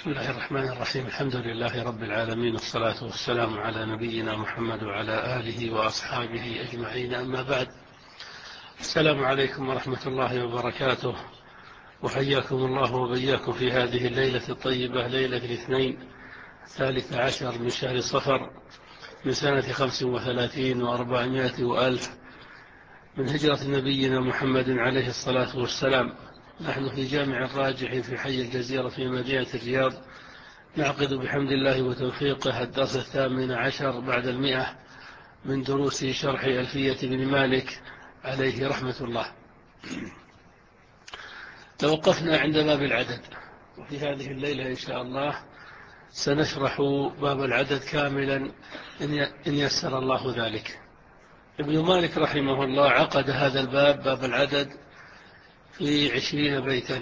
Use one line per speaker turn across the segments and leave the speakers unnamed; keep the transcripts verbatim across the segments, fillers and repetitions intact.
بسم الله الرحمن الرحيم. الحمد لله رب العالمين، والصلاة والسلام على نبينا محمد وعلى آله وأصحابه أجمعين، أما بعد. السلام عليكم ورحمة الله وبركاته، وحياكم الله وبياكم في هذه الليلة الطيبة، ليلة الاثنين الثالث عشر من شهر صفر من سنة خمس وثلاثين وأربعمائة وألف من هجرة نبينا محمد عليه الصلاة والسلام. نحن في جامع الراجح في حي الجزيرة في مدينة الرياض، نعقد بحمد الله وتوفيقه الدرس الثامن عشر بعد المئة من دروس شرح ألفية بن مالك عليه رحمة الله. توقفنا عند باب العدد، وفي هذه الليلة إن شاء الله سنشرح باب العدد كاملا إن يسر الله ذلك. ابن مالك رحمه الله عقد هذا الباب، باب العدد، في عشرين بيتا.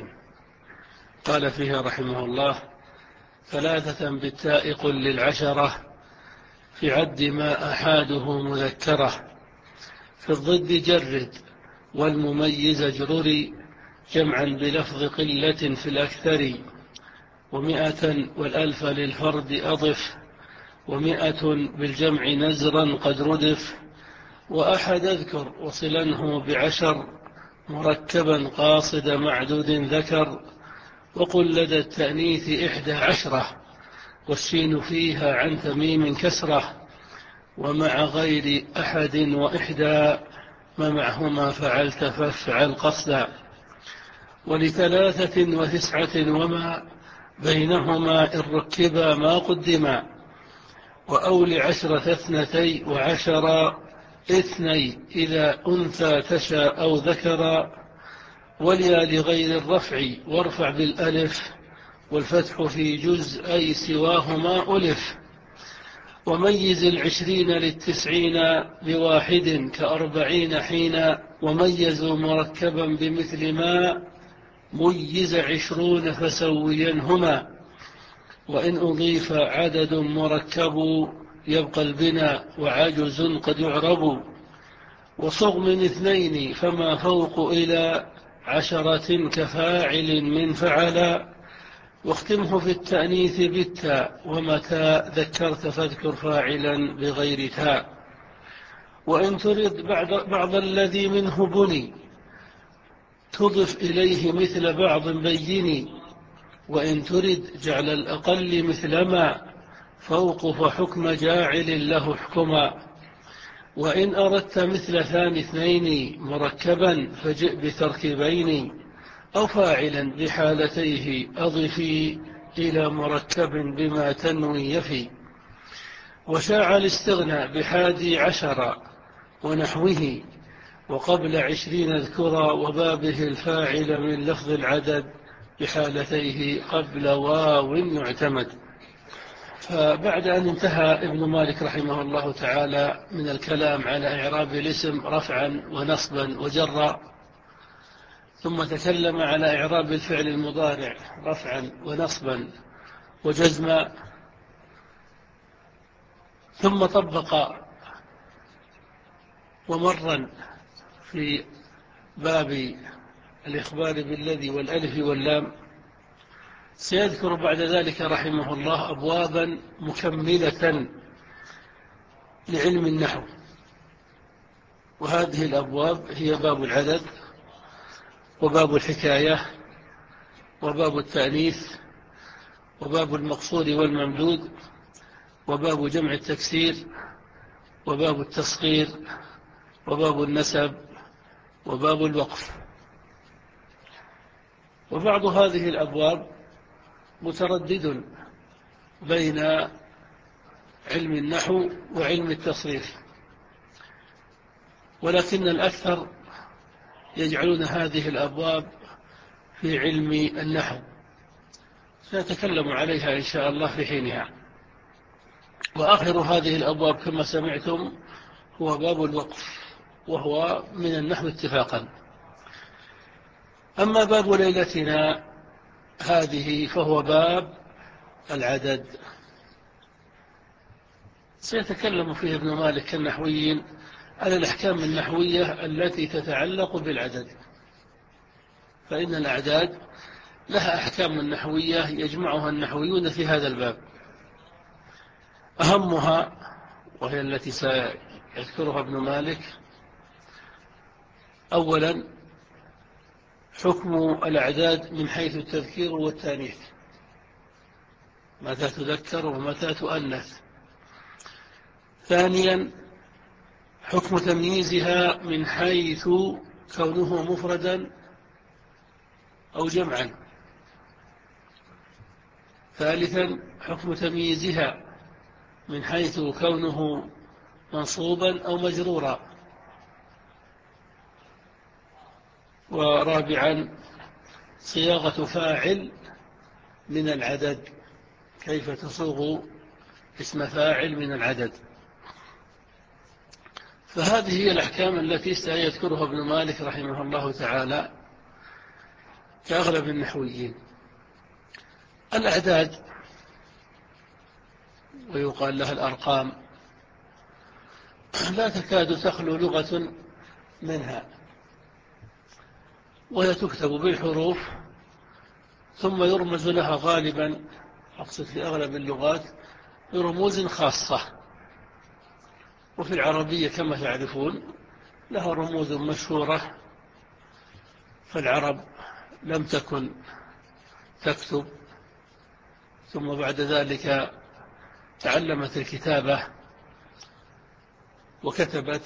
قال فيها رحمه الله: ثلاثة بالتاء قل للعشرة، في عد ما أحاده مذكرة، في الضد جرد والمميز اجرري، جمعا بلفظ قلة في الأكثر، ومئة والألف للفرد أضف، ومئة بالجمع نزرا قد ردف، وأحد اذكر وصلنه بعشر، مركبا قاصد معدود ذكر، وقل لدى التأنيث إحدى عشرة، والسين فيها عن تميم كسرة، ومع غير أحد وإحدى ما معهما فعلت فافعل قصدا، ولثلاثة وتسعة وما بينهما إن ركبا ما قدما، وأول عشرة اثنتي وعشرا اثني إذا أنثى تشاء أو ذكرا، وليا لغير الرفع وارفع بالألف، والفتح في جزء سواهما ألف، وميز العشرين للتسعين بواحد كأربعين حين، وميزوا مركبا بمثل ما ميز عشرون فسوينهما، وإن أضيف عدد مركب يبقى البناء وعجز قد يعرب، وصغ من اثنين فما فوق إلى عشرة كفاعل من فعلا، واختمه في التأنيث بالتاء، ومتى ذكرت فاذكر فاعلا بغير تاء، وإن ترد بعض, بعض الذي منه بني تضف إليه مثل بعض بيني، وإن ترد جعل الأقل مثل ما فوق فحكم جاعل له حكما، وإن أردت مثل ثاني اثنين مركبا فجئ بتركيبين، أو فاعلا بحالتيه أضفي إلى مركب بما تنوي يفي، وشاع الاستغنى بحادي عشر ونحوه، وقبل عشرين اذكرا، وبابه الفاعل من لفظ العدد بحالتيه قبل واو يعتمد. فبعد أن انتهى ابن مالك رحمه الله تعالى من الكلام على إعراب الاسم رفعا ونصبا وجرا، ثم تكلم على إعراب الفعل المضارع رفعا ونصبا وجزما، ثم طبق ومرا في باب الإخبار بالذي والألف واللام، سيذكر بعد ذلك رحمه الله أبوابا مكملة لعلم النحو، وهذه الأبواب هي باب العدد، وباب الحكاية، وباب التأنيث، وباب المقصود والممدود، وباب جمع التكسير، وباب التصغير، وباب النسب، وباب الوقف. وبعض هذه الأبواب متردد بين علم النحو وعلم التصريف، ولكن الأكثر يجعلون هذه الأبواب في علم النحو، سنتكلم عليها إن شاء الله في حينها. وآخر هذه الأبواب كما سمعتم هو باب الوقف، وهو من النحو اتفاقا. أما باب ليلتنا هذه فهو باب العدد، سيتكلم فيه ابن مالك كالنحويين على الأحكام النحوية التي تتعلق بالعدد، فإن الأعداد لها أحكام نحوية يجمعها النحويون في هذا الباب. أهمها وهي التي سيذكرها ابن مالك: أولا حكم الأعداد من حيث التذكير والتانيث، متى تذكر ومتى تؤنث. ثانيا حكم تمييزها من حيث كونه مفردا أو جمعا. ثالثا حكم تمييزها من حيث كونه منصوبا أو مجرورا. ورابعا صياغة فاعل من العدد، كيف تصوغ اسم فاعل من العدد. فهذه هي الأحكام التي سيذكرها ابن مالك رحمه الله تعالى كأغلب النحويين. الأعداد ويقال لها الأرقام لا تكاد تخلو لغة منها، وهي تكتب بالحروف ثم يرمز لها غالبا، أقصد في أغلب اللغات، برموز خاصة. وفي العربية كما تعرفون لها رموز مشهورة، فالعرب لم تكن تكتب، ثم بعد ذلك تعلمت الكتابة وكتبت.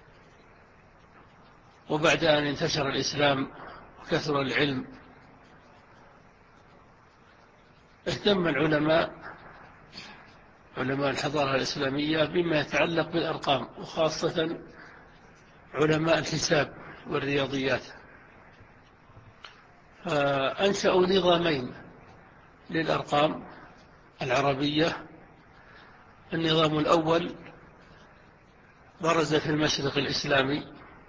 وبعد أن انتشر الإسلام وكثر العلم اهتم العلماء علماء الحضارة الإسلامية بما يتعلق بالأرقام، وخاصة علماء الحساب والرياضيات، فأنشأوا نظامين للأرقام العربية. النظام الأول برز في المشرق الإسلامي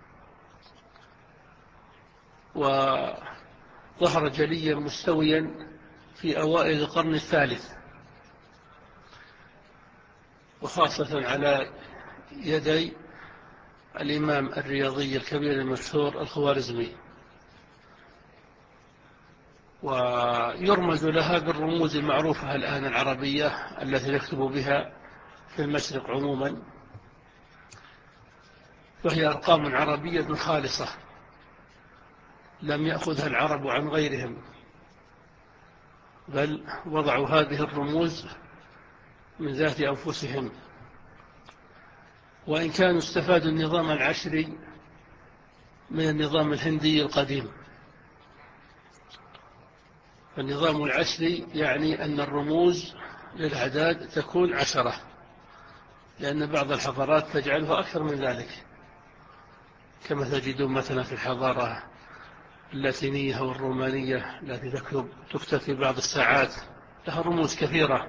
وظهر جليا مستويا في أوائل القرن الثالث، وخاصة على يدي الإمام الرياضي الكبير المشهور الخوارزمي. ويرمز لها بالرموز المعروفة الآن العربية التي نكتب بها في المشرق عموما، وهي أرقام عربية خالصة لم يأخذها العرب عن غيرهم، بل وضعوا هذه الرموز من ذات أنفسهم. وإن كانوا استفادوا النظام العشري من النظام الهندي القديم. فالنظام العشري يعني أن الرموز للأعداد تكون عشرة، لأن بعض الحضارات تجعلها أكثر من ذلك، كما تجدون مثلا في الحضارة اللاتينية والرومانية التي تكتب تكتب في بعض الساعات لها رموز كثيرة.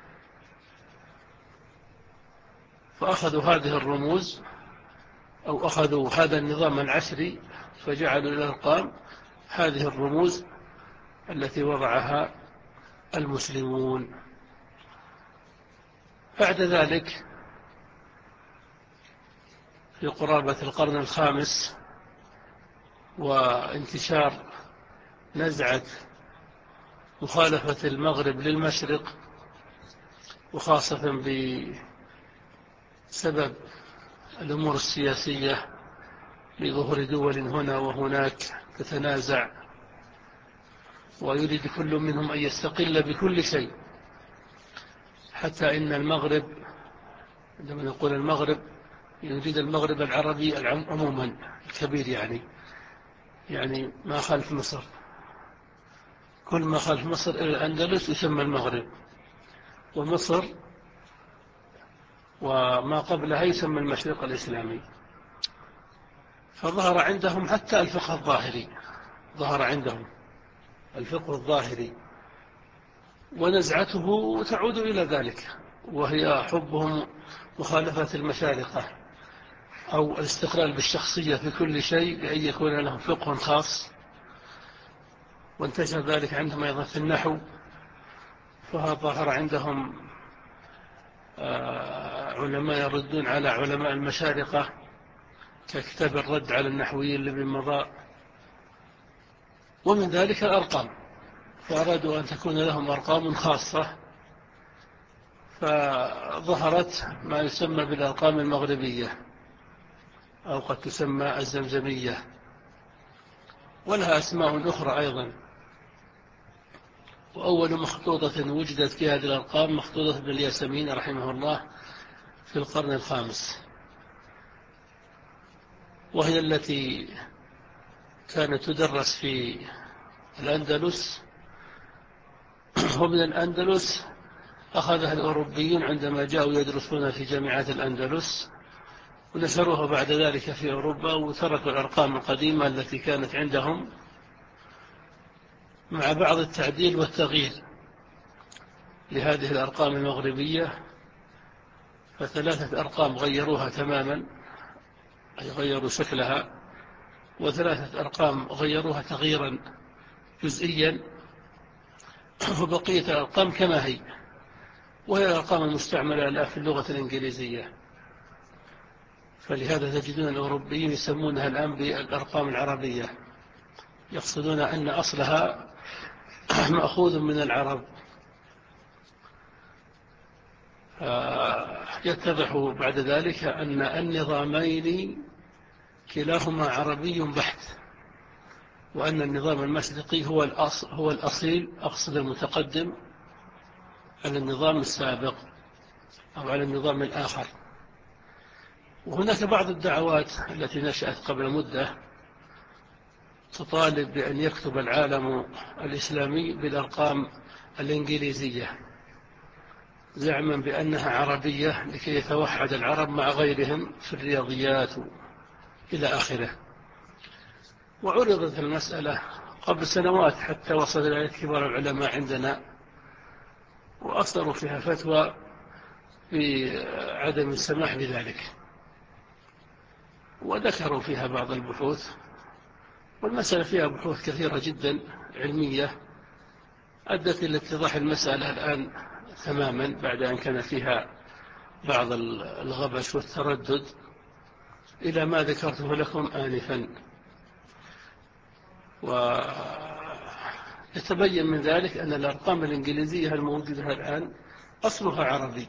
فأخذوا هذه الرموز أو أخذوا هذا النظام العشري فجعلوا للأرقام هذه الرموز التي وضعها المسلمون. بعد ذلك في قرابة القرن الخامس وانتشار نزعة مخالفة المغرب للمشرق، وخاصة بسبب الأمور السياسية لظهور دول هنا وهناك تتنازع، ويريد كل منهم أن يستقل بكل شيء، حتى إن المغرب، عندما نقول المغرب يريد المغرب العربي عموما الكبير، يعني يعني ما خلف مصر، كل ما خلف مصر إلى الأندلس يسمى المغرب، ومصر وما قبلها يسمى المشرق الإسلامي. فظهر عندهم حتى الفقه الظاهري، ظهر عندهم الفقه الظاهري، ونزعته تعود إلى ذلك، وهي حبهم مخالفة المشارقة أو الاستقلال بالشخصية في كل شيء، بأن يكون لهم فقه خاص. وانتشر ذلك عندهم أيضا في النحو، فظهر عندهم علماء يردون على علماء المشارقة ككتاب الرد على النحويين لابن مضاء. ومن ذلك الأرقام، فأرادوا أن تكون لهم أرقام خاصة، فظهرت ما يسمى بالأرقام المغربية، أو قد تسمى الزمزمية، ولها أسماء أخرى أيضا. وأول مخطوطة وجدت في هذه الأرقام مخطوطة ابن الياسمين رحمه الله في القرن الخامس، وهي التي كانت تدرس في الأندلس. ومن الأندلس أخذها الأوروبيون عندما جاءوا يدرسون في جامعات الأندلس، ونشروها بعد ذلك في أوروبا، وتركوا الأرقام القديمة التي كانت عندهم مع بعض التعديل والتغيير لهذه الأرقام المغربية. فثلاثة أرقام غيروها تماما، أي غيروا شكلها، وثلاثة أرقام غيروها تغييرا جزئيا، وبقية الأرقام كما هي، وهي الأرقام المستعملة الآن في اللغة الإنجليزية. فلهذا تجدون الأوروبيين يسمونها الآن بالأرقام العربية، يقصدون أن أصلها مأخوذ من العرب. يتضح بعد ذلك أن النظامين كلاهما عربي بحت، وأن النظام المشرقي هو الأصل هو الأصيل، أقصد المتقدم على النظام السابق أو على النظام الآخر. وهناك بعض الدعوات التي نشأت قبل مدة تطالب بأن يكتب العالم الإسلامي بالأرقام الإنجليزية، زعما بأنها عربية لكي يتوحد العرب مع غيرهم في الرياضيات إلى آخره. وعرضت المسألة قبل سنوات حتى وصل إلى كبار العلماء عندنا، وأصدروا فيها فتوى بعدم السماح بذلك، وذكروا فيها بعض البحوث. والمسألة فيها بحوث كثيرة جدا علمية أدت إلى اتضاح المسألة الآن تماما، بعد أن كان فيها بعض الغبش والتردد، إلى ما ذكرته لكم آنفا. ويتبين من ذلك أن الأرقام الإنجليزية الموجودة الآن أصلها عربي،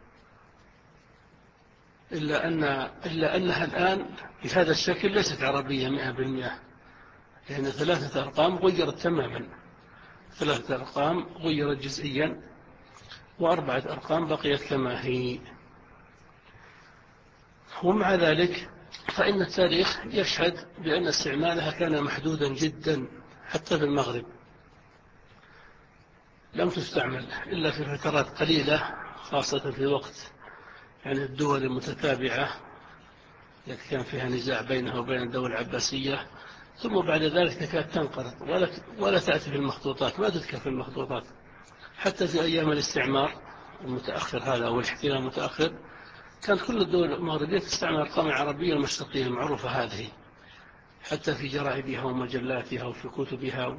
إلا, أن إلا أنها الآن بهذا الشكل ليست عربية مئة بالمئة، لأن ثلاثة أرقام غيرت تماما، ثلاثة أرقام غيرت جزئيا، وأربعة أرقام بقيت كما هي. ومع ذلك فإن التاريخ يشهد بأن استعمالها كان محدودا جدا، حتى في المغرب لم تستعمل إلا في فترات قليلة، خاصة في وقت يعني الدول المتتابعة التي كان فيها نزاع بينها وبين الدولة العباسية، ثم بعد ذلك تكاد تنقرض ولا ولا تأتي في المخطوطات، ما تذكر في المخطوطات. حتى في أيام الاستعمار المتأخر هذا أو الاحتلال المتأخر كانت كل الدول المغربية تستعمل الأرقام العربية المشرقية المعروفة هذه، حتى في جرائدها ومجلاتها وفي كتبها.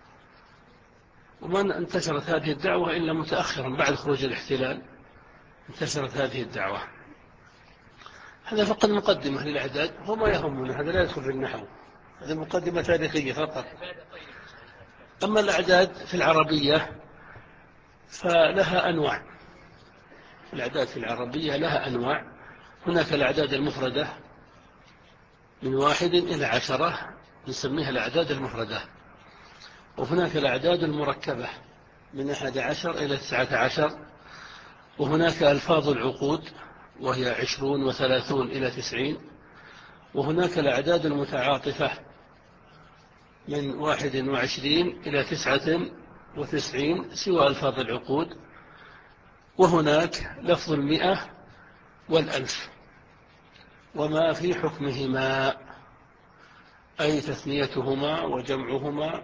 وما انتشرت هذه الدعوة إلا متأخرا بعد خروج الاحتلال انتشرت هذه الدعوة. هذا فقط مقدمة للأعداد، وما يهمنا، هذا لا يدخل في النحو، هذه مقدمة تاريخية فقط. أما الأعداد في العربية فلها أنواع، الأعداد في العربية لها أنواع. هناك الأعداد المفردة من واحد إلى عشرة نسميها الأعداد المفردة، وهناك الأعداد المركبة من أحد عشر إلى تسعة عشر، وهناك ألفاظ العقود وهي عشرون وثلاثون إلى تسعين، وهناك الأعداد المتعاطفة من واحد وعشرين إلى تسعة وتسعين سوى ألفاظ العقود، وهناك لفظ المئة والألف وما في حكمهما، أي تثنيتهما وجمعهما.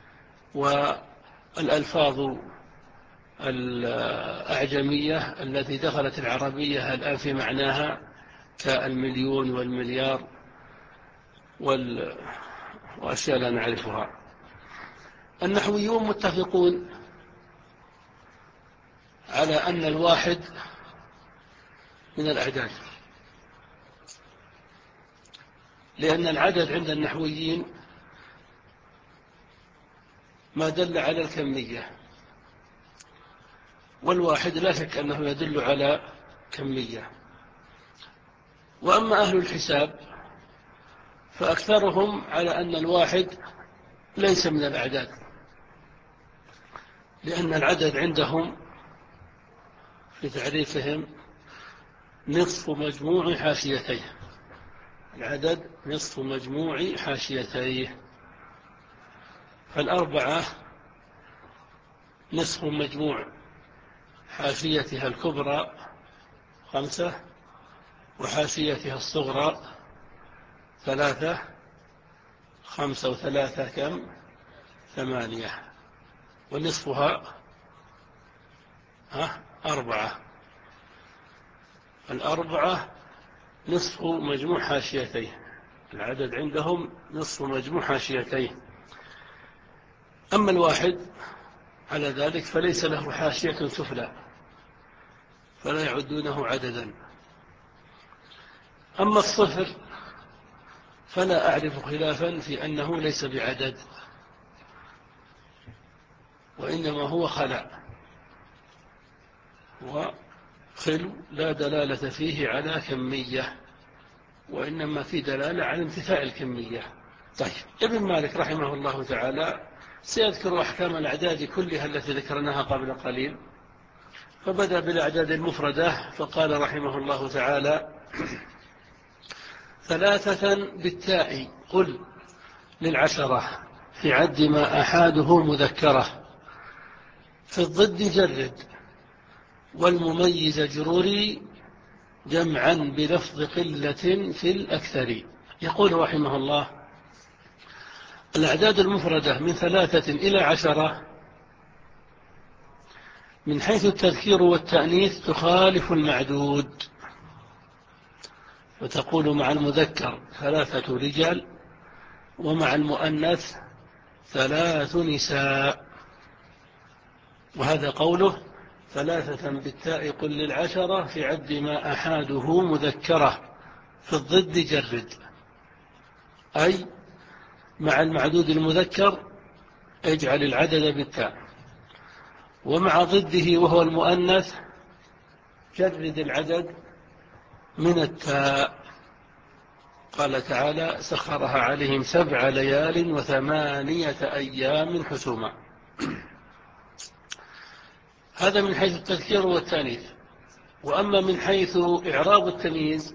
والألفاظ الأعجمية التي دخلت العربية الآن في معناها كالمليون والمليار وأشياء لا نعرفها. النحويون متفقون على أن الواحد من الأعداد، لأن العدد عند النحويين ما دل على الكمية، والواحد لا شك أنه يدل على كمية. وأما أهل الحساب فأكثرهم على أن الواحد ليس من الأعداد، لأن العدد عندهم في تعريفهم نصف مجموع حاشيتيه، العدد نصف مجموع حاشيتيه، فالأربعة نصف مجموع حاشيتها الكبرى خمسة، وحاشيتها الصغرى ثلاثة، خمسة وثلاثة كم؟ ثمانية، ونصفها ها أربعة. الأربعة نصف مجموع حاشيتيه، العدد عندهم نصف مجموع حاشيتيه. أما الواحد على ذلك فليس له حاشية سفلى، فلا يعدونه عددا. أما الصفر فلا أعرف خلافا في أنه ليس بعدد، وإنما هو خلاء وخلو، لا دلالة فيه على كمية، وإنما في دلالة على انتفاء الكمية. طيب، ابن مالك رحمه الله تعالى سيذكر أحكام الأعداد كلها التي ذكرناها قبل قليل، فبدأ بالأعداد المفردة فقال رحمه الله تعالى: ثلاثة بالتاء قل للعشرة في عد ما أحاده مذكرة، في الضد جرد والمميز جروري جمعا بلفظ قلة في الأكثر. يقول رحمه الله: الأعداد المفردة من ثلاثة إلى عشرة من حيث التذكير والتأنيث تخالف المعدود، وتقول مع المذكر ثلاثة رجال، ومع المؤنث ثلاث نساء. وهذا قوله: ثلاثة بالتاء قل للعشرة في عد ما أحاده مذكرة، في الضد جرد، أي مع المعدود المذكر اجعل العدد بالتاء، ومع ضده وهو المؤنث جرد العدد من التاء. قال تعالى: سخرها عليهم سبع ليال وثمانية أيام حسوما. هذا من حيث التذكير والتانيث. وأما من حيث إعراب التمييز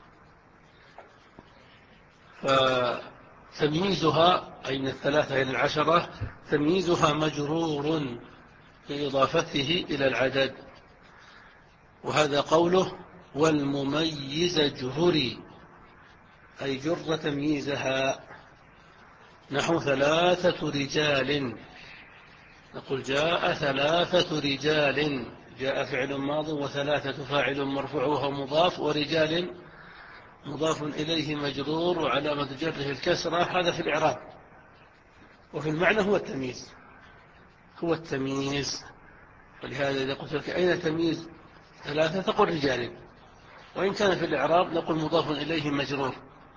فتمييزها أي من الثلاثة إلى العشرة تمييزها مجرور بإضافته إلى العدد، وهذا قوله: والمميز جرري، أي جر تمييزها، نحو ثلاثة رجال، نقول جاء ثلاثة رجال، جاء فعل ماض وثلاثة فاعل مرفوع وهو مضاف، ورجال مضاف إليه مجرور وعلامة جره الكسرة. هذا في الإعراب، وفي المعنى هو التمييز، هو التمييز. ولهذا إذا قلت لك أين تمييز ثلاثة تقول رجال، وإن كان في الإعراب نقول مضاف إليه مجرور.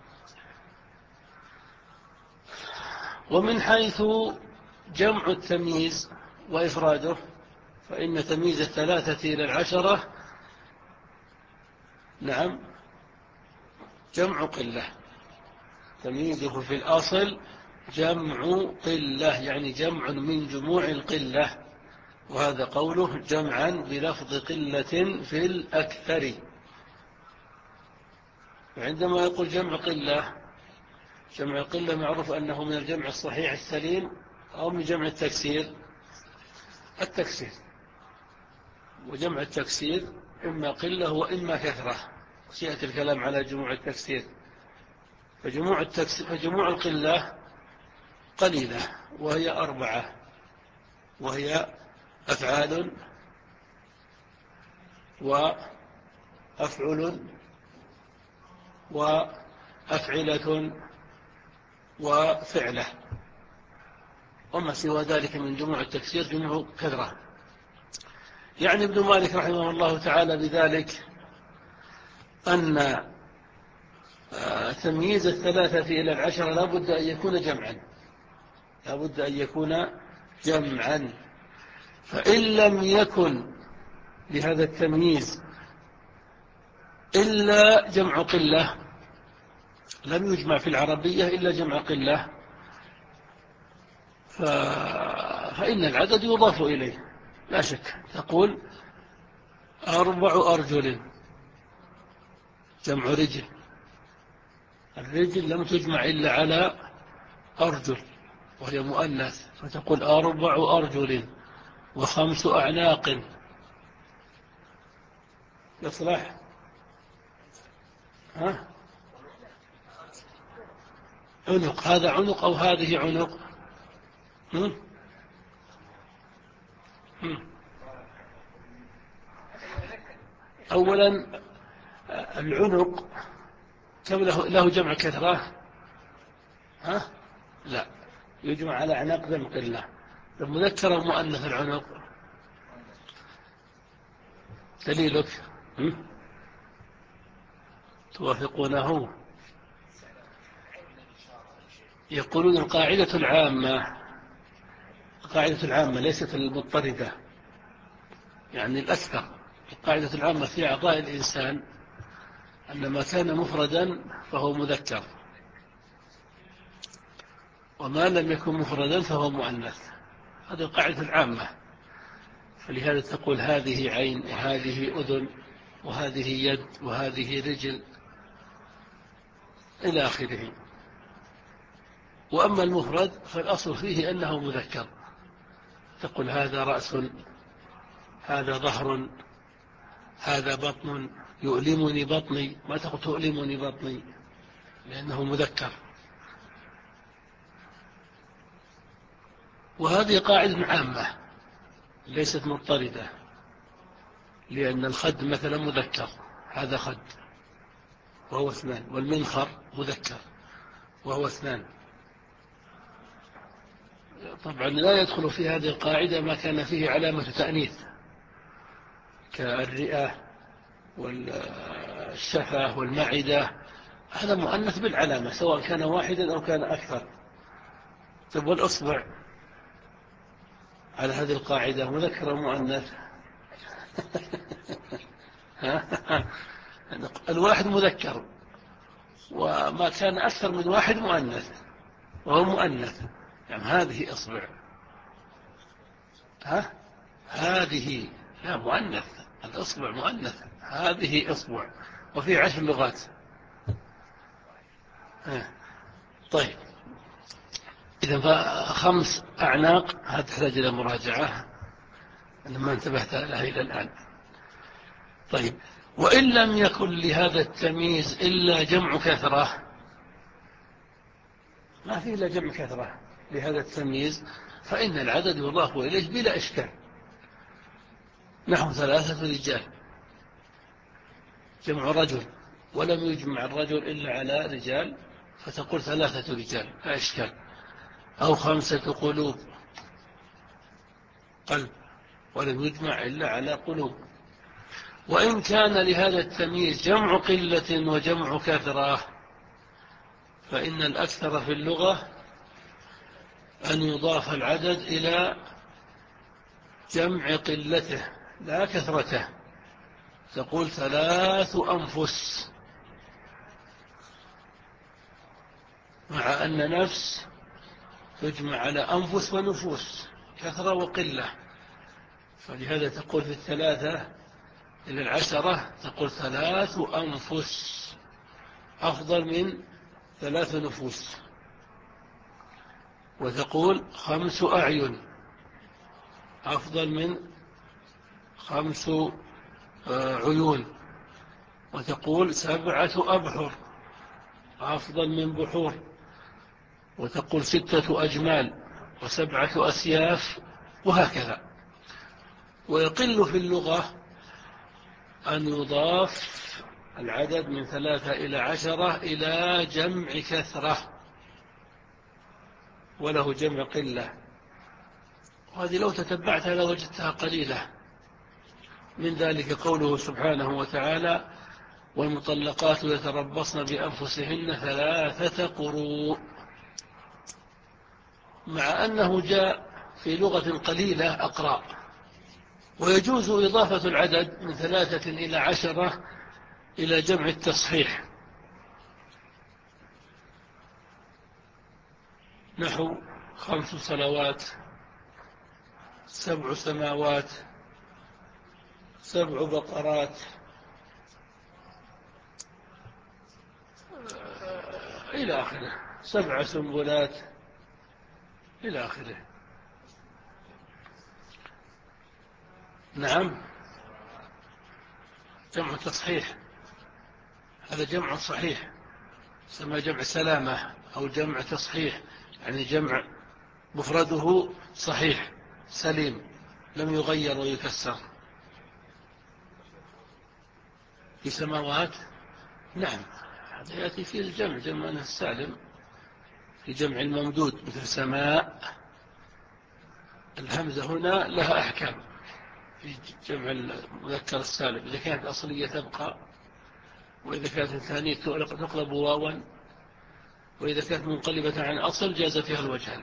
ومن حيث جمع التمييز وإفراده فإن تمييز الثلاثة إلى العشرة نعم جمع قلة، تمييزه في الأصل جمع قلة، يعني جمع من جموع القلة، وهذا قوله: جمعا بلفظ قلة في الأكثر. وعندما يقول جمع قلة، جمع القلة معروف أنه من الجمع الصحيح السليم أو من جمع التكسير، التكسير. وجمع التكسير إما قلة وإما كثرة، سيأتي الكلام على جموع التكسير. فجموع, التكسير فجموع القلة قليلة، وهي أربعة، وهي أفعال وأفعل وأفعلة وفعلة، وما سوى ذلك من جموع التكسير جموع كثرة. يعني ابن مالك رحمه الله تعالى بذلك أن تمييز الثلاثة إلى العشرة لا بد أن يكون جمعا، لا بد أن يكون جمعا. فإن لم يكن لهذا التمييز إلا جمع قلة، لم يجمع في العربية إلا جمع قلة، ف... فإن العدد يضاف إليه لا شك. تقول أربع أرجل، جمع رجل، الرجل لم تجمع إلا على أرجل وهي مؤنث، فتقول أربع أرجل وخمس أعناق. يصلح؟ ها؟ عنق، هذا عنق أو هذه عنق؟ هم؟ هم. أولا العنق كم له, له جمع كثرة؟ ها؟ لا، يجمع على أعناق جمع قلة. المذكر ومؤنث العنق؟ دليلك؟ هم؟ توافقونه؟ يقولون القاعدة العامة، القاعدة العامة ليست المضطردة، يعني الأكثر. القاعدة العامة في أعضاء الإنسان أن ما كان مفردا فهو مذكر، وما لم يكن مفردا فهو مؤنث. هذه القاعدة العامة. فلهذا تقول هذه عين وهذه أذن وهذه يد وهذه رجل إلى آخره. وأما المفرد فالأصل فيه أنه مذكر، تقول هذا رأس، هذا ظهر، هذا بطن، يؤلمني بطني، ما تقول تؤلمني بطني لأنه مذكر. وهذه قاعدة عامة ليست مضطردة، لأن الخد مثلا مذكر، هذا خد وهو اثنان، والمنخر مذكر وهو اثنان. طبعا لا يدخل في هذه القاعدة ما كان فيه علامة تأنيث كالرئة والشفة والمعدة، هذا مؤنث بالعلامة سواء كان واحدا أو كان أكثر. طب والأصبع على هذه القاعدة مذكر ومؤنث؟ الواحد مذكر، وما كان أكثر من واحد مؤنث وهو مؤنث. يعني هذه أصبع، ها هذه لا مؤنث، الأصبع مؤنث، هذه أصبع، وفي عشر لغات. ها. طيب إذا فخمس أعناق، هذا تحتاج إلى مراجعة أنا ما انتبهت لها إلى الآن. طيب وإن لم يكن لهذا التمييز إلا جمع كثرة، ما فيه إلا جمع كثرة لهذا التمييز، فإن العدد يضاف إليه بلا إشكال. نحو ثلاثة رجال، جمع رجل، ولم يجمع الرجل إلا على رجال، فتقول ثلاثة رجال لا إشكال. أو خمسة قلوب، قلب، ولم يجمع إلا على قلوب. وإن كان لهذا التمييز جمع قلة وجمع كثرة، فإن الأكثر في اللغة أن يضاف العدد إلى جمع قلته لا كثرته. تقول ثلاث أنفس، مع أن نفس تجمع على أنفس ونفوس، كثرة وقلة. فلهذا تقول في الثلاثة إلى العشرة تقول ثلاث أنفس أفضل من ثلاث نفوس. وتقول خمس أعين أفضل من خمس عيون. وتقول سبعة أبحر أفضل من بحور. وتقول ستة أجمال وسبعة أسياف، وهكذا. ويقل في اللغة أن يضاف العدد من ثلاثة إلى عشرة إلى جمع كثرة، وله جمع قلة. وهذه لو تتبعتها لوجدتها قليلة. من ذلك قوله سبحانه وتعالى والمطلقات يتربصن بأنفسهن ثلاثة قروء، مع أنه جاء في لغة قليلة أقراء. ويجوز إضافة العدد من ثلاثة إلى عشرة إلى جمع التصحيح، نحو خمس صلوات، سبع سماوات، سبع بقرات، إلى آخره، سبع سنبلات، إلى آخره. نعم، جمع تصحيح، هذا جمع صحيح، يسمى جمع سلامة أو جمع تصحيح، يعني جمع مفرده صحيح سليم لم يغير ويكسر. في سماوات، نعم، هذا يأتي فيه الجمع، جمع السالم، في جمع الممدود مثل سماء، الهمزة هنا لها أحكام في جمع المذكر السالم، إذا كانت أصلية تبقى، وإذا كانت الثانية تقلب واوا، وإذا كانت منقلبة عن أصل جاز فيها الوجهان.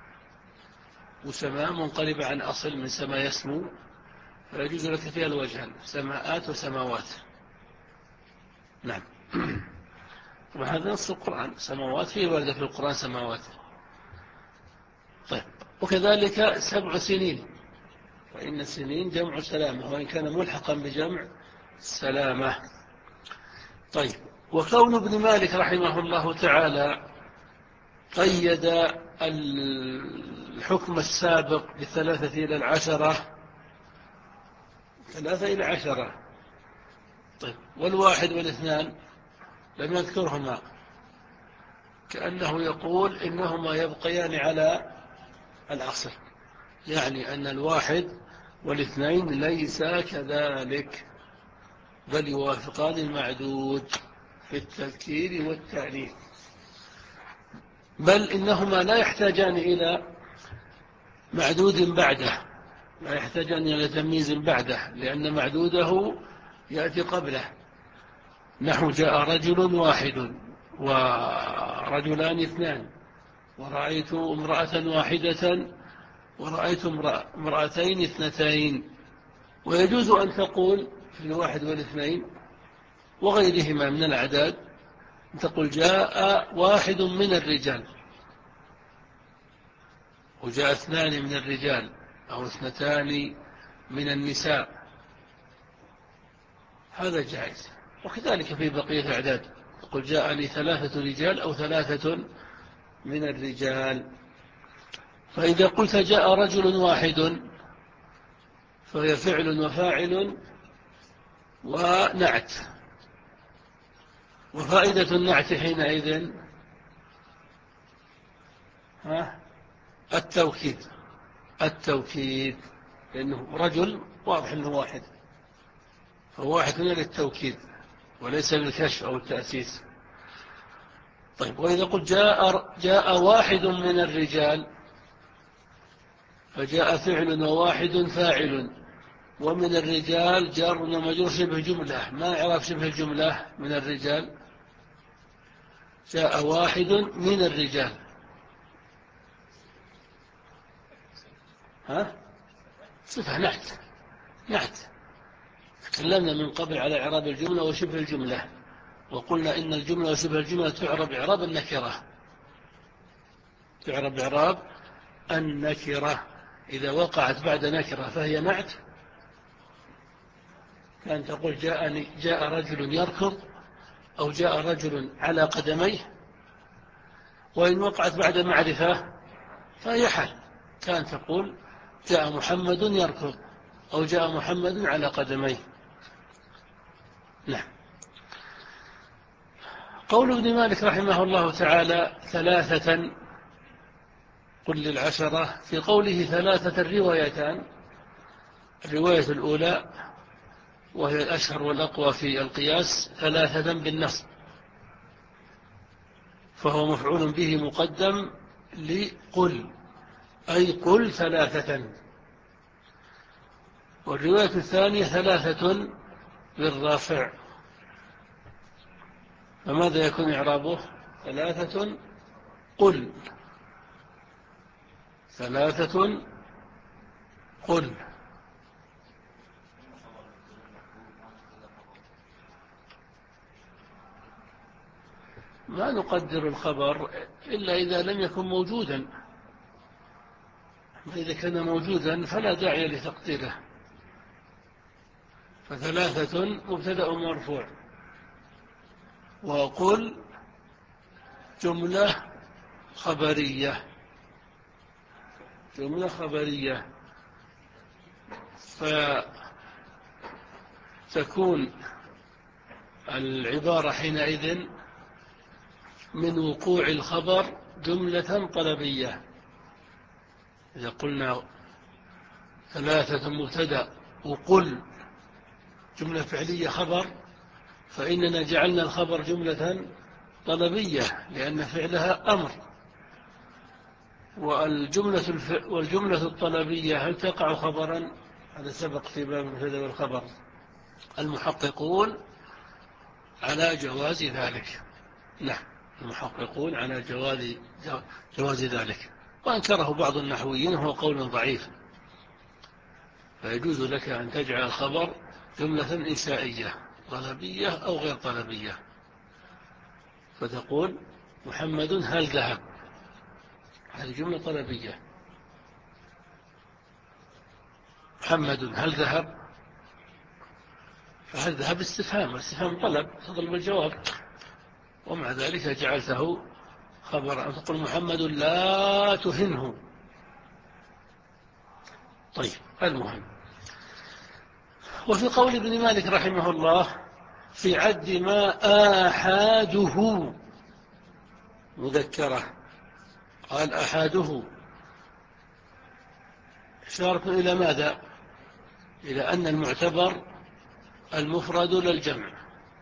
وسماء منقلبة عن أصل من سماء يسمو، فيجوز لك فيها الوجهان، سماءات وسماوات. نعم. وهذا نص القرآن، سماوات فيه وردة في القرآن سماوات. طيب، وكذلك سبع سنين، فإن السنين جمع سلامة، وإن كان ملحقا بجمع سلامة. طيب، وكون ابن مالك رحمه الله تعالى قيد الحكم السابق بثلاثة إلى العشرة، ثلاثة إلى عشرة. طيب، والواحد والاثنان لم يذكرهما، كأنه يقول إنهما يبقيان على الأصل، يعني أن الواحد والاثنين ليس كذلك، بل يوافقان المعدود في التذكير والتأنيث، بل إنهما لا يحتاجان إلى معدود بعده، لا يحتاجان إلى تمييز بعده، لأن معدوده يأتي قبله. نحو جاء رجل واحد ورجلان اثنان، ورأيت امرأة واحدة ورأيت امرأتين اثنتين. ويجوز أن تقول في الواحد والاثنين وغيرهما من الأعداد، تقول جاء واحد من الرجال، وجاء اثنان من الرجال، أو اثنتان من النساء، هذا جائز. وكذلك في بقية الأعداد، تقول جاءني ثلاثة رجال أو ثلاثة من الرجال. فإذا قلت جاء رجل واحد فهي فعل وفاعل ونعت، وفائدة النعت حينئذ ها التوكيد، التوكيد، لأنه رجل واضح أنه واحد، فواحد هنا للتوكيد وليس للكشف أو التأسيس. طيب، وإذا قلت جاء, جاء واحد من الرجال، فجاء فعل وواحد فاعل، ومن الرجال جار ومجرور شبه جملة. ما إعراب شبه الجملة من الرجال؟ جاء واحد من الرجال، ها صفة نعت، نعت. تكلمنا من قبل على إعراب الجملة وشبه الجملة، وقلنا إن الجملة وشبه الجملة تعرب إعراب النكرة، تعرب إعراب النكرة. إذا وقعت بعد نكرة فهي نعت، كان تقول جاء, جاء رجل يركض، أو جاء رجل على قدميه. وإن وقعت بعد معرفة فهي حال، كان تقول جاء محمد يركض، أو جاء محمد على قدميه. نعم. قول ابن مالك رحمه الله تعالى ثلاثة قل للعشرة، في قوله ثلاثة الروايتان، الرواية الأولى وهي الأشهر والأقوى في القياس ثلاثة بالنصب، فهو مفعول به مقدم لقل، أي قل ثلاثة. والرواية الثانية ثلاثة بالرافع، فماذا يكون إعرابه؟ ثلاثة قل، ثلاثة قل. ما نقدر الخبر إلا إذا لم يكن موجودا، إذا كان موجودا فلا داعي لتقديره. فثلاثة مبتدأ مرفوع، وقل جملة خبرية، جملة خبرية، فتكون العبارة حينئذ من وقوع الخبر جملة طلبية. إذا قلنا ثلاثة مبتدأ وقل جملة فعلية خبر، فإننا جعلنا الخبر جملة طلبية لأن فعلها أمر. والجملة, الف... والجملة الطلبية هل تقع خبرا؟ هذا سبق في باب المبتدأ والخبر. المحققون على جواز ذلك، نعم، المحققون على جواز جواز ذلك، وأنكره بعض النحويين وهو قول ضعيف. فيجوز لك أن تجعل الخبر جملة إنشائية طلبية أو غير طلبية، فتقول محمد هل ذهب، هذه جملة طلبية. محمد هل ذهب، فهل ذهب استفهام، استفهام طلب تطلب الجواب، ومع ذلك جعلته خبر. أن تقول محمد لا تهنه. طيب، المهم، وفي قول ابن مالك رحمه الله في عد ما آحاده مذكرة، قال آحاده إشارة إلى ماذا؟ إلى أن المعتبر المفرد للجمع.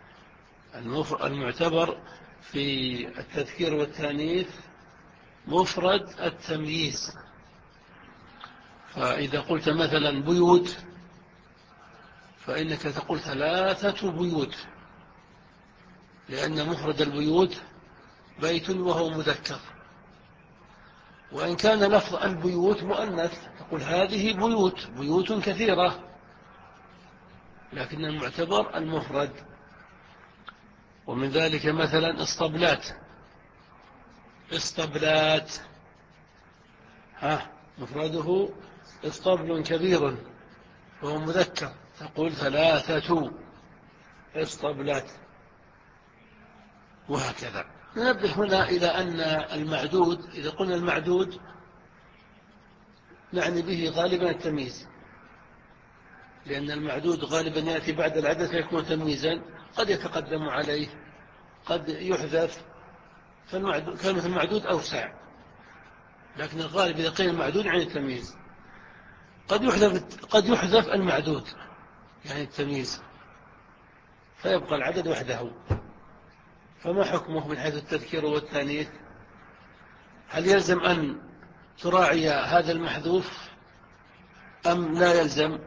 المعتبر في التذكير والتانيث مفرد التمييز. فإذا قلت مثلا بيوت فإنك تقول ثلاثة بيوت، لأن مفرد البيوت بيت وهو مذكر. وإن كان لفظ البيوت مؤنث تقول هذه بيوت، بيوت كثيرة، لكن المعتبر المفرد. ومن ذلك مثلا اسطبلات، اسطبلات ها مفرده اسطبل كبير وهو مذكر، تقول ثلاثة اسطبلات، وهكذا. ننبه هنا إلى أن المعدود، إذا قلنا المعدود نعني به غالبا التمييز، لأن المعدود غالبا يأتي بعد العدد فيكون تمييزا، قد يتقدم عليه، قد يحذف، كلمة المعدود أوسع، لكن الغالب إذا قيل المعدود عن التمييز. قد يحذف قد يحذف المعدود يعني التمييز فيبقى العدد وحده. فما حكمه من حيث التذكير والتانيث؟ هل يلزم أن تراعي هذا المحذوف أم لا يلزم؟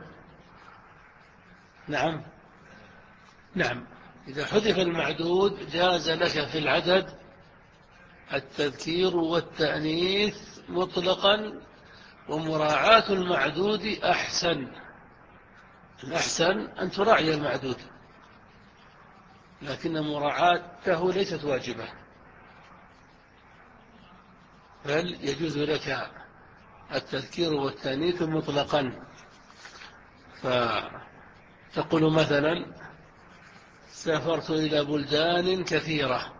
نعم نعم إذا حذف المعدود جاز لك في العدد التذكير والتأنيث مطلقا، ومراعاة المعدود أحسن. الأحسن أن تراعي المعدود، لكن مراعاته ليست واجبة، بل يجوز لك التذكير والتأنيث مطلقا. فتقول مثلا سافرت إلى بلدان كثيرة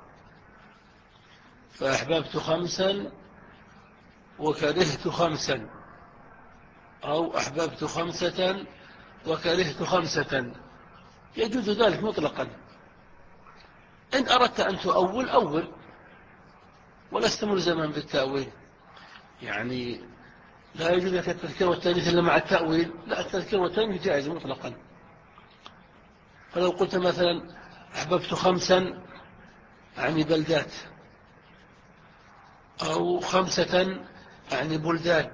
فأحببت خمسا وكرهت خمسا، أو أحببت خمسة وكرهت خمسة، يجوز ذلك مطلقا. إن أردت أن تؤول أول، ولست ملزما بالتأويل، يعني لا يجوز لك التذكير والتأنيث إلا مع التأويل، لا، التذكير والتأنيث جائز مطلقا. فلو قلت مثلا أحببت خمسا يعني بلدات، أو خمسة يعني بلدان،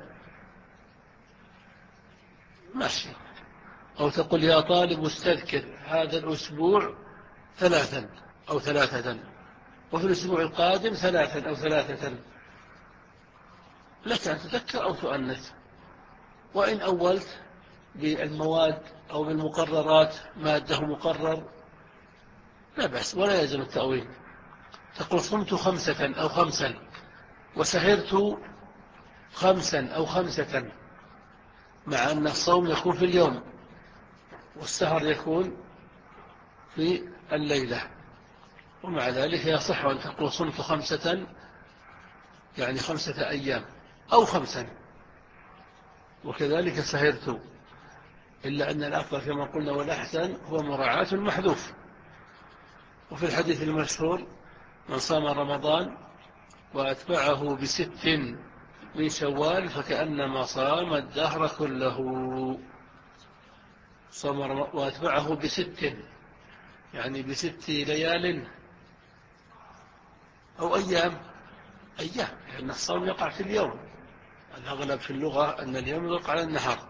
ماشي. أو تقول يا طالب استذكر هذا الأسبوع ثلاثا أو ثلاثة، وفي الأسبوع القادم ثلاثا أو ثلاثة، لك أن تذكر أو تؤنث. وإن أولت بالمواد أو بالمقررات ماده مقرر لا بأس ولا يلزم التأويل. تقول صمت خمسة أو خمسا وسهرت خمسا أو خمسة، مع أن الصوم يكون في اليوم والسهر يكون في الليلة، ومع ذلك يصح أن تقول صمت خمسة يعني خمسة أيام أو خمسا، وكذلك سهرت، إلا أن الأفضل كما قلنا والأحسن هو مراعاة المحذوف. وفي الحديث المشهور من صام رمضان وأتبعه بست من شوال فكأنما صام الدهر كله. صام وأتبعه بست يعني بست ليال أو أيام أيام، لأن الصوم يقع في اليوم، الأغلب في اللغة أن اليوم يقع على النهار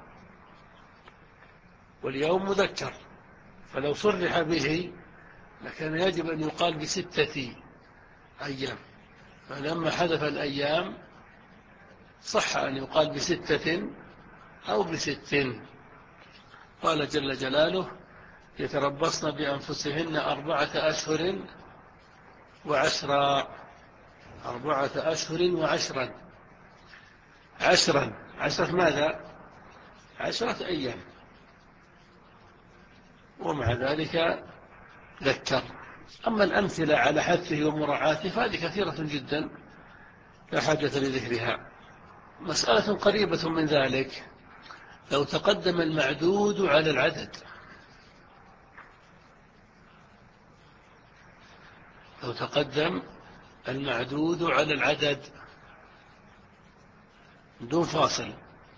واليوم مذكر، فلو صرح به لكان يجب أن يقال بستة أيام، فلما حذف الأيام صح أن يقال بستة أو بست. قال جل جلاله يتربصن بأنفسهن أربعة أشهر وعشرا، أربعة أشهر وعشرا، عشرا عشرة ماذا؟ عشرة أيام، ومع ذلك ذكر. أما الأمثلة على حثه ومراعاته فهذه كثيرة جدا لا حاجة لذكرها. مسألة قريبة من ذلك لو تقدم المعدود على العدد، لو تقدم المعدود على العدد دون فاصل،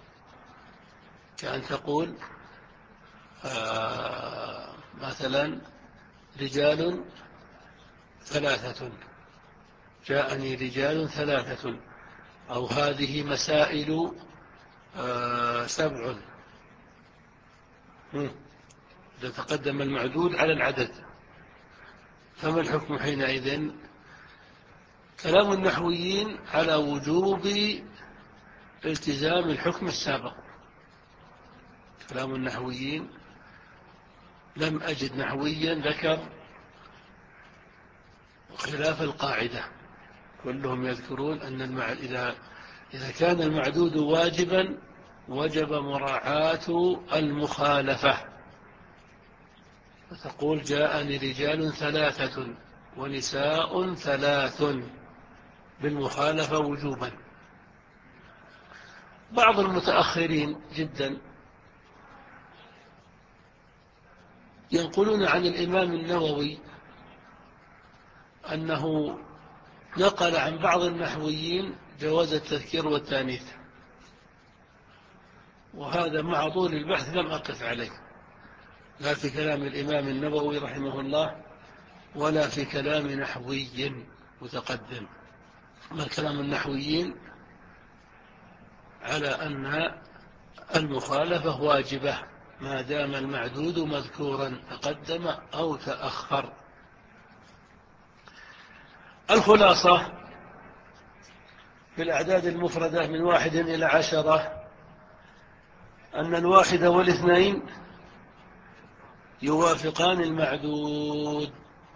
كأن تقول آه مثلا رجال ثلاثة، جاءني رجال ثلاثة، أو هذه مسائل آه سبع، إذا تقدم المعدود على العدد فما الحكم حينئذ؟ كلام النحويين على وجوب التزام الحكم السابق. كلام النحويين لم أجد نحويا ذكر خلاف القاعدة، كلهم يذكرون أن المع... إذا... إذا كان المعدود واجبا وجب مراعاة المخالفة، فتقول جاءني رجال ثلاثة ونساء ثلاث بالمخالفة وجوبا. بعض المتأخرين جدا ينقلون عن الإمام النووي أنه نقل عن بعض النحويين جواز التذكير والتانيث، وهذا مع طول البحث لم أقف عليه، لا في كلام الإمام النووي رحمه الله ولا في كلام نحوي متقدم. ما كلام النحويين على أن المخالفة واجبة ما دام المعدود مذكورا تقدم أو تأخر. الخلاصة في الأعداد المفردة من واحد إلى عشرة أن الواحد والاثنين يوافقان المعدود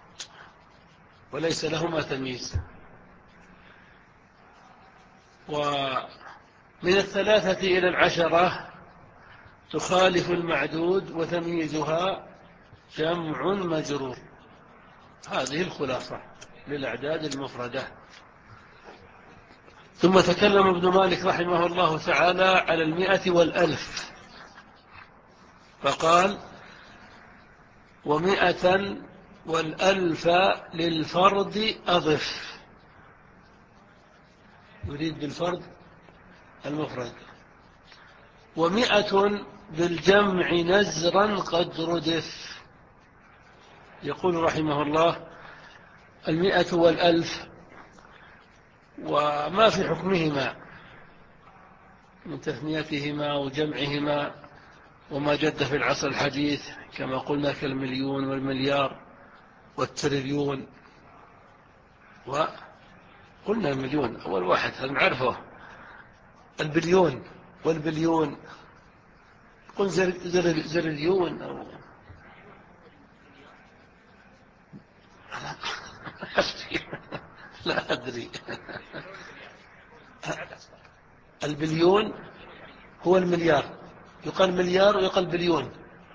وليس لهما تمييز، ومن الثلاثة إلى العشرة تخالف المعدود وتمييزها جمع مجرور. هذه الخلاصة للأعداد المفردة. ثم تكلم ابن مالك رحمه الله تعالى على المئة والألف فقال ومئة والألف للفرد أضف، يريد بالفرد المفرد، ومئة بالجمع نزرا قد ردف. يقول رحمه الله المئة والألف وما في حكمهما من تثنيتهما وجمعهما وما جد في العصر الحديث كما قلنا كالمليون والمليار والتريليون، وقلنا المليون أول واحد هذا نعرفه، البليون والبليون قل زر زر زرليون أو لا أدري. البليون هو المليار، يقال مليار ويقال بليون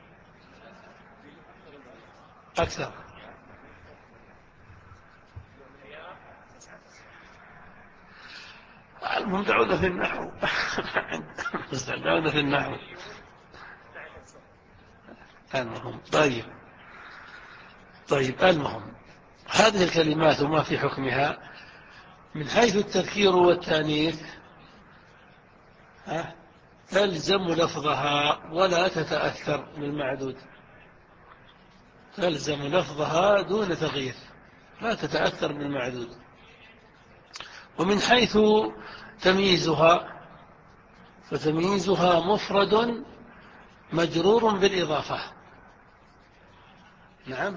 أكثر. المهم دعونا في النحو. دعونا في النحو. المهم طيب طيب المهم هذه الكلمات وما في حكمها من حيث التذكير والتانيث تلزم لفظها ولا تتأثر بالمعدود. تلزم لفظها دون تغيير، لا تتأثر بالمعدود. ومن حيث تمييزها فتمييزها مفرد مجرور بالإضافة. نعم،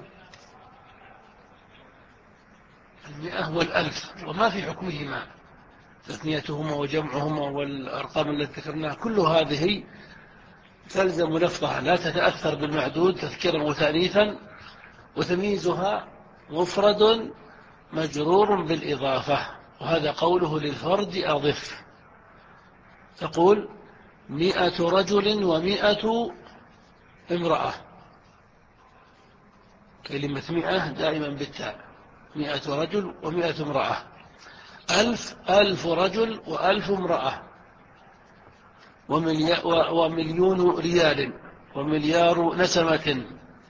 المئة والألف وما في حكمهما تثنيتهما وجمعهما والأرقام التي ذكرناها كل هذه تلزم لفظها لا تتأثر بالمعدود تذكيرا وتأنيثا، وتمييزها مفرد مجرور بالإضافة. وهذا قوله للفرد أضف، تقول مئة رجل ومئة امرأة. كلمة مئة دائما بالتاء، مئة رجل ومئة امرأة. ألف ألف رجل وألف امرأة. ومليون ريال ومليار نسمة.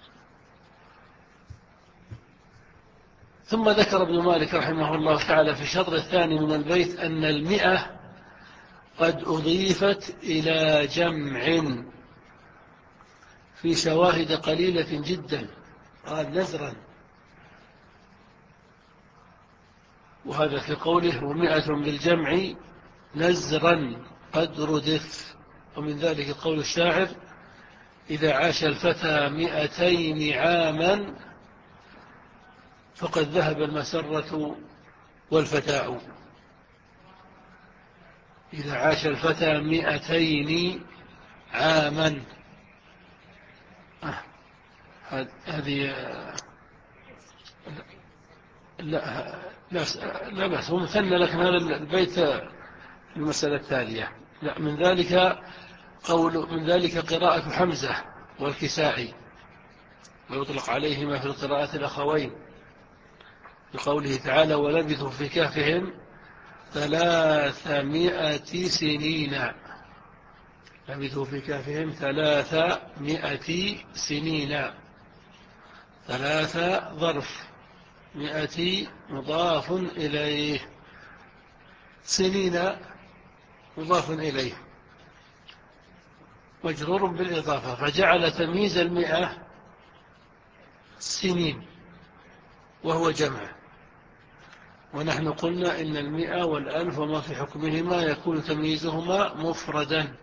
ثم ذكر ابن مالك رحمه الله تعالى في الشطر الثاني من البيت أن المئة قد أضيفت إلى جمع في شواهد قليلة جدا، قال نزرا، وهذا في قوله ومئة بالجمع نزرا قد ردف. ومن ذلك قول الشاعر إذا عاش الفتى مئتين عاما فقد ذهب المسرة والفتاء. إذا عاش الفتى مئتين عاما. آه. هذه لا لا لا بس هو مثنى، لكن هذا البيت المسألة التالية. لا، من ذلك قول من ذلك قراءة حمزة والكسائي، ويطلق عليهما في القراءة الأخوين بقوله تعالى ولبثوا في كهفهم ثلاثمائة سنين. لبثوا في كهفهم ثلاثمائة سنين. ثلاثة ظرف، مئة مضاف إليه، سنين مضاف إليه مجرور بالإضافة، فجعل تمييز المئة سنين وهو جمع. ونحن قلنا إن المئة والألف وما في حكمهما يكون تمييزهما مفردا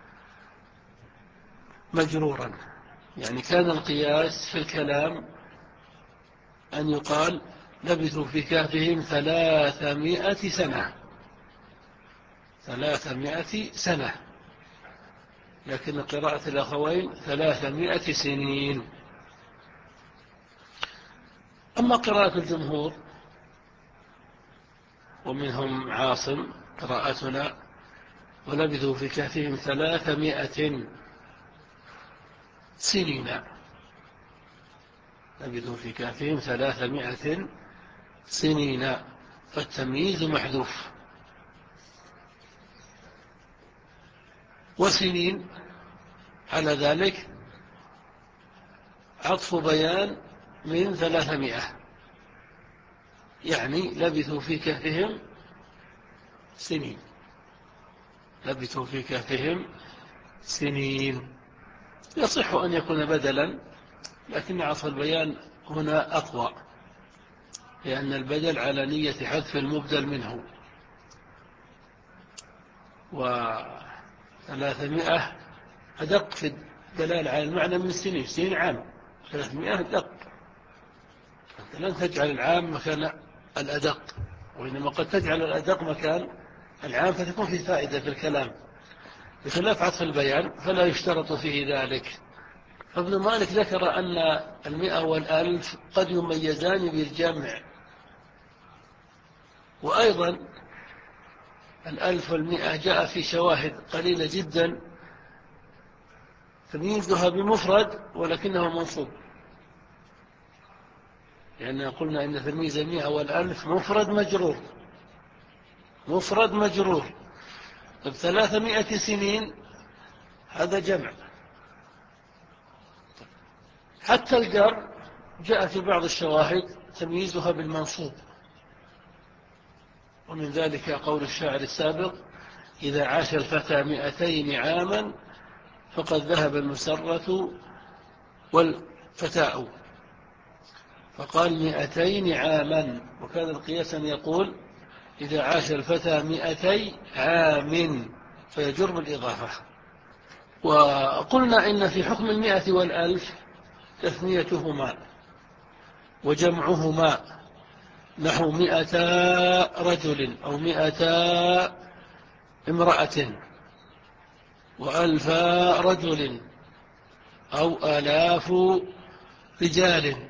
مجرورا. يعني كان القياس في الكلام أن يقال لبثوا في كهفهم ثلاثمائة سنة، ثلاثمائة سنة، لكن قراءة الأخوين ثلاثمائة سنين. أما قراءة الجمهور ومنهم عاصم قراءتنا ولبثوا في كهفهم ثلاثمائة سنين. لبثوا في كهفهم ثلاثمائة سنين، فالتمييز محذوف. وسنين على ذلك عطف بيان من ثلاثمائة، يعني لبثوا في كهفهم سنين. لبثوا في كهفهم سنين يصح أن يكون بدلا، لكن عطف البيان هنا أقوى، لأن البدل على نية حذف المبدل منه. وثلاثمائة أدق في الدلالة على المعنى من سنين. سنين عام، ثلاثمائة أدق. أنت لن تجعل العام مكان الأدق، وإنما قد تجعل الأدق مكان العام، فتكون في فائدة في الكلام. بخلاف عطف البيان فلا يشترط فيه ذلك. فابن مالك ذكر أن المئة والألف قد يميزان بالجمع، وأيضا الألف والمئة جاء في شواهد قليلة جدا تمييزها بمفرد ولكنه منصوب، لأننا يعني قلنا إن تمييز المئة والألف مفرد مجرور، مفرد مجرور. طب ثلاثمائة سنين هذا جمع. حتى الجر جاء في بعض الشواهد تمييزها بالمنصوب، ومن ذلك قول الشاعر السابق: إذا عاش الفتى مئتين عاما فقد ذهب المسرة والفتاء، فقال مئتين عاما، وكان القياس أن يقول إذا عاش الفتى مئتي عام فيجر بالإضافة. وقلنا إن في حكم المئة والألف تثنيتهما وجمعهما، نحو مئتا رجل أو مئتا امرأة، وألفا رجل أو آلاف رجال،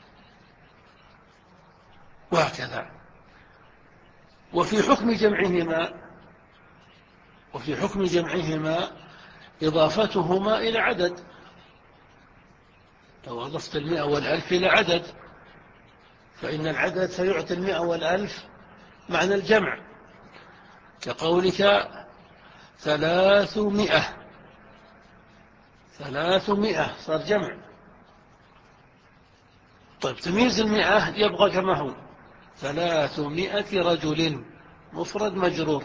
وهكذا. وفي حكم جمعهما وفي حكم جمعهما إضافتهما إلى عدد. لو أضفت المئة والألف إلى عدد فإن العدد سيعطي المئة والألف معنى الجمع، كقولك ثلاثمائة، ثلاثمائة صار جمع. طيب تمييز المئة يبقى كما هو، ثلاثمائة رجل مفرد مجرور،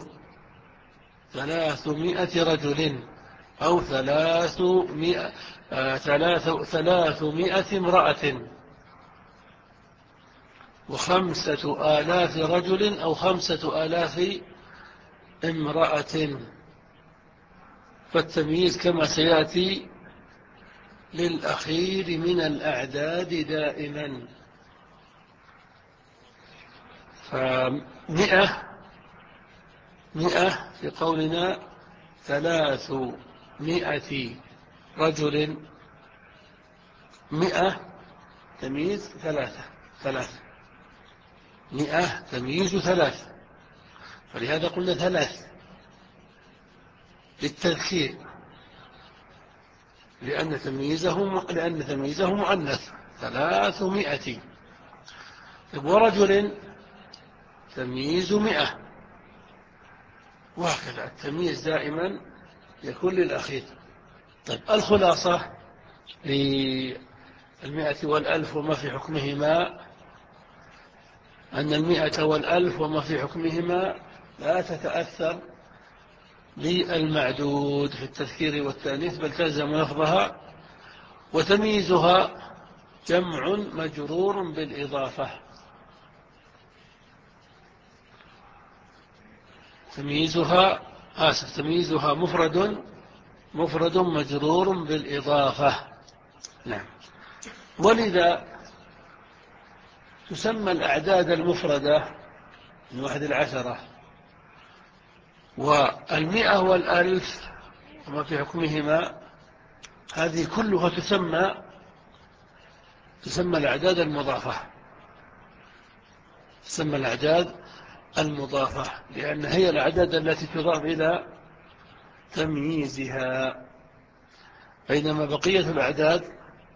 ثلاثمائة رجل أو ثلاثمائة, ثلاث ثلاثمائة امرأة، وخمسة آلاف رجل أو خمسة آلاف امرأة. فالتمييز كما سيأتي للأخير من الأعداد دائما. فمئة مئة في قولنا ثلاثمائة رجل، مئة تمييز ثلاثة ثلاثة مئة تمييز ثلاثة، فلهذا قلنا ثلاث للتذكير، لأن تمييزه لأن تمييزه مؤنث، ثلاثمائة. ورجل تمييز مئة، وهكذا التمييز دائما يكون للأخير. طيب الخلاصة للمئة والألف وما في حكمهما أن المئة والألف وما في حكمهما لا تتأثر بالمعدود في التذكير والتأنيث، بل تلزم لفظها، وتمييزها جمع مجرور بالإضافة. تمييزها آسف تمييزها مفرد مفرد مجرور بالإضافة. نعم. ولذا تسمى الأعداد المفردة من واحد العشرة، والمئة والألف وما في حكمهما هذه كلها تسمى تسمى الأعداد المضافة، تسمى الأعداد المضافة، لأن هي الأعداد التي تضاف إلى تمييزها، بينما بقية الأعداد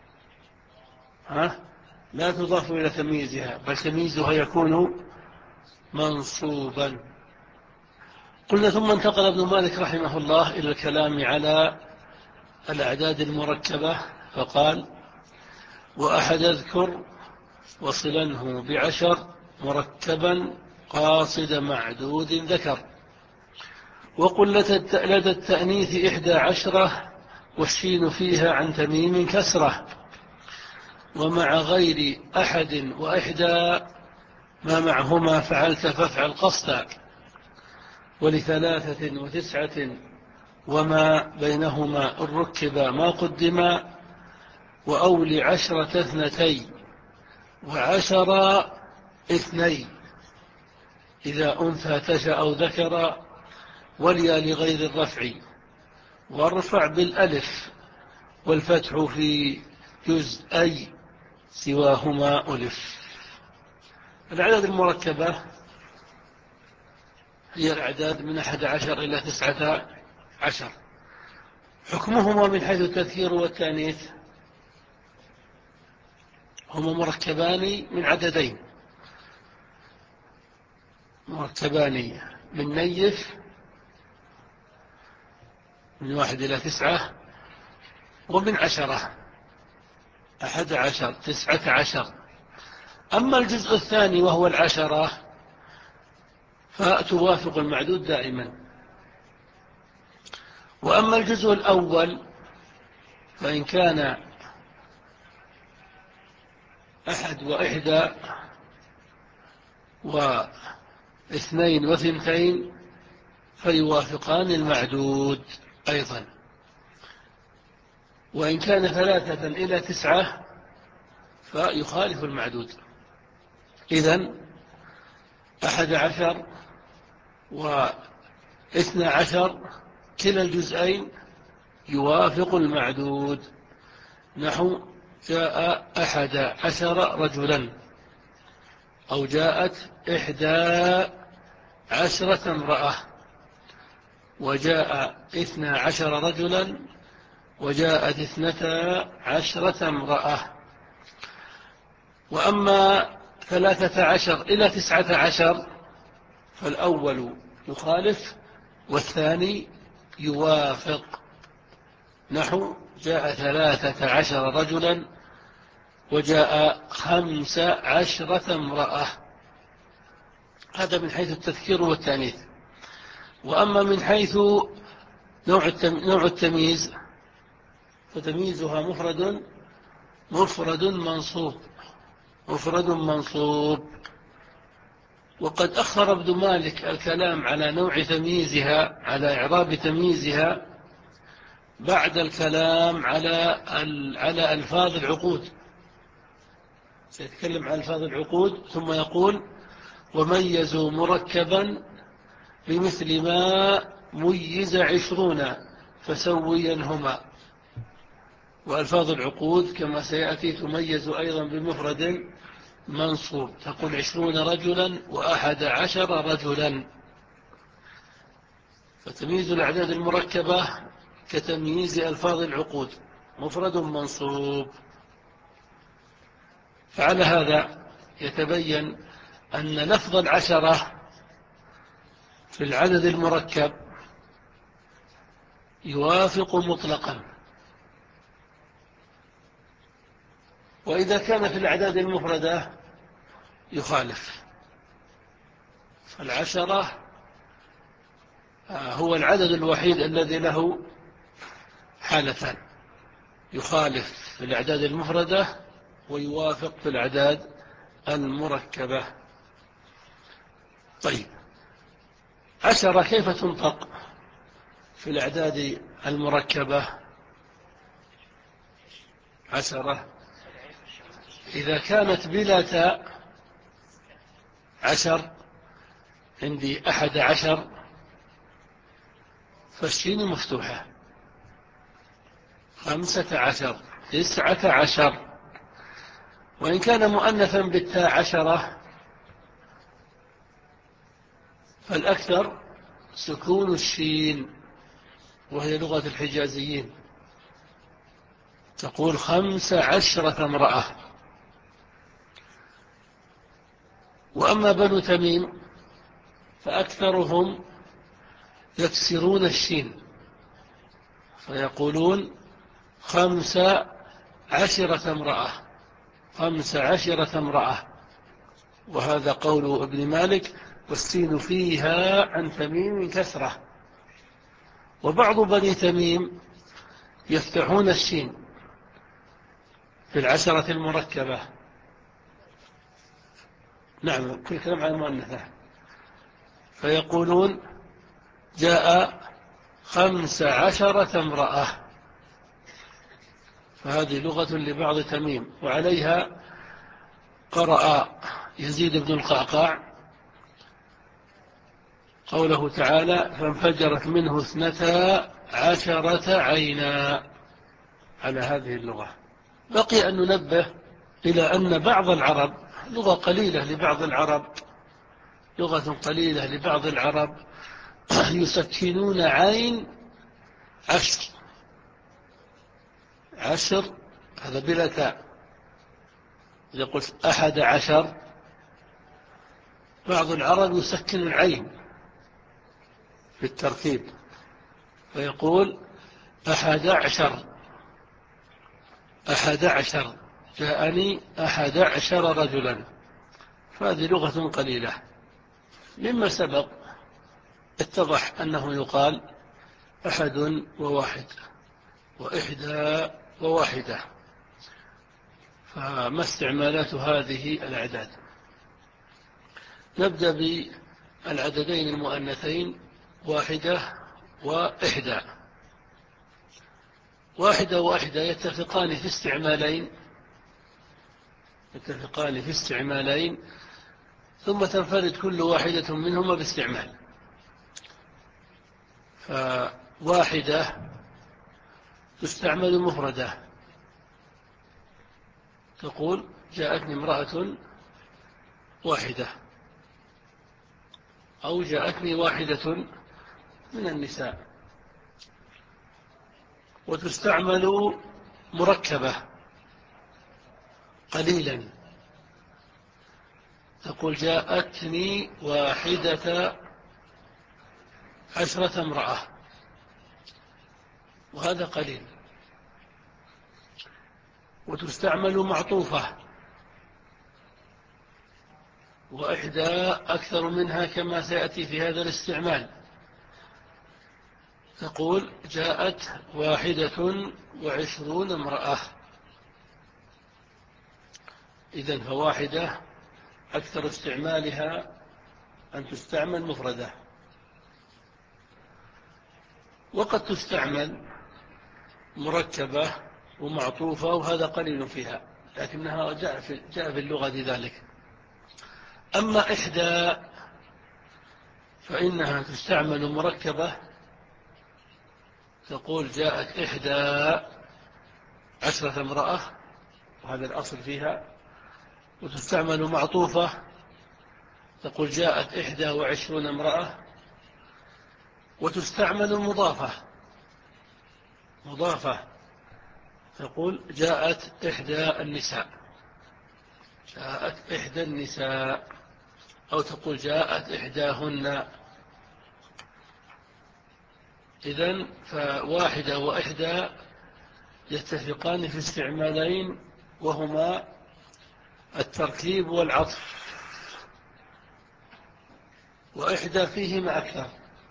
ها لا تضاف إلى تمييزها، بل تمييزها يكون منصوبا. قلنا ثم انتقل ابن مالك رحمه الله إلى الكلام على الأعداد المركبة، فقال: وأحد اذكر وصلنه بعشر مركبا قاصد معدود ذكر، وقل لدى التأنيث إحدى عشرة والشين فيها عن تميم كسرة، ومع غير أحد وإحدى ما معهما فعلت فافعل قصدا، ولثلاثة وتسعة وما بينهما الركب ما قدما، وأول عشرة اثنتي وعشر اثني إذا أنثى تشأ أو ذكر، وليا لغير الرفع والرفع بالألف والفتح في جزء سواهما ألف. الأعداد المركبة هي الأعداد من أحد عشر إلى تسعة عشر. حكمهما من حيث التذكير والتانيث هما مركبان من عددين، مركبان من نيف من واحد إلى تسعة، ومن عشرة أحد عشر تسعة عشر. أما الجزء الثاني وهو العشرة فتوافق المعدود دائما. وأما الجزء الأول فإن كان أحد وإحدى واثنين وثنتين فيوافقان المعدود أيضا. وإن كان ثلاثة إلى تسعة فيخالف المعدود. إذن أحد عشر واثنى عشر كلا الجزئين يوافق المعدود. نحو جاء أحد عشر رجلا، أو جاءت إحدى عشرة امرأة، وجاء اثنى عشر رجلا، وجاءت اثنتا عشرة امرأة. وأما ثلاثة عشر إلى تسعة عشر فالأول يخالف والثاني يوافق. نحو جاء ثلاثة عشر رجلا وجاء خمس عشرة امرأة. هذا من حيث التذكير والتانيث. وأما من حيث نوع التمييز فتمييزها مفرد مفرد منصوب مفرد منصوب. وقد أخر ابن مالك الكلام على نوع تمييزها، على إعراب تمييزها، بعد الكلام على على ألفاظ العقود. سيتكلم عن ألفاظ العقود ثم يقول: وميزوا مركبا بمثل ما ميز عشرون فسوينهما. وألفاظ العقود كما سيأتي تميز أيضا بمفرد منصوب، تقول عشرون رجلا وأحد عشر رجلا. فتمييز الأعداد المركبة كتمييز ألفاظ العقود، مفرد منصوب. فعلى هذا يتبين أن لفظ العشرة في العدد المركب يوافق مطلقا، وإذا كان في الأعداد المفردة يخالف. فالعشرة هو العدد الوحيد الذي له حالتان، يخالف في الأعداد المفردة ويوافق في الأعداد المركبة. طيب، عشرة كيف تنطق في الأعداد المركبة؟ عشرة إذا كانت بلا تاء عشر، عندي أحد عشر فالشين مفتوحة، خمسة عشر تسعة عشر. وإن كان مؤنثا بالتاء عشرة فالأكثر سكون الشين، وهي لغة الحجازيين، تقول خمس عشرة امرأة. وأما بنو تميم فأكثرهم يكسرون الشين فيقولون خمس عشرة امرأة خمس عشرة امرأة. وهذا قول ابن مالك: والسين فيها عن تميم كسرة. وبعض بني تميم يفتحون الشين في العشرة المركبة. نعم، كل كلام عن المؤنثة. فيقولون جاء خمس عشرة امرأة، فهذه لغة لبعض تميم، وعليها قرأ يزيد بن القعقاع قوله تعالى فانفجرت منه اثنتا عشرة عينا على هذه اللغة. بقي أن ننبه إلى أن بعض العرب لغة قليلة لبعض العرب لغة قليلة لبعض العرب يسكنون عين عشر عشر هذا بلا تاء. إذا قلت أحد عشر بعض العرب يسكن العين في التركيب فيقول أحد عشر أحد عشر جاءني أحد عشر رجلا. فهذه لغة قليلة. مما سبق اتضح أنه يقال أحد وواحد وإحدى وواحدة. فما استعمالات هذه الأعداد؟ نبدأ بالعددين المؤنثين واحدة وإحدى. واحدة وإحدى يتفقان في استعمالين يتفقان في استعمالين ثم تنفرد كل واحدة منهما باستعمال. فواحدة تستعمل مفردة تقول جاءتني امرأة واحدة أو جاءتني واحدة من النساء. وتستعمل مركبة قليلا تقول جاءتني واحدة عشرة امرأة وهذا قليل. وتستعمل معطوفة وإحدى أكثر منها كما سيأتي في هذا الاستعمال تقول جاءت واحدة وعشرون امرأة. إذن فواحدة أكثر استعمالها أن تستعمل مفردة. وقد تستعمل مركبة ومعطوفة وهذا قليل فيها لكنها جاء في, جاء في اللغة ذلك. أما إحدى فإنها تستعمل مركبة تقول جاءت إحدى عشرة امرأة وهذا الأصل فيها. وتستعمل معطوفة تقول جاءت إحدى وعشرون امرأة. وتستعمل مضافة مضافة تقول جاءت إحدى النساء جاءت إحدى النساء أو تقول جاءت إحداهن. إذن فواحدة وإحدى يتفقان في استعمالين وهما التركيب والعطف. وإحدى فيهما أكثر.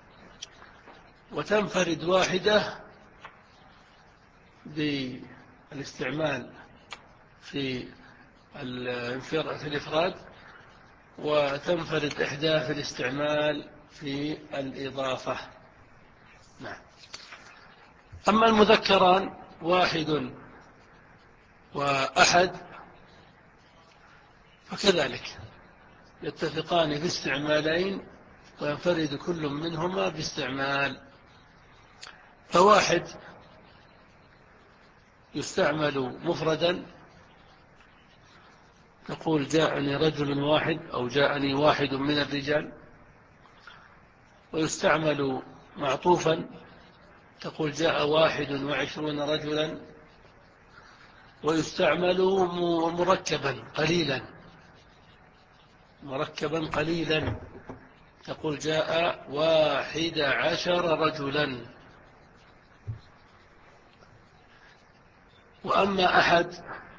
وتنفرد واحدة بالاستعمال في الإفراد وتنفرد إحدى في الاستعمال في الإضافة. نعم. أما المذكران واحد وأحد فكذلك يتفقان في استعمالين وينفرد كل منهما باستعمال. فواحد يستعمل مفردا تقول جاءني رجل واحد أو جاءني واحد من الرجال. ويستعمل معطوفا تقول جاء واحد وعشرون رجلا. ويستعمل مركبا قليلا مركبا قليلا تقول جاء واحد عشر رجلا. وأما أحد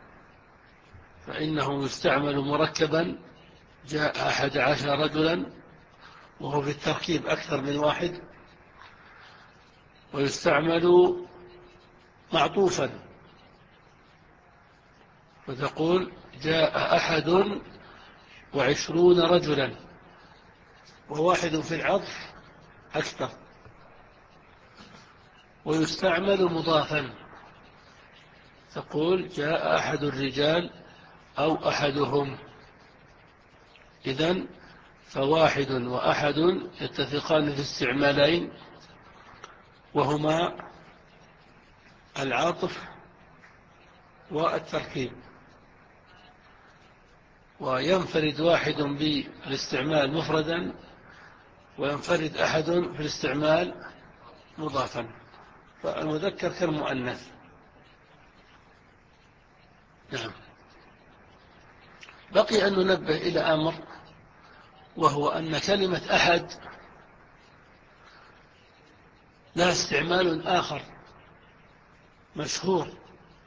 فإنه يستعمل مركبا جاء أحد عشر رجلا وهو في التركيب أكثر من واحد. ويستعمل معطوفا وتقول جاء أحد وعشرون رجلا وواحد في العطف أكثر. ويستعمل مضافا تقول جاء أحد الرجال أو أحدهم. إذن فواحد وأحد يتفقان في استعمالين، وهما العطف والتركيب، وينفرد واحد بالاستعمال مفردا، وينفرد أحد في الاستعمال مضافا، فالمذكر كالمؤنث. نعم. بقي أن ننبه إلى أمر، وهو أن كلمة أحد لها استعمال آخر مشهور،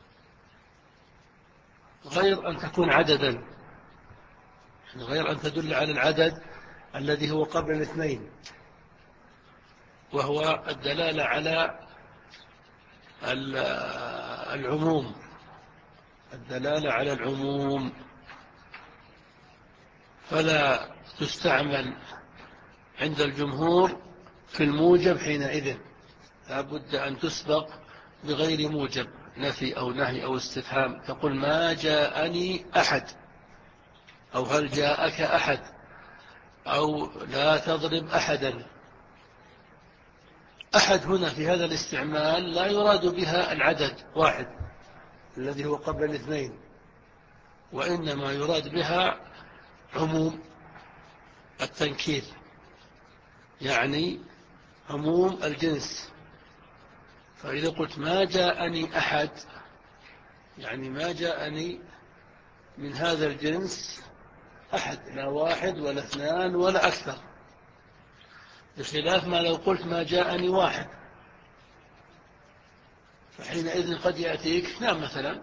غير أن تكون عددا، غير أن تدل على العدد الذي هو قبل الاثنين، وهو الدلالة على العموم، الدلالة على العموم، فلا تستعمل عند الجمهور في الموجب حينئذ، لا بد أن تسبق بغير موجب، نفي أو نهي أو استفهام، تقول ما جاءني أحد، أو هل جاءك أحد، أو لا تضرب أحدا. أحد هنا في هذا الاستعمال لا يراد بها العدد واحد الذي هو قبل الاثنين، وإنما يراد بها عموم التنكير، يعني عموم الجنس. فإذا قلت ما جاءني أحد، يعني ما جاءني من هذا الجنس أحد، لا واحد ولا اثنان ولا أكثر، بخلاف ما لو قلت ما جاءني واحد، فحينئذ قد يأتيك اثنان مثلا،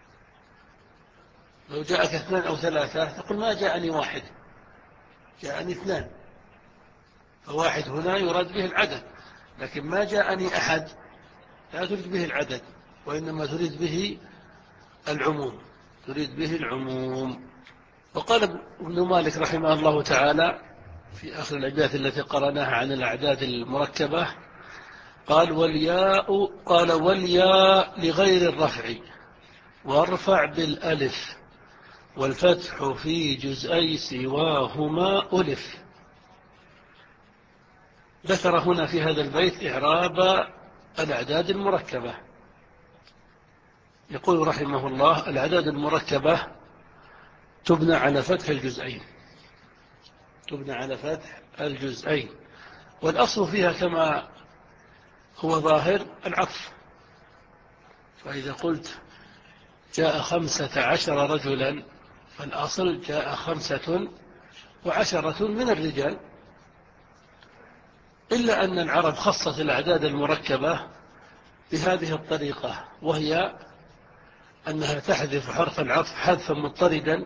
لو جاءك اثنان أو ثلاثة تقول ما جاءني واحد، جاءني اثنان، فواحد هنا يراد به العدد، لكن ما جاءني أحد لا تريد به العدد، وإنما تريد به العموم، تريد به العموم. وقال ابن مالك رحمه الله تعالى في آخر الأبيات التي قرأناها عن الأعداد المركبة، قال والياء قال والياء لغير الرفع وارفع بالألف، والفتح في جزئي سواهما ألف. ذكر هنا في هذا البيت إعراب الأعداد المركبة. يقول رحمه الله الأعداد المركبة تبنى على فتح الجزئين، تبنى على فتح الجزئين، والأصل فيها كما هو ظاهر العطف. فإذا قلت جاء خمسة عشر رجلا، فالأصل جاء خمسة وعشرة من الرجال، إلا أن العرب خصت الأعداد المركبة بهذه الطريقة، وهي أنها تحذف حرف العطف حذفا مضطردا،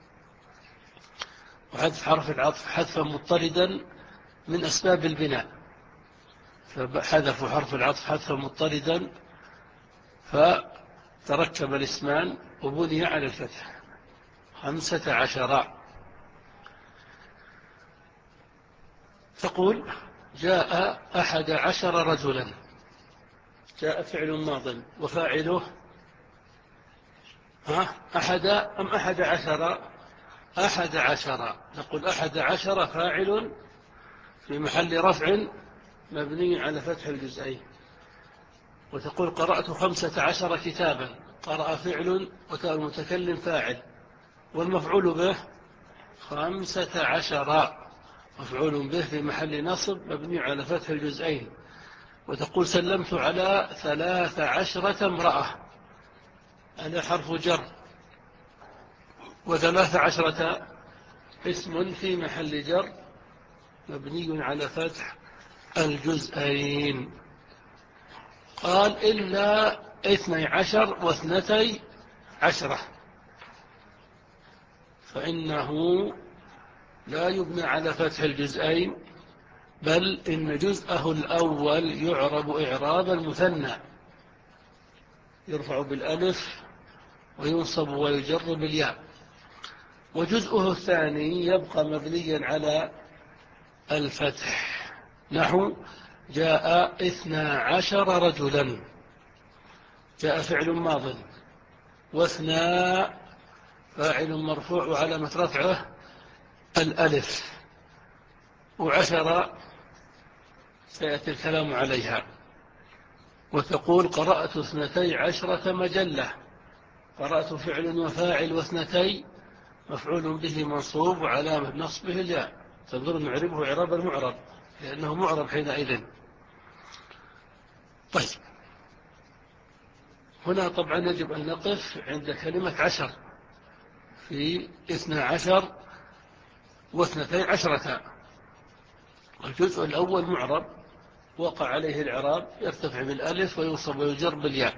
وحذف حرف العطف حذفا مضطردا من أسباب البناء، فحذفوا حرف العطف حذفا مضطردا فتركب الاسمان وبني على الفتح. خمسة عشر تقول جاء أحد عشر رجلا، جاء فعل ماض وفاعله ها أحد أم أحد عشر؟ أحد عشر. نقول أحد عشر فاعل في محل رفع مبني على فتح الجزئين. وتقول قرأت خمسة عشر كتابا، قرأ فعل وتاء المتكلم فاعل، والمفعول به خمسة عشر مفعول به في محل نصب مبني على فتح الجزئين. وتقول سلمت على ثلاث عشرة امرأة، أنا حرف جر، وثلاث عشرة اسم في محل جر مبني على فتح الجزئين. قال إلا اثني عشر واثنتي عشرة، فإنه لا يبنى على فتح الجزئين، بل إن جزءه الأول يعرب إعراب المثنى، يرفع بالألف وينصب ويجر بالياء، وجزءه الثاني يبقى مبنيا على الفتح، نحو جاء اثنا عشر رجلا، جاء فعل ماض، واثنى فاعل مرفوع وعلامة رفعه الألف، وعشرة سيأتي الكلام عليها. وتقول قرأت اثنتي عشرة مجلة. قرأت فعل وفاعل، واثنتي مفعول به منصوب وعلامة نصبه الياء. تنظر نعربه إعراب المعرب لأنه معرب حينئذ. طيب، هنا طبعا يجب أن نقف عند كلمة عشر في اثنى عشر واثنتي عشرة. الجزء الأول معرب وقع عليه الإعراب، يرتفع بالألف ويوصب ويجر بالياء.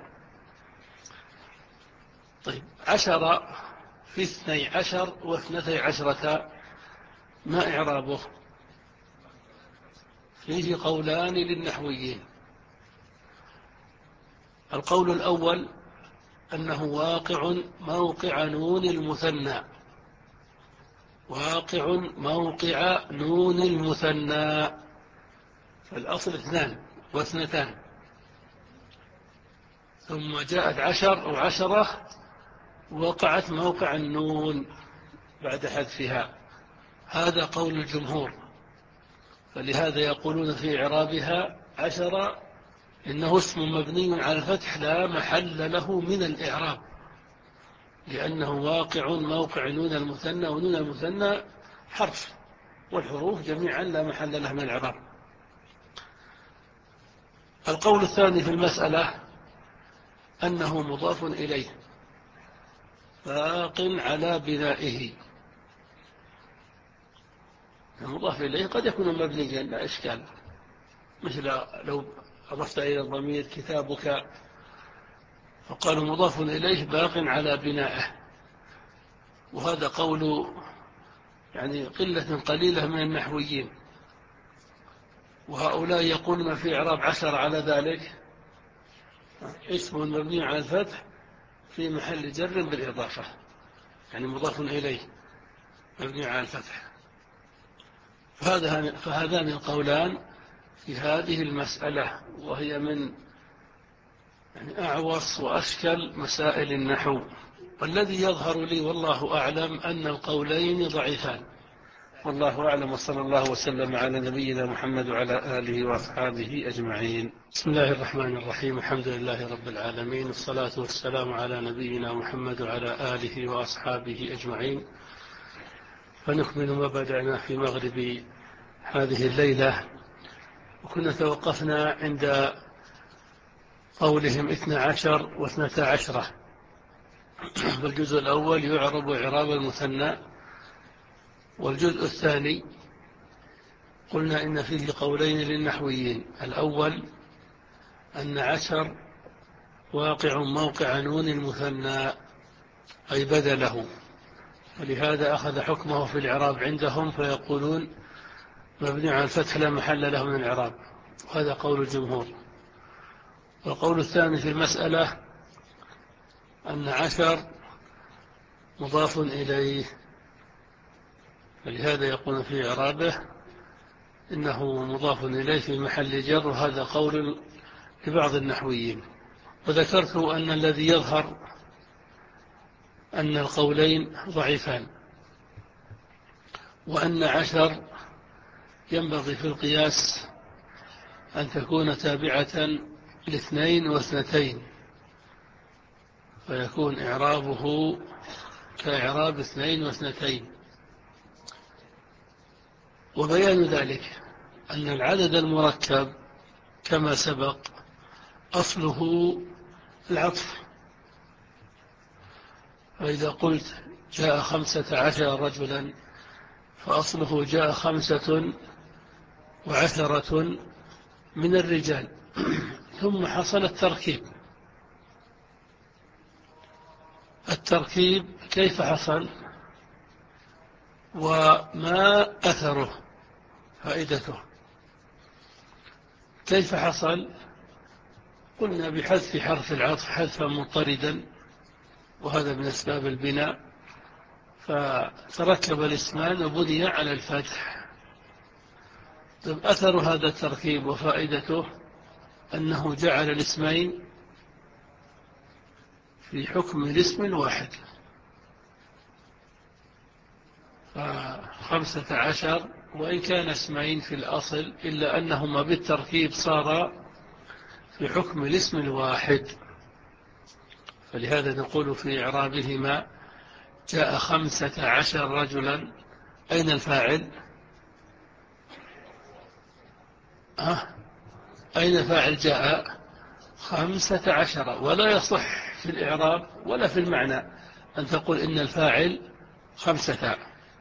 طيب، عشر في اثني عشر واثنتي عشرة ما إعرابه؟ فيه قولان للنحويين. القول الأول أنه واقع موقع نون المثنى، واقع موقع نون المثنى، فالأصل اثنان واثنتان، ثم جاءت عشر أو عشرة وقعت موقع النون بعد حذفها. هذا قول الجمهور، فلهذا يقولون في إعرابها عشرة إنه اسم مبني على الفتح لا محل له من الإعراب، لأنه واقع موقع نون المثنى، ونون المثنى حرف، والحروف جميعا لا محل لها من الإعراب. القول الثاني في المسألة أنه مضاف إليه باق على بنائه. المضاف إليه قد يكون مبنيا لا إشكال، مثل لو أضفت إلى الضمير كتابك، فقالوا مضاف إليه باق على بنائه. وهذا قول يعني قلة قليلة من النحويين، وهؤلاء يقولون في إعراب عشر على ذلك اسم مبني على الفتح في محل جر بالإضافة، يعني مضاف إليه مبني على الفتح. فهذان القولان في هذه المسألة، وهي من يعني أعوص وأشكل مسائل النحو. والذي يظهر لي والله أعلم أن القولين ضعيفان، والله أعلم. وصلى الله وسلم على نبينا محمد وعلى آله وأصحابه أجمعين. بسم الله الرحمن الرحيم. الحمد لله رب العالمين، والصلاة والسلام على نبينا محمد وعلى آله وأصحابه أجمعين. فنكمل ما بدأنا في مغرب هذه الليلة، وكنا توقفنا عند قولهم اثنى عشر واثنتا عشرة. والجزء الأول يعرب إعراب المثنى، والجزء الثاني قلنا إن فيه قولين للنحويين. الأول أن عشر واقع موقع نون المثنى أي بدله، ولهذا أخذ حكمه في الإعراب عندهم، فيقولون مبني على الفتح لا محل له من الإعراب. وهذا قول الجمهور. والقول الثاني في المسألة أن عشر مضاف إليه، فلهذا يقول في إعرابه إنه مضاف إليه في محل جر، وهذا قول لبعض النحويين. وذكرت أن الذي يظهر أن القولين ضعيفان، وأن عشر ينبغي في القياس أن تكون تابعة لاثنين واثنتين، فيكون إعرابه كإعراب اثنين واثنتين. وبيان ذلك أن العدد المركب كما سبق أصله العطف، فإذا قلت جاء خمسة عشر رجلا فأصله جاء خمسة وعشرة من الرجال. ثم حصل التركيب. التركيب كيف حصل وما أثره فائدته؟ كيف حصل؟ قلنا بحذف حرف العطف حذفا مضطردا، وهذا من أسباب البناء، فتركب الاسمان وبني على الفتح. طيب، أثر هذا التركيب وفائدته أنه جعل الاسمين في حكم الاسم الواحد، فخمسة عشر وإن كان اسمين في الأصل إلا أنهما بالتركيب صار في حكم الاسم الواحد. فلهذا نقول في إعرابهما جاء خمسة عشر رجلا، أين الفاعل؟ أه؟ أين فاعل جاء خمسة عشر؟ ولا يصح في الإعراب ولا في المعنى أن تقول إن الفاعل خمسة،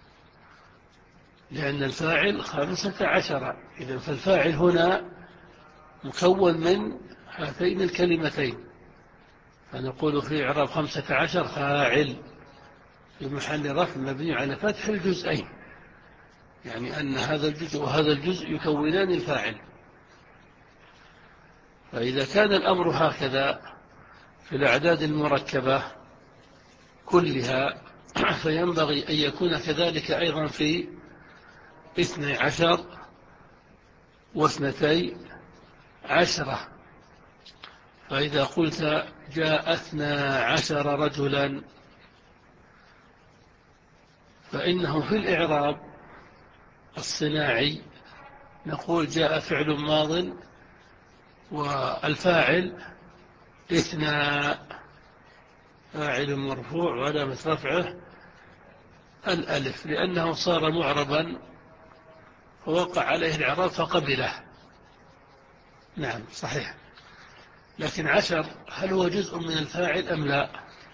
لأن الفاعل خمسة عشر. إذن فالفاعل هنا مكون من هاتين الكلمتين، فنقول في إعراب خمسة عشر فاعل في محل رفع مبني على فتح الجزئين، يعني أن هذا الجزء وهذا الجزء يكونان الفاعل. فإذا كان الأمر هكذا في الأعداد المركبة كلها فينبغي أن يكون كذلك أيضا في اثني عشر واثنتي عشرة. فإذا قلت جاء اثنى عشر رجلا فإنه في الإعراب الصناعي نقول جاء فعل ماض والفاعل اثنى، فاعل مرفوع وعلامة رفعه الألف، لأنه صار معربا فوقع عليه الإعراب فقبله. نعم صحيح. لكن عشر هل هو جزء من الفاعل أم لا؟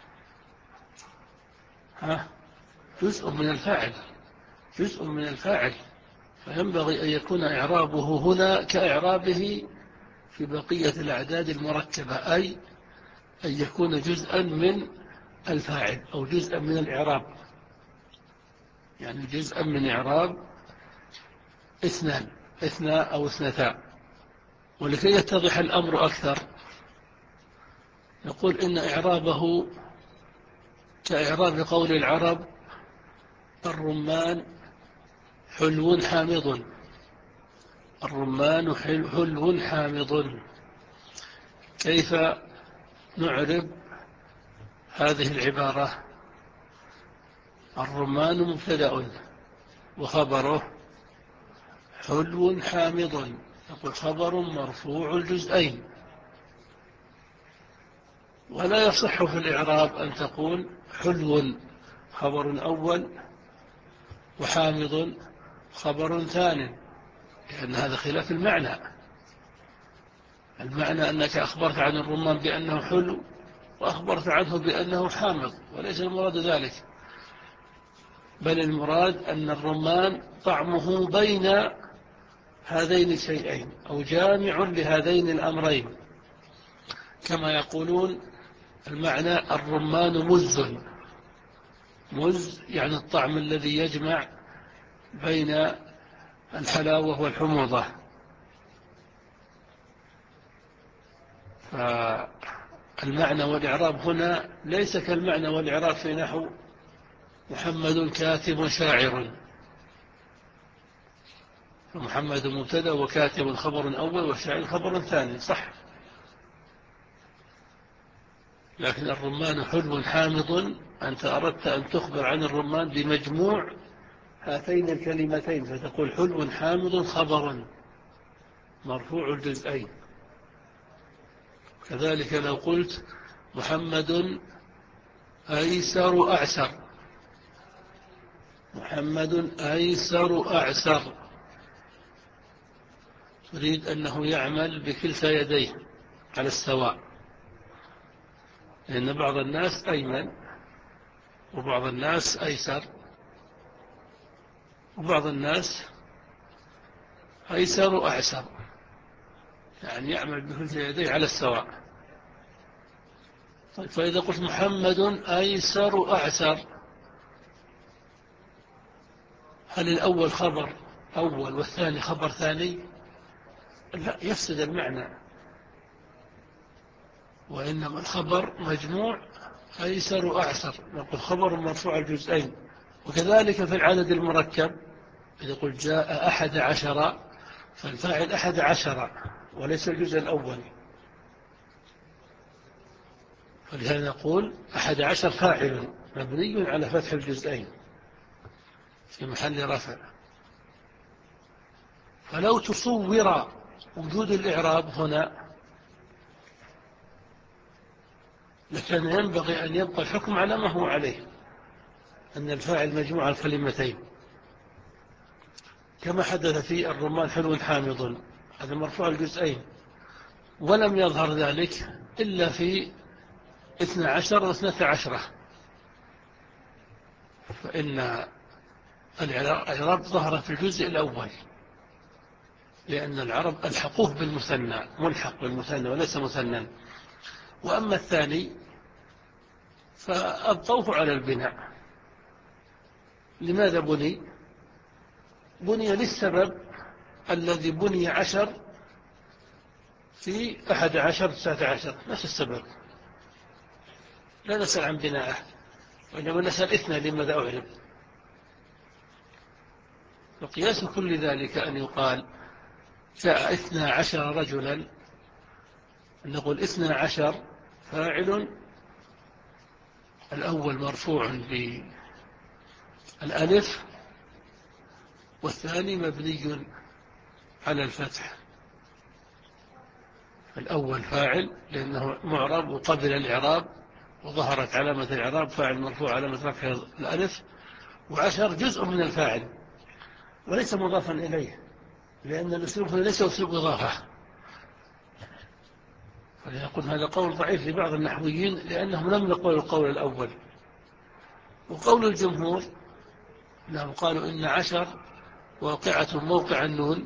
ها؟ جزء من الفاعل، جزء من الفاعل، فينبغي أن يكون إعرابه هنا كإعرابه في بقية الأعداد المركبة، أي أن يكون جزءا من الفاعل أو جزءا من الإعراب، يعني جزءا من إعراب اثنان اثنى أو اثنتا. ولكي يتضح الأمر أكثر نقول إن إعرابه كإعراب قول العرب الرمان حلو حامض، الرمان حلو حامض. كيف نعرب هذه العبارة؟ الرمان مبتدأ وخبره حلو حامض، نقول خبر مرفوع الجزئين. ولا يصح في الإعراب أن تقول حلو خبر أول وحامض خبر ثاني، لأن هذا خلاف المعنى. المعنى أنك أخبرت عن الرمان بأنه حلو وأخبرت عنه بأنه حامض، وليس المراد ذلك، بل المراد أن الرمان طعمه بين هذين الشيئين أو جامع لهذين الأمرين، كما يقولون المعنى الرمان مز، مز يعني الطعم الذي يجمع بين الحلاوة والحموضة. فالمعنى والإعراب هنا ليس كالمعنى والإعراب في نحو محمد كاتب شاعر، فمحمد مبتدأ وكاتب خبر أول والشاعر خبر ثاني، صح. لكن الرمان حلو حامض أنت أردت أن تخبر عن الرمان بمجموع هاتين الكلمتين، فتقول حلو حامض خبر مرفوع الجزئين. كذلك لو قلت محمد أيسر أعسر، محمد أيسر أعسر، تريد أنه يعمل بكلتا يديه على السواء، لأن بعض الناس أيمن وبعض الناس أيسر وبعض الناس أيسر أعسر، يعني يعمل بكلتا يديه على السواء. طيب فإذا قلت محمد أيسر أعسر، هل الأول خبر أول والثاني خبر ثاني؟ لا، يفسد المعنى، وإنما الخبر مجموع أيسر أعسر، نقول خبر مرفوع الجزئين. وكذلك في العدد المركب إذا قلت جاء أحد عشر فالفاعل أحد عشر وليس الجزء الأول، فلهذا نقول أحد عشر فاعل مبني على فتح الجزئين في محل رفع. فلو تصور وجود الإعراب هنا لكان ينبغي أن يبقى الحكم على ما هو عليه، أن الفاعل مجموع الكلمتين، كما حدث في الرمان حلو حامض، هذا مرفوع الجزئين، ولم يظهر ذلك إلا في اثنى عشر واثنة عشرة، فإن الإعراب ظهر في الجزء الأول، لأن العرب ألحقوه بالمثنى، ملحق بالمثنى وليس مثنى. وأما الثاني فأبقوه على البناء. لماذا بني؟ بني للسبب الذي بني عشر في أحد عشر تسعة عشر، نفس السبب، لا نسأل عن بناءه، وإنما نسأل إثنى لماذا أعرب. وقياس كل ذلك أن يقال جاء إثنى عشر رجلا، أن نقول إثنى عشر فاعل الأول مرفوع بالألف والثاني مبني على الفتح. الأول فاعل لأنه معرب وقبل الإعراب وظهرت علامة الإعراب، فاعل مرفوع علامة رفعه الألف، وعشر جزء من الفاعل وليس مضافا إليه، لأن الأسلوب ليس أسلوب إضافة. فليقول هذا قول ضعيف لبعض النحويين لأنهم لم يقولوا القول الأول. وقول الجمهور أنهم قالوا إن عشر واقعة موقع النون،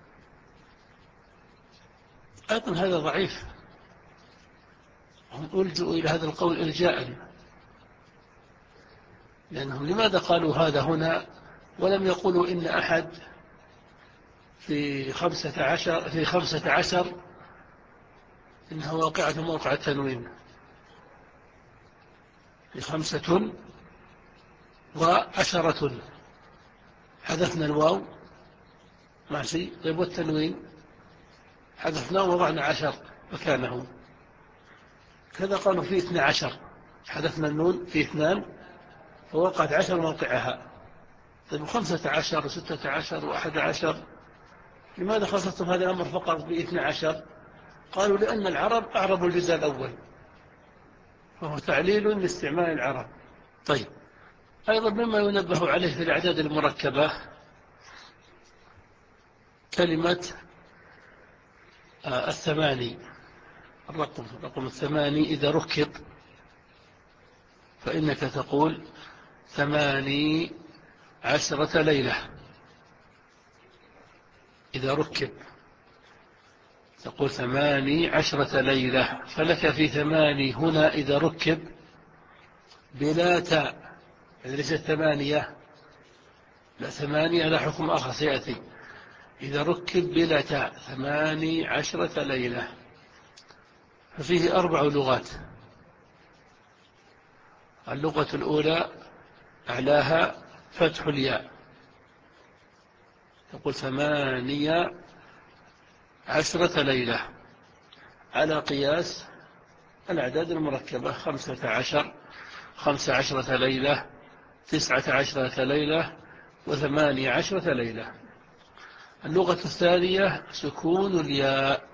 أيضا هذا ضعيف، هم ألجؤوا إلى هذا القول إلجاء، لأنهم لماذا قالوا هذا هنا ولم يقولوا إن أحد في خمسة عشر في خمسة عشر إنها واقعة موقع التنوين، في خمسة وعشرة حذفنا الواو ماشي، طيب والتنوين حذفناه وضعنا عشر مكانه. كذا قالوا في اثنى عشر حذفنا النون في اثنان فوقعت عشر موقعها. طيب خمسة عشر وستة عشر وأحد عشر، لماذا خصصتم هذا الأمر فقط باثنى عشر؟ قالوا لأن العرب أعربوا الجزء الأول، فهو تعليل لاستعمال العرب. طيب أيضا مما ينبه عليه في الأعداد المركبة كلمة الثماني، الرقم رقم الثماني إذا ركب فإنك تقول ثماني عشرة ليلة. إذا ركب تقول ثماني عشرة ليلة، فلك في ثماني هنا إذا ركب بلا تاء، ليست ثمانية، لا ثمانية لا حكم آخر سيأتي. إذا ركب بلا تاء ثماني عشرة ليلة، ففيه أربع لغات. اللغة الأولى أعلاها فتح الياء، تقول ثمانية عشرة ليلة على قياس الأعداد المركبة، خمسة عشر خمس عشرة ليلة، تسعة عشرة ليلة، وثمانية عشرة ليلة. اللغة الثانية سكون الياء،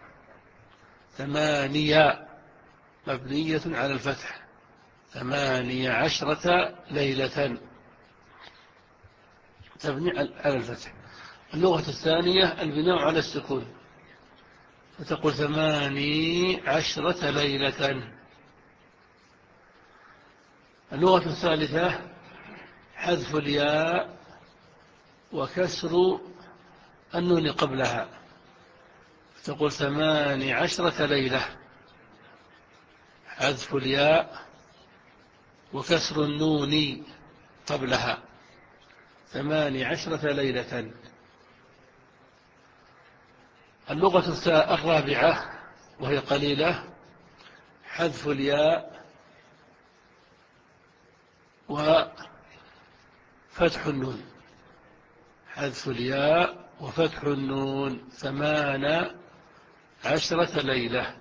ثمانية مبنية على الفتح، ثمانية عشرة ليلة تبني على الفتح. اللغة الثانية البناء على السكون، فتقول ثماني عشرة ليلة. اللغة الثالثة حذف الياء وكسر النون قبلها، فتقول ثماني عشرة ليلة، حذف الياء وكسر النون قبلها، ثماني عشرة ليلة. اللغة الرابعة وهي قليلة حذف الياء وفتح النون، حذف الياء وفتح النون، ثمان عشرة ليلة.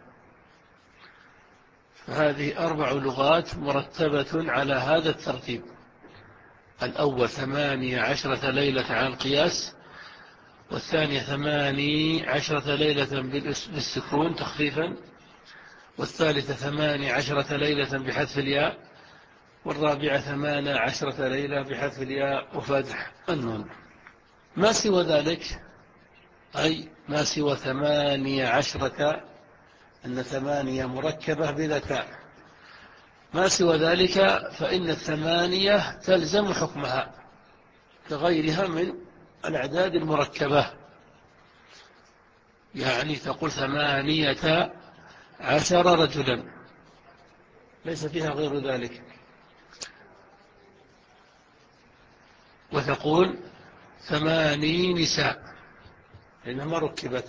فهذه أربع لغات مرتبة على هذا الترتيب. الأول ثمانية عشرة ليلة على القياس، والثانية ثماني عشرة ليلة بالسكون تخفيفا، والثالثة ثماني عشرة ليلة بحذف الياء، والرابعة ثمان عشرة ليلة بحذف الياء وفتح النون. ما سوى ذلك، أي ما سوى ثمانية عشرة، أن ثمانية مركبة بذكاء، ما سوى ذلك فإن الثمانية تلزم حكمها كغيرها من الأعداد المركبة. يعني تقول ثمانية عشر رجلا، ليس فيها غير ذلك. وتقول ثماني نساء، لأنها ركبت،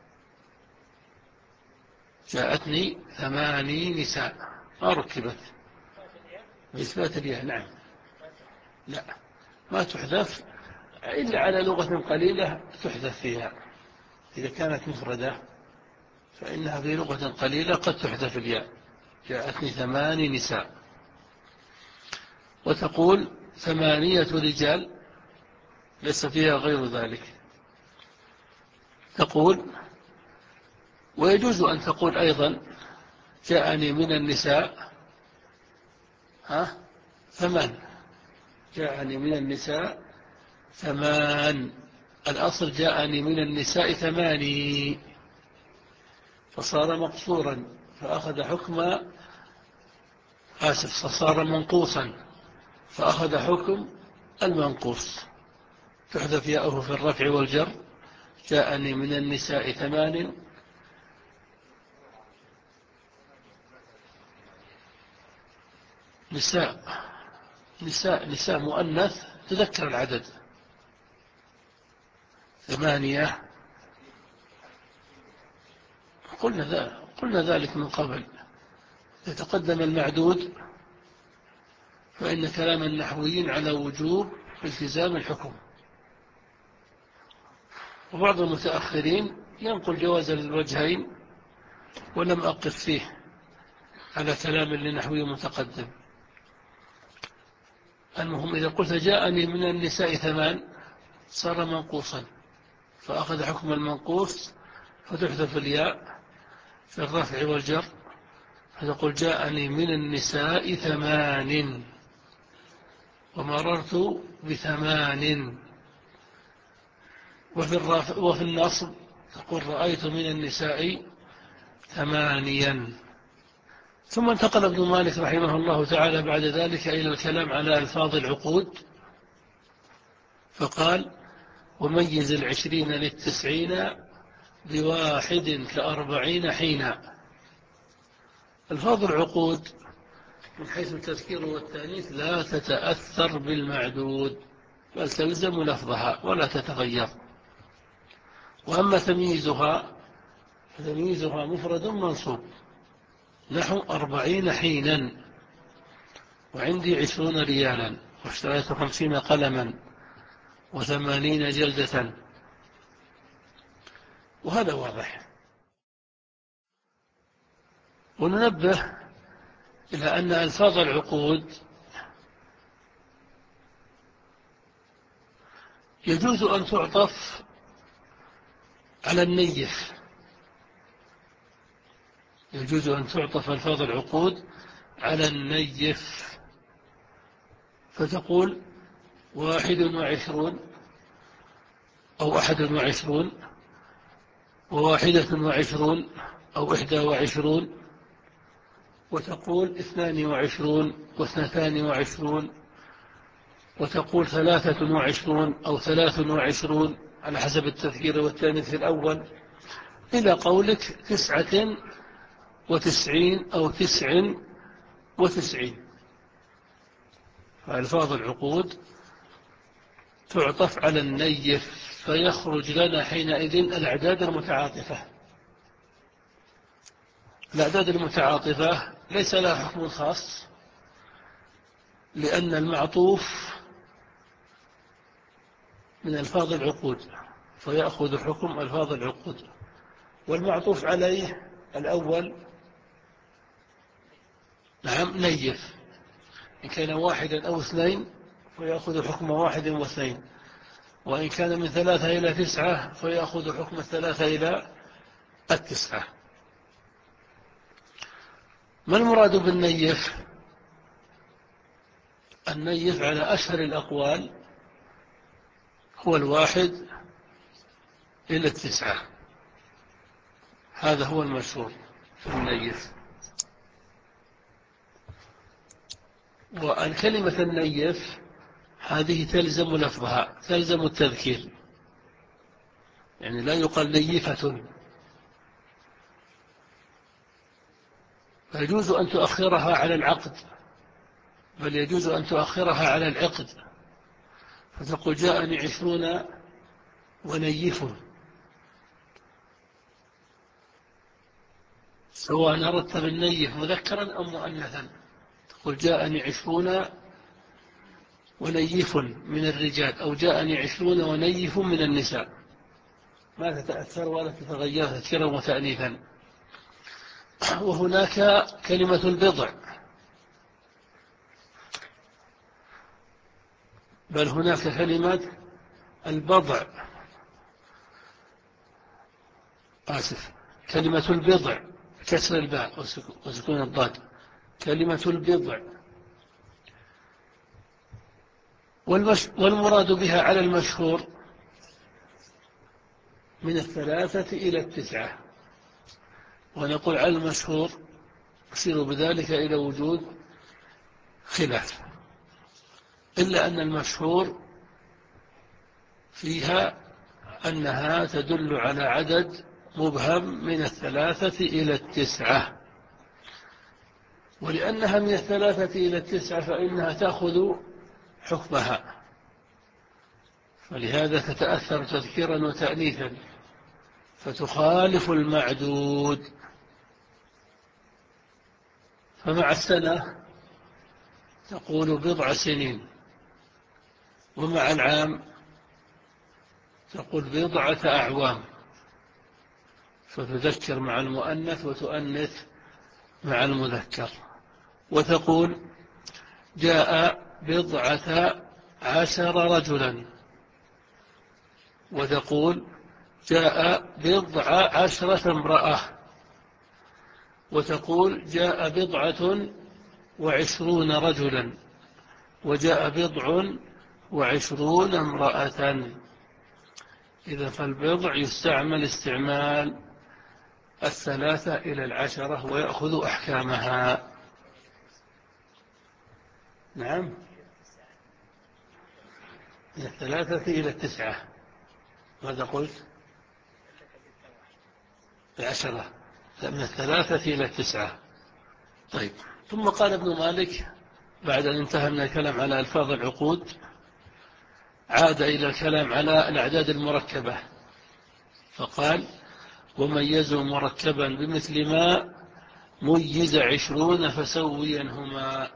جاءتني ثماني نساء ما ركبت بإثبات الياء. نعم، لا ما تحذف إلا على لغة قليلة تحذف فيها، إذا كانت مفردة فإنها في لغة قليلة قد تحذف الياء، جاءتني ثماني نساء. وتقول ثمانية رجال، ليس فيها غير ذلك. تقول ويجوز أن تقول أيضا جاءني من النساء ها ثمان، جاءني من النساء ثمان، الأصل جاءني من النساء ثماني، فصار مقصورا فأخذ حكم آسف فصار منقوصا فأخذ حكم المنقوص، تحذف ياءه في الرفع والجر. جاءني من النساء ثمان، نساء نساء نساء مؤنث تذكر العدد ثمانية، قلنا ذلك, قلنا ذلك من قبل. يتقدم المعدود فإن كلام النحويين على وجوب التزام الحكم، وبعض المتأخرين ينقل جواز الوجهين، ولم أقف فيه على كلام لنحوي متقدم. المهم إذا قلت جاءني من النساء ثمان صار منقوصا فأخذ حكم المنقوص، فتحذف الياء في الرفع والجر، فتقول جاءني من النساء ثمان ومررت بثمان. وفي, وفي النصب تقول رأيت من النساء ثمانيا. ثم انتقل ابن مالك رحمه الله تعالى بعد ذلك إلى الكلام على ألفاظ العقود، فقال وميز العشرين للتسعين بواحد كأربعين حينا. ألفاظ العقود من حيث التذكير والتأنيث لا تتأثر بالمعدود، بل تلزم لفظها ولا تتغير. وأما تمييزها فتمييزها مفرد منصوب، نحو أربعين حينا، وعندي عشرون ريالا، واشتريت خمسين قلما، وثمانين جلدة، وهذا واضح. وننبه إلى أن ألفاظ العقود يجوز أن تعطف على النيف، يجوز أن تعطف ألفاظ العقود على النيف، فتقول واحد وعشرون أو أحد وعشرون وواحدة وعشرون أو إحدى وعشرون، وتقول اثنان وعشرون واثنتان وعشرون، وتقول ثلاثة وعشرون أو ثلاث وعشرون على حسب التذكير والتانيث في الأول، إلى قولك تسعة وتسعين أو تسع وتسعين. فألفاظ العقود تعطف على النيف، فيخرج لنا حينئذ الأعداد المتعاطفة. الأعداد المتعاطفة ليس لها حكم خاص، لأن المعطوف من ألفاظ العقود فيأخذ حكم ألفاظ العقود، والمعطوف عليه الأول نعم نيف، إن كان واحدا أو اثنين فيأخذ حكم واحد واثنين، وإن كان من ثلاثة إلى تسعة فيأخذ حكم الثلاثة إلى التسعة. ما المراد بالنيف؟ النيف على أشهر الأقوال هو الواحد إلى التسعة، هذا هو المشهور في النيف. والكلمة النيف هذه تلزم لفظها، تلزم التذكير، يعني لا يقال نيفة، فيجوز أن تؤخرها على العقد، بل يجوز أن تؤخرها على العقد، فتقول جاءني عشرون ونيف، سواء أردت بالنيف مذكرا أو مؤنثا، تقول جاءني عشرون ونيف من الرجال، أو جاءني عشرون ونيف من النساء، ما تتأثر ولا تتغير تذكيرا وتأنيثا. وهناك كلمة البضع، بل هناك كلمة البضع، آسف، كلمة البضع كسر الباء وسكون الضاد، كلمة البضع. والمراد بها على المشهور من الثلاثة إلى التسعة، ونقول على المشهور يصير بذلك إلى وجود خلاف، إلا أن المشهور فيها أنها تدل على عدد مبهم من الثلاثة إلى التسعة، ولأنها من الثلاثة إلى التسعة فإنها تأخذ حكمها، فلهذا تتأثر تذكيرا وتأنيثا فتخالف المعدود. فمع السنة تقول بضع سنين، ومع العام تقول بضعة أعوام، فتذكر مع المؤنث وتؤنث مع المذكر. وتقول جاء بضعة عشر رجلا، وتقول جاء بضع عشرة امرأة، وتقول جاء بضعة وعشرون رجلا، وجاء بضع وعشرون امرأة. إذا فالبضع يستعمل استعمال الثلاثة إلى العشرة ويأخذ أحكامها. نعم، من الثلاثة إلى التسعة. ماذا قلت؟ العشرة، من الثلاثة إلى التسعة. طيب، ثم قال ابن مالك بعد أن انتهى من الكلام على ألفاظ العقود عاد إلى الكلام على الأعداد المركبة، فقال وميزوا مركبا بمثل ما ميز عشرون فسوينهما،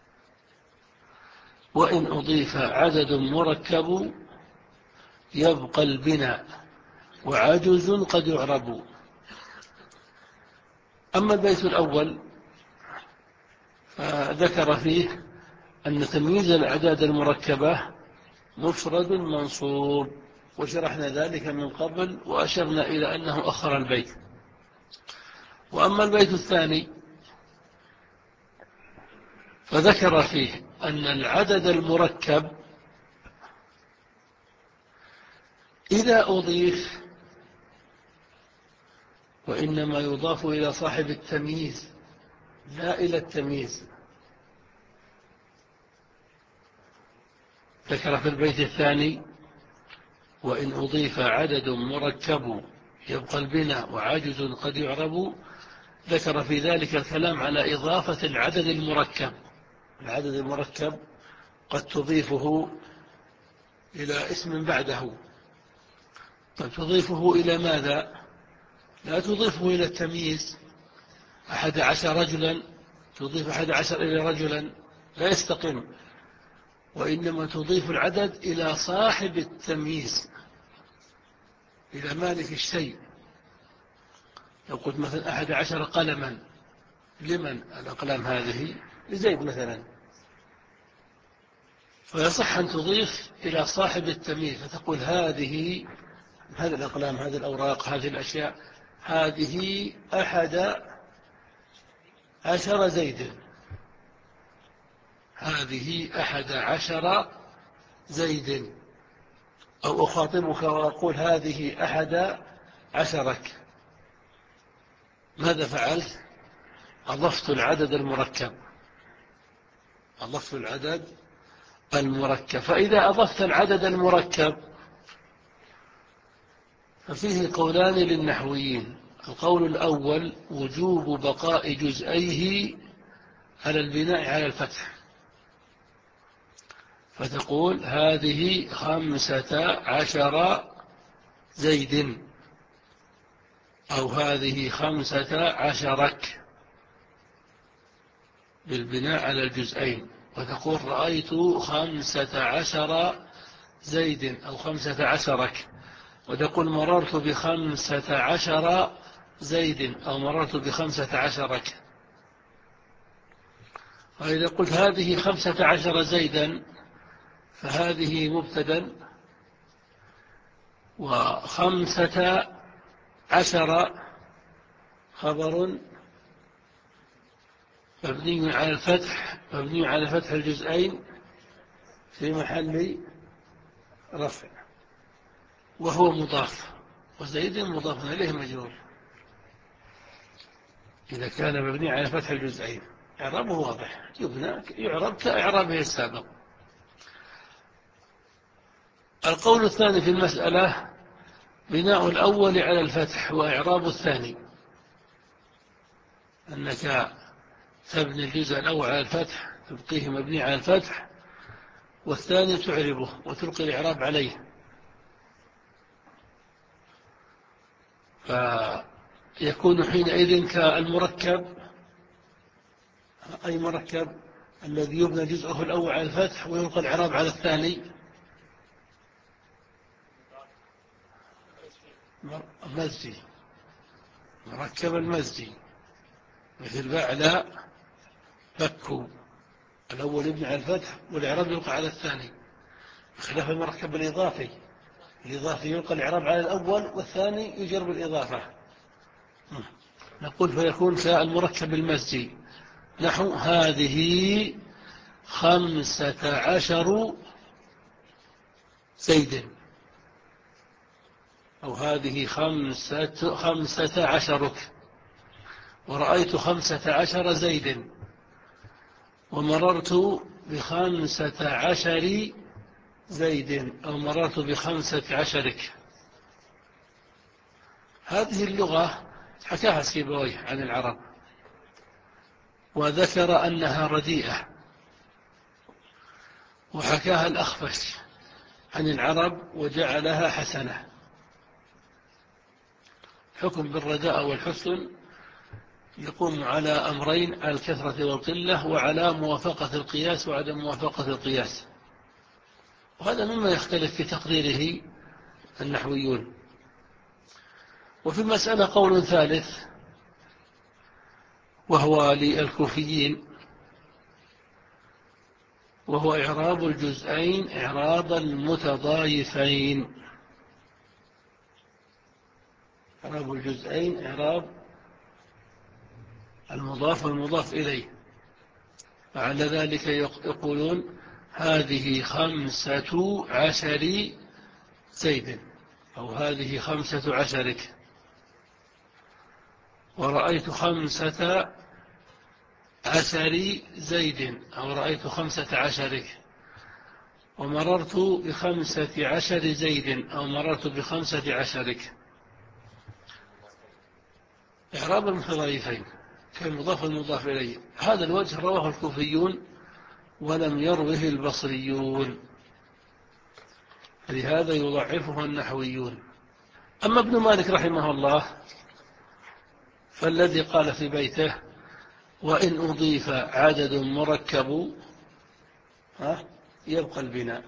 وإن أضيف عدد مركب يبقى البناء وعجز قد يعرب. أما البيت الأول فذكر فيه أن تمييز الأعداد المركبة مفرد منصوب، وشرحنا ذلك من قبل وأشرنا إلى أنه أخر البيت. وأما البيت الثاني فذكر فيه أن العدد المركب إذا أضيف وإنما يضاف إلى صاحب التمييز لا إلى التمييز. ذكر في البيت الثاني وإن أضيف عدد مركب يبقى البناء وعاجز قد يعرب، ذكر في ذلك الكلام على إضافة العدد المركب. العدد المركب قد تضيفه إلى اسم بعده، قد تضيفه إلى ماذا؟ لا تضيفه إلى التمييز، أحد عشر رجلا تضيف أحد عشر إلى رجلا لا يستقيم، وإنما تضيف العدد إلى صاحب التمييز، إلى مالك الشيء. لو قلت مثلا أحد عشر قلما، لمن الأقلام هذه؟ لزيد مثلا، فيصح أن تضيف إلى صاحب التمييز فتقول هذه هذه الأقلام، هذه الأوراق، هذه الأشياء، هذه أحد عشر زيد، هذه أحد عشر زيد. أو أخاطبك وأقول هذه أحد عشرك. ماذا فعلت؟ أضفت العدد المركب، أضفت العدد المركب. فإذا أضفت العدد المركب ففيه قولان للنحويين. القول الأول وجوب بقاء جزئيه على البناء على الفتح، فتقول هذه خمسة عشر زيد، أو هذه خمسة عشرك بالبناء على الجزئين، وتقول رأيت خمسة عشر زيد أو خمسة عشرك، وتقول مررت بخمسة عشر زيد أو مررت بخمسة عشرك. وإذا قلت هذه خمسة عشر زيدا فهذه مبتدا، وخمسة عشر خبر مبني على الفتح، مبني على فتح الجزئين في محل رفع، وهو مضاف، وزيد مضاف إليه مجرور إذا كان مبني على فتح الجزئين. إعرابه واضح، يبنى يعرب كإعرابه السابق. القول الثاني في المسألة بناء الأول على الفتح وإعراب الثاني، أنك تبني الجزء الأول على الفتح تبقيه مبني على الفتح، والثاني تعربه وتلقي الإعراب عليه. فيكون حينئذ كالمركب، أي مركب الذي يبنى جزءه الأول على الفتح ويلقى الإعراب على الثاني. مزجي، مركب المزجي مثل بعد بكوا، الأول يبني على الفتح والإعراب يلقى على الثاني، بخلاف المركب الإضافي، الإضافي يلقى الإعراب على الأول والثاني يجر بالإضافة. نقول فيكون كالمركب المزجي، نحو هذه خمسة عشر زيد، أو هذه خمسة, خمسة عشرك، ورأيت خمسة عشر زيد، ومررت بخمسة عشر زيد، أو مررت بخمسة عشرك. هذه اللغة حكاها سيبويه عن العرب، وذكر أنها رديئة، وحكاها الأخفش عن العرب وجعلها حسنة. حكم بالرداء والحسن يقوم على أمرين: على الكثرة والقلة، وعلى موافقة القياس وعدم موافقة القياس. وهذا مما يختلف في تقديره النحويون. وفي المسألة قول ثالث وهو للكوفيين، وهو إعراب الجزئين إعراب المتضايفين. إعراب الجزئين إعراب المضاف والمضاف إليه. وعلى ذلك يقولون هذه خمسة عشر زيد، أو هذه خمسة عشرك، ورأيت خمسة عشر زيد، أو رأيت خمسة عشرك، ومررت بخمسة عشر زيد، أو مررت بخمسة عشرك. إعراب المتضايفين كالمضاف والمضاف إليه. هذا الوجه رواه الكوفيون ولم يروه البصريون، لهذا يضعفه النحويون. أما ابن مالك رحمه الله فالذي قال في بيته وإن أضيف عدد مركب يبقى البناء.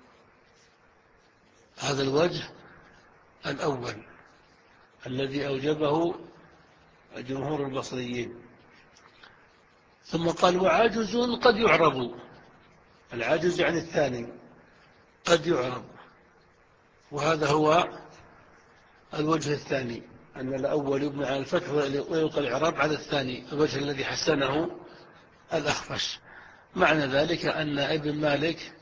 هذا الوجه الأول الذي أوجبه جمهور البصريين. ثم قال وعجز قد يعرب، العجز يعني الثاني قد يعرب، وهذا هو الوجه الثاني، أن الأول يبنى على الفتح ويلقى الإعراب على الثاني، الوجه الذي حسنه الأخفش. معنى ذلك أن ابن مالك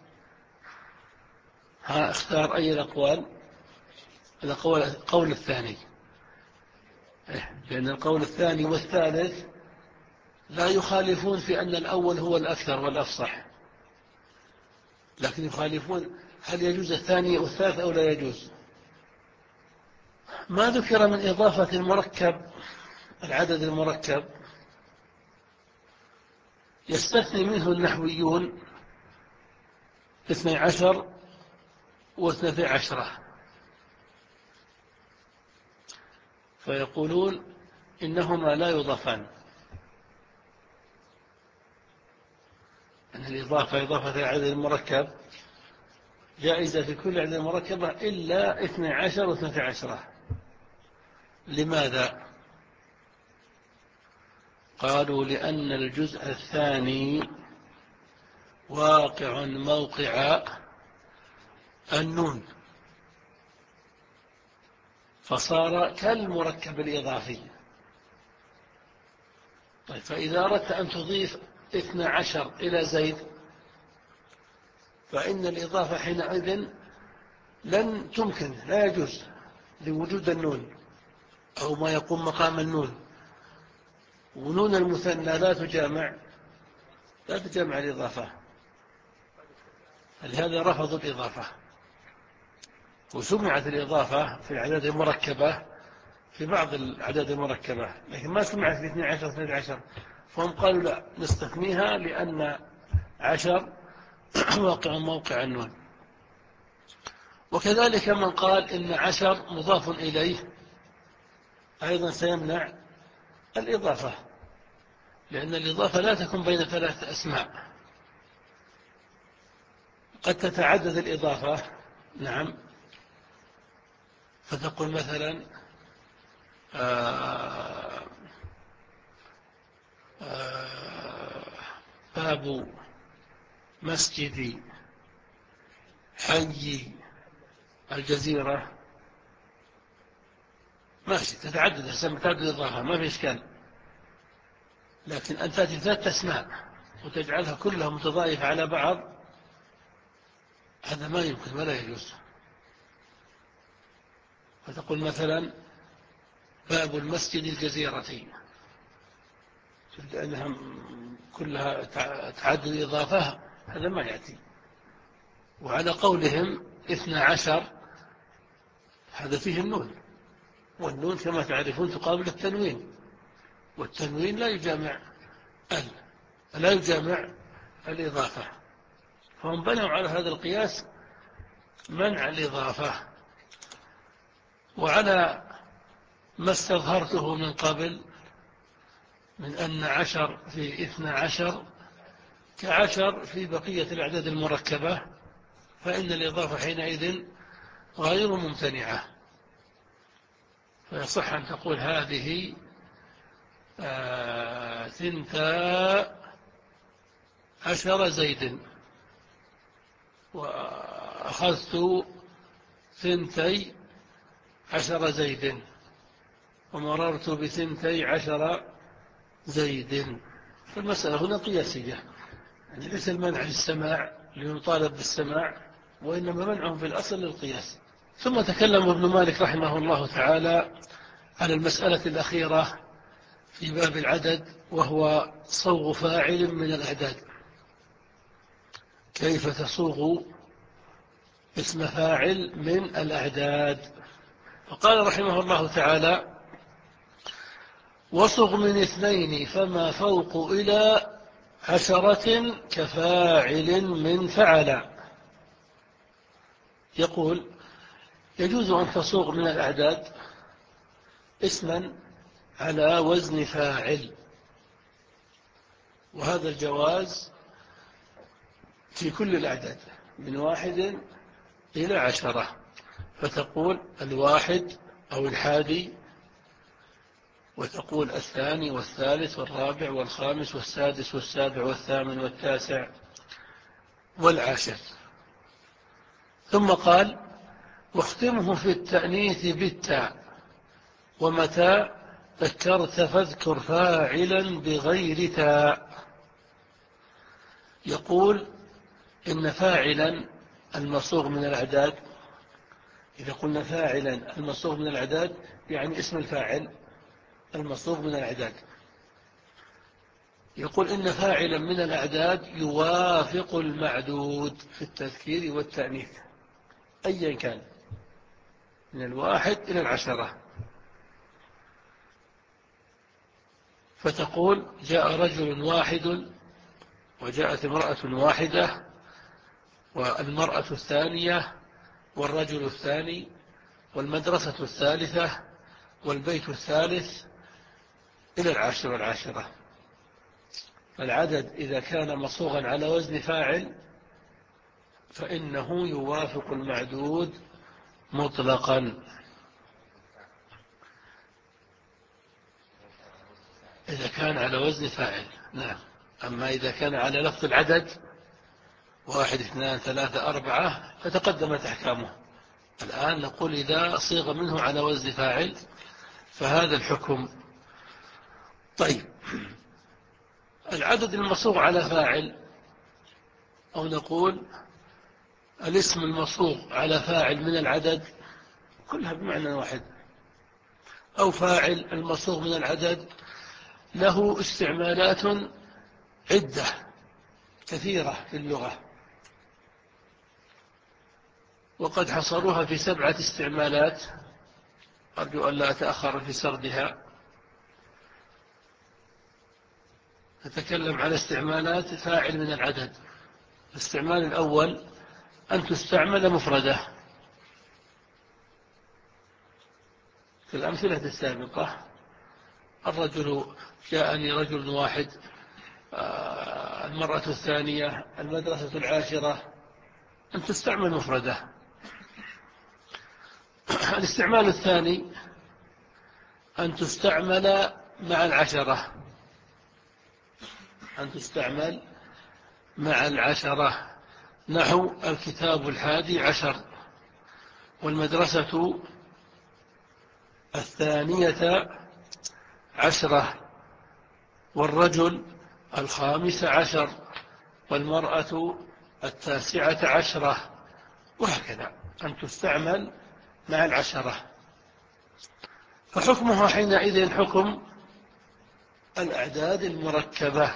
ها اختار أي الأقوال؟ القول القول الثاني، لأن القول الثاني والثالث لا يخالفون في أن الأول هو الأكثر والأفصح، لكن يخالفون هل يجوز الثاني والثالث أو لا يجوز. ما ذكر من إضافة المركب، العدد المركب يستثني منه النحويون اثني عشر واثنتي عشرة، فيقولون إنهما لا يضافان، أن الإضافة إضافة العدد المركب جائزة في كل عدد مركبة إلا اثني عشر واثنتي عشرة. لماذا؟ قالوا لأن الجزء الثاني واقع موقع النون، فصار كالمركب الإضافي. طيب، فإذا أردت أن تضيف اثنى عشر إلى زيد فإن الإضافة حينئذ لن تمكن، لا يجوز لوجود النون أو ما يقوم مقام النون، ونون المثنى لا تجامع لا تجامع الإضافة، لهذا رفضوا الإضافة. وسمعت الإضافة في الأعداد المركبة في بعض الأعداد المركبة، لكن ما سمعت في اثني عشر واثني عشر، فهم قالوا لا نستثنيها لأن عشر واقع موقع النون. وكذلك من قال إن عشر مضاف إليه أيضا سيمنع الإضافة، لأن الإضافة لا تكون بين ثلاثة أسماء، قد تتعدد الإضافة. نعم، فتقول مثلا آآ آآ باب مسجد حي الجزيرة، ماشي، تتعدد أسماء، تتعدد الإضافة، ما في إشكال. لكن أن تأتي ثلاثة أسماء وتجعلها كلها متضايفة على بعض، هذا ما يمكن ولا يجوز. فتقول مثلا باب المسجد الجزيرتين، لأنها كلها تعدد إضافة، هذا ما يأتي. وعلى قولهم اثنى عشر هذا فيه النون، والنون كما تعرفون تقابل التنوين، والتنوين لا يجامع ال لا يجامع الإضافة، فهم بنوا على هذا القياس منع الإضافة. وعلى ما استظهرته من قبل من أن عشر في اثنى عشر كعشر في بقية الأعداد المركبة، فإن الإضافة حينئذ غير ممتنعة، فيصح أن تقول هذه آه ثنتا عشر زيد، وأخذت ثنتي عشر زيد، ومررت بثنتي عشر زيد. فالمسألة هنا قياسية، يعني ليس المنع للسماع ليطالب بالسماع، وإنما منعهم في الأصل للقياس. ثم تكلم ابن مالك رحمه الله تعالى على المسألة الأخيرة في باب العدد، وهو صوغ فاعل من الأعداد. كيف تصوغ اسم فاعل من الأعداد؟ فقال رحمه الله تعالى: وصغ من اثنين فما فوق إلى عشرة كفاعل من فعل. يقول: يجوز أن تصوغ من الأعداد اسما على وزن فاعل، وهذا الجواز في كل الأعداد من واحد إلى عشرة، فتقول الواحد أو الحادي، وتقول الثاني والثالث والرابع والخامس والسادس والسابع والثامن والتاسع والعاشر. ثم قال واختمه في التأنيث بالتاء، ومتى ذكرت فاذكر فاعلا بغير تاء. يقول إن فاعلا المصوغ من الأعداد، إذا قلنا فاعلا المصوغ من الأعداد يعني اسم الفاعل المصوغ من الأعداد. يقول إن فاعلا من الأعداد يوافق المعدود في التذكير والتأنيث أيا كان من الواحد إلى العشرة. فتقول جاء رجل واحد، وجاءت امرأة واحدة، والمرأة الثانية، والرجل الثاني، والمدرسة الثالثة، والبيت الثالث، إلى العاشر والعاشرة. العدد إذا كان مصوغا على وزن فاعل فإنه يوافق المعدود مطلقا. إذا كان على وزن فاعل نعم. أما إذا كان على لفظ العدد واحد اثنان ثلاثة أربعة فتقدمت أحكامه. الآن نقول إذا صيغ منه على وزن فاعل فهذا الحكم. طيب العدد المصوغ على فاعل، أو نقول الاسم المصوغ على فاعل من العدد، كلها بمعنى واحد، أو فاعل المصوغ من العدد، له استعمالات عدة كثيرة في اللغة، وقد حصروها في سبعة استعمالات، أرجو أن لا أتأخر في سردها. نتكلم على استعمالات فاعل من العدد. الاستعمال الأول أن تستعمل مفردة في الأمثلة السابقة. الرجل جاءني رجل واحد، المرأة الثانية، المدرسة العاشرة، أن تستعمل مفردة. الاستعمال الثاني أن تستعمل مع العشرة، أن تستعمل مع العشرة، نحو الكتاب الحادي عشر، والمدرسة الثانية عشرة، والرجل الخامس عشر، والمرأة التاسعة عشرة، وهكذا أن تستعمل مع العشرة. فحكمها حينئذ حكم الأعداد المركبة،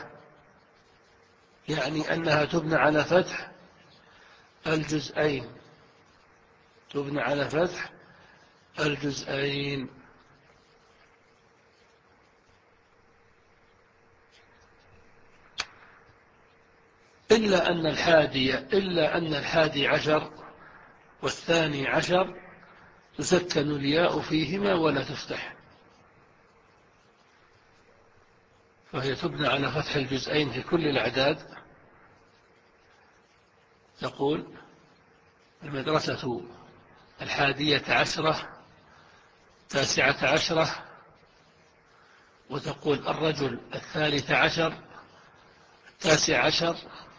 يعني أنها تبنى على فتح الجزئين، تبنى على فتح الجزئين. إلا أن الحادي إلا أن الحادي عشر والثاني عشر تسكن الياء فيهما ولا تفتح، فهي تبنى على فتح الجزئين في كل الأعداد. تقول المدرسة الحادية عشرة تاسعة عشرة، وتقول الرجل الثالث عشر التاسع عشر.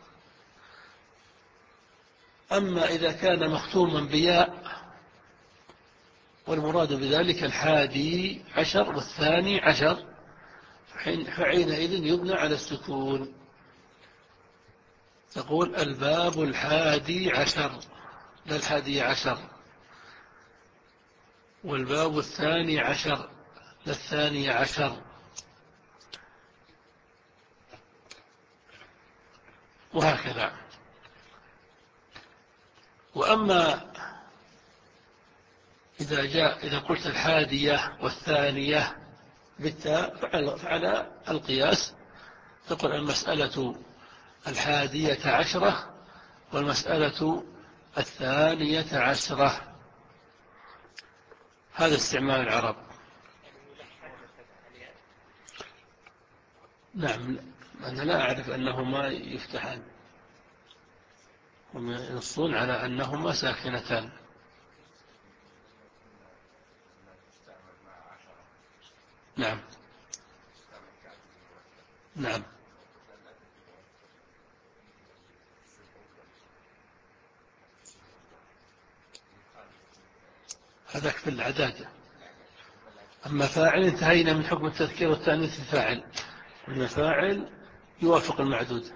أما إذا كان مختوما بياء والمراد بذلك الحادي عشر والثاني عشر فحينئذ يبنى على السكون. تقول الباب الحادي عشر، لا الحادي عشر، والباب الثاني عشر، لا الثاني عشر، وهكذا. وأما إذا جاء إذا قلت الحادية والثانية بالتاء فعلى القياس تقول المسألة الحادية عشرة والمسألة الثانية عشرة. هذا استعمال العرب. نعم، أنا لا أعرف أنهما يفتحان، هم ينصون على أنهما ساكنتان. نعم نعم هذاك في العداد. أما فاعل انتهينا من حكم التذكير والتأنيث الفاعل، أن فاعل يوافق المعدود.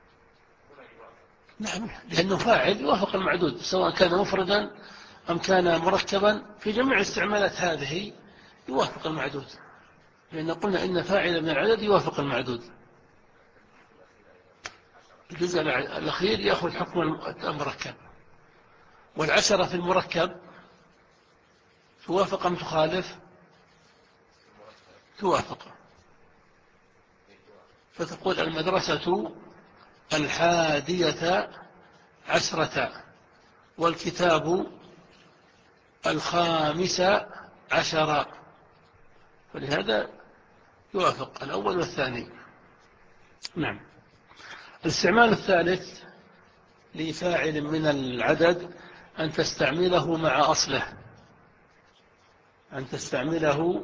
نعم، لأنه فاعل يوافق المعدود سواء كان مفردا أم كان مركبا، في جميع الاستعمالات هذه يوافق المعدود، لأن قلنا إن فاعل من العدد يوافق المعدود. الجزء الأخير يأخذ حكم المركب. والعشرة في المركب توافق أم تخالف؟ توافق. فتقول المدرسة الحادية عشرة والكتاب الخامسة عشر، فلهذا يوافق الأول والثاني. نعم. الاستعمال الثالث لفاعل من العدد أن تستعمله مع أصله، أن تستعمله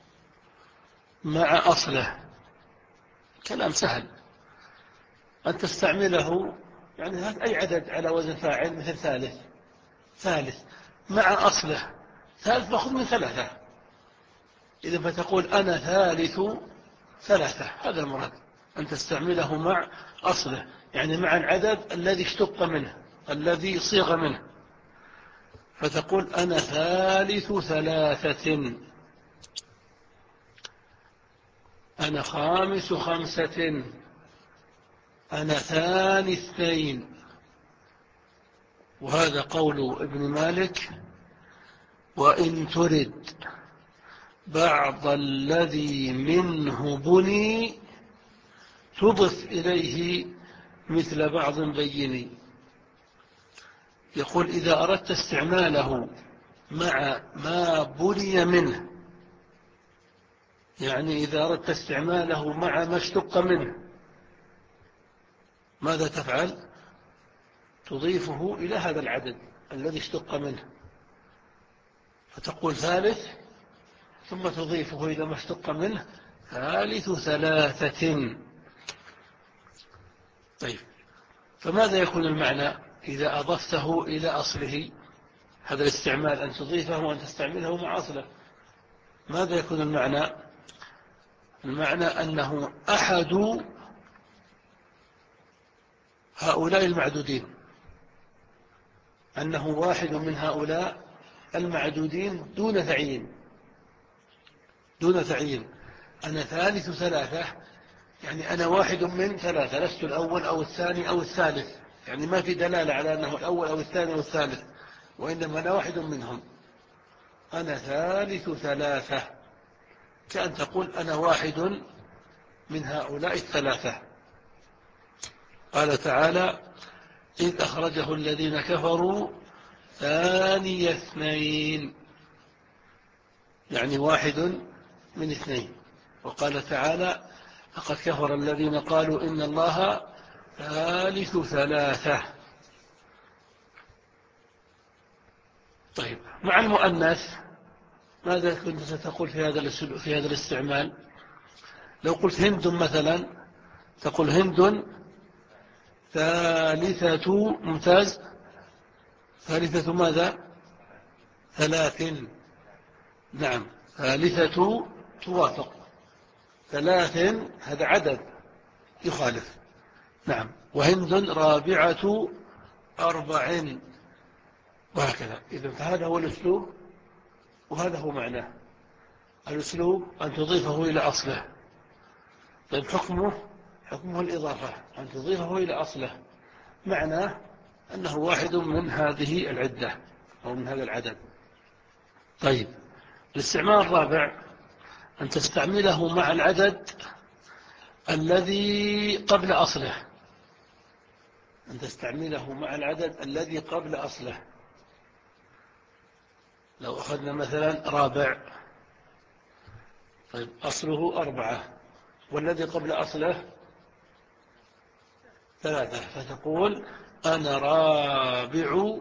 مع أصله. كلام سهل. أن تستعمله يعني أي عدد على وزن فاعل، مثل ثالث، ثالث مع أصله. ثالث مأخذ من ثلاثة، إذا فتقول أنا ثالث ثلاثة، هذا المراد. أن تستعمله مع أصله، يعني مع العدد الذي اشتق منه، الذي صيغ منه. فتقول أنا ثالث ثلاثة، أنا خامس خمسة، أنا ثاني اثنين. وهذا قول ابن مالك: وإن ترد بعض الذي منه بني تضف إليه مثل بعض بيني. يقول إذا أردت استعماله مع ما بني منه، يعني إذا أردت استعماله مع ما اشتق منه، ماذا تفعل؟ تضيفه إلى هذا العدد الذي اشتق منه، فتقول ثالث ثم تضيفه إلى ما اشتق منه ثالث ثلاثة. طيب، فماذا يكون المعنى إذا أضفته إلى أصله؟ هذا الاستعمال أن تضيفه وأن تستعمله مع أصله، ماذا يكون المعنى؟ المعنى أنه أحد هؤلاء المعدودين، أنه واحد من هؤلاء المعدودين دون تعيين، دون تعيين. أنا ثالث ثلاثة، يعني أنا واحد من ثلاثة، لست الأول أو الثاني أو الثالث، يعني ما في دلالة على أنه الأول أو الثاني أو الثالث، وإنما أنا واحد منهم. أنا ثالث ثلاثة، كأن تقول أنا واحد من هؤلاء الثلاثة. قال تعالى: إذ أخرجه الذين كفروا ثاني اثنين، يعني واحد من اثنين. وقال تعالى: لقد كفر الذين قالوا إن الله ثالث ثلاثة. طيب، مع المؤنث ماذا كنت ستقول في هذا في هذا الاستعمال؟ لو قلت هند مثلا، تقول هند ثالثة، ممتاز، ثالثة ماذا؟ ثلاث. نعم، ثالثة توافق، ثلاث هذا عدد يخالف. نعم. وهند رابعة أربع، وهكذا. إذن فهذا هو الأسلوب، وهذا هو معناه. الأسلوب أن تضيفه إلى أصله. طيب، حكمه حكمه الإضافة، أن تضيفه إلى أصله، معناه أنه واحد من هذه العدة أو من هذا العدد. طيب، الاستعمال الرابع أن تستعمله مع العدد الذي قبل أصله، أن تستعمله مع العدد الذي قبل أصله. لو أخذنا مثلا رابع، طيب أصله أربعة والذي قبل أصله ثلاثة، فتقول أنا رابع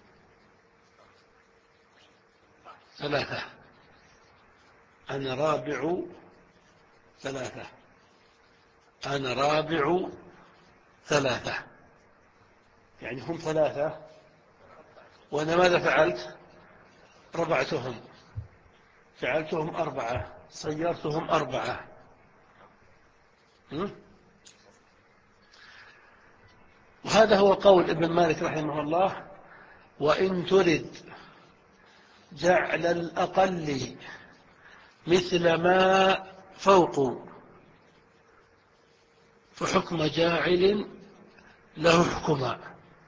ثلاثة، أنا رابع ثلاثة، أنا رابع ثلاثة، يعني هم ثلاثة وأنا ماذا فعلت؟ ربعتهم، جعلتهم أربعة، صيرتهم أربعة. وهذا هو قول ابن مالك رحمه الله: وإن ترد جعل الأقل مثل ما فوق فحكم جاعل له حكما.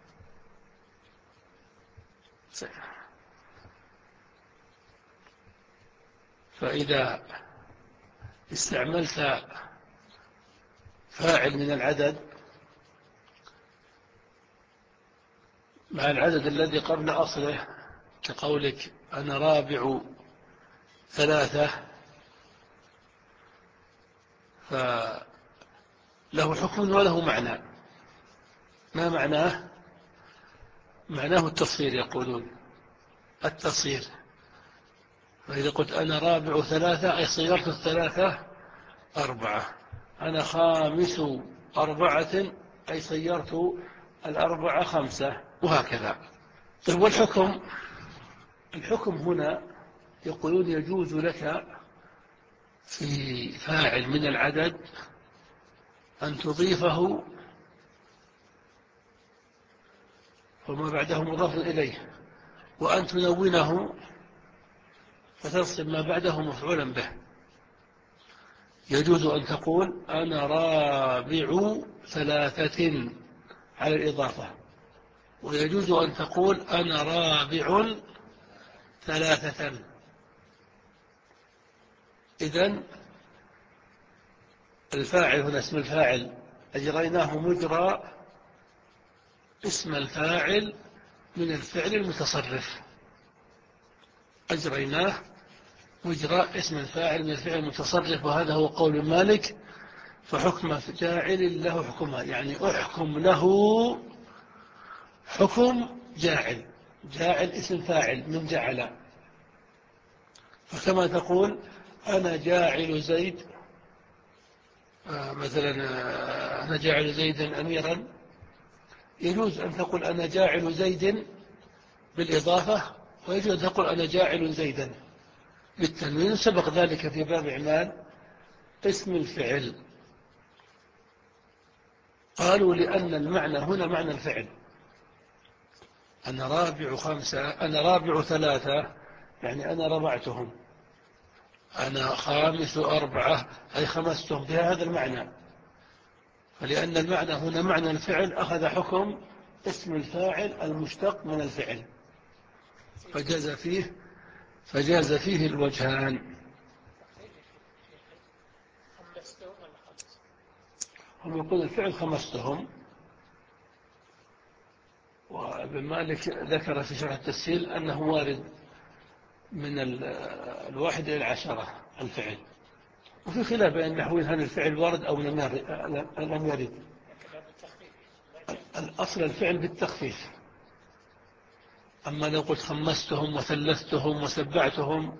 فإذا استعملت فاعل من العدد مع العدد الذي قبل أصله، كقولك أنا رابع ثلاثة، فله حكم وله معنى. ما معناه؟ معناه التصغير، يقولون التصغير. فإذا قلت أنا رابع ثلاثة أي صيرت الثلاثة أربعة. أنا خامس أربعة أي صيرت الأربعة خمسة، وهكذا. طيب، والحكم؟ الحكم هنا يقولون يجوز لك في فاعل من العدد أن تضيفه وما بعده مضاف إليه، وأن تنونه فتنصب ما بعده مفعولا به. يجوز أن تقول أنا رابع ثلاثة على الإضافة، ويجوز أن تقول أنا رابع ثلاثة. إذن الفاعل هنا اسم الفاعل أجريناه مجرى اسم الفاعل من الفعل المتصرف، أجريناه مجرى اسم الفاعل من الفعل المتصرف، وهذا هو قول مالك: فحكم جاعل له حكمها، يعني أحكم له حكم جاعل. جاعل اسم فاعل من جعل، فكما تقول أنا جاعل زيد آه مثلا آه أنا جاعل زيدا أميرا، يجوز أن تقول أنا جاعل زيد بالإضافة، ويجوز أن تقول أنا جاعل زيدا بالتنوين. سبق ذلك في باب إعمال اسم الفعل. قالوا لأن المعنى هنا معنى الفعل. أنا رابع خمسة، أنا رابع ثلاثة، يعني أنا ربعتهم. أنا خامس أربعة أي خمستهم، بها هذا المعنى. فلأن المعنى هنا معنى الفعل أخذ حكم اسم الفاعل المشتق من الفعل، فجاز فيه فجاز فيه الوجهان. هم يقول الفعل خمستهم، وابن مالك ذكر في شرح التسهيل أنه وارد من الواحد إلى العشرة الفعل، وفي خلاف بين النحويين هل الفعل وارد أو لم يرد. الأصل الفعل بالتخفيف، أما لو قلت خمستهم وثلثتهم وسبعتهم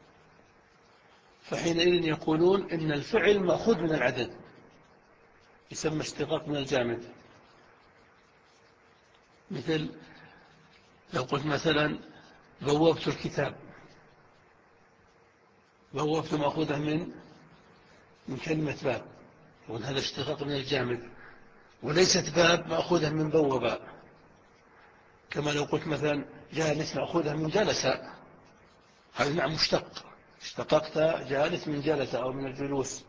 فحينئذ يقولون إن الفعل مأخوذ من العدد، يسمى اشتقاق من الجامد. مثل لو قلت مثلا بوابت الكتاب، بوابت مأخوذة من من كلمة باب، يقول هذا اشتقاق من الجامد، وليست باب مأخوذة من بوابة. كما لو قلت مثلا جالس مأخوذة من جلس، هذا نعم مشتق، اشتققت جالس من جلس أو من الجلوس،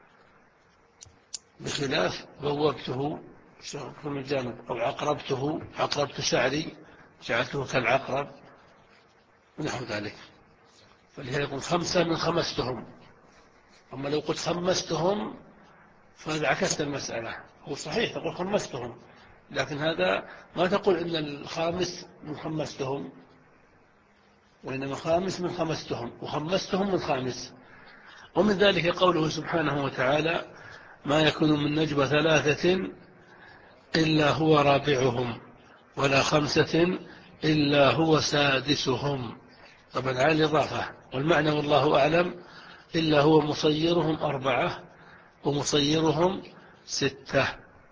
بخلاف بوابته اشتقاق من الجامد، أو عقربته، عقربت شعري جعلته كالعقرب ونحو ذلك. فلهذا يقول خمسة من خمستهم. أما لو قلت خمستهم فهذا عكست المسألة. هو صحيح تقول خمستهم، لكن هذا ما تقول إن الخامس من خمستهم، وإنما خامس من خمستهم، وخمستهم من خامس. ومن ذلك قوله سبحانه وتعالى: ما يكون من نجوى ثلاثة إلا هو رابعهم ولا خمسة إلا هو سادسهم. طبعا على الإضافة، والمعنى والله أعلم إلا هو مصيرهم أربعة ومصيرهم ستة.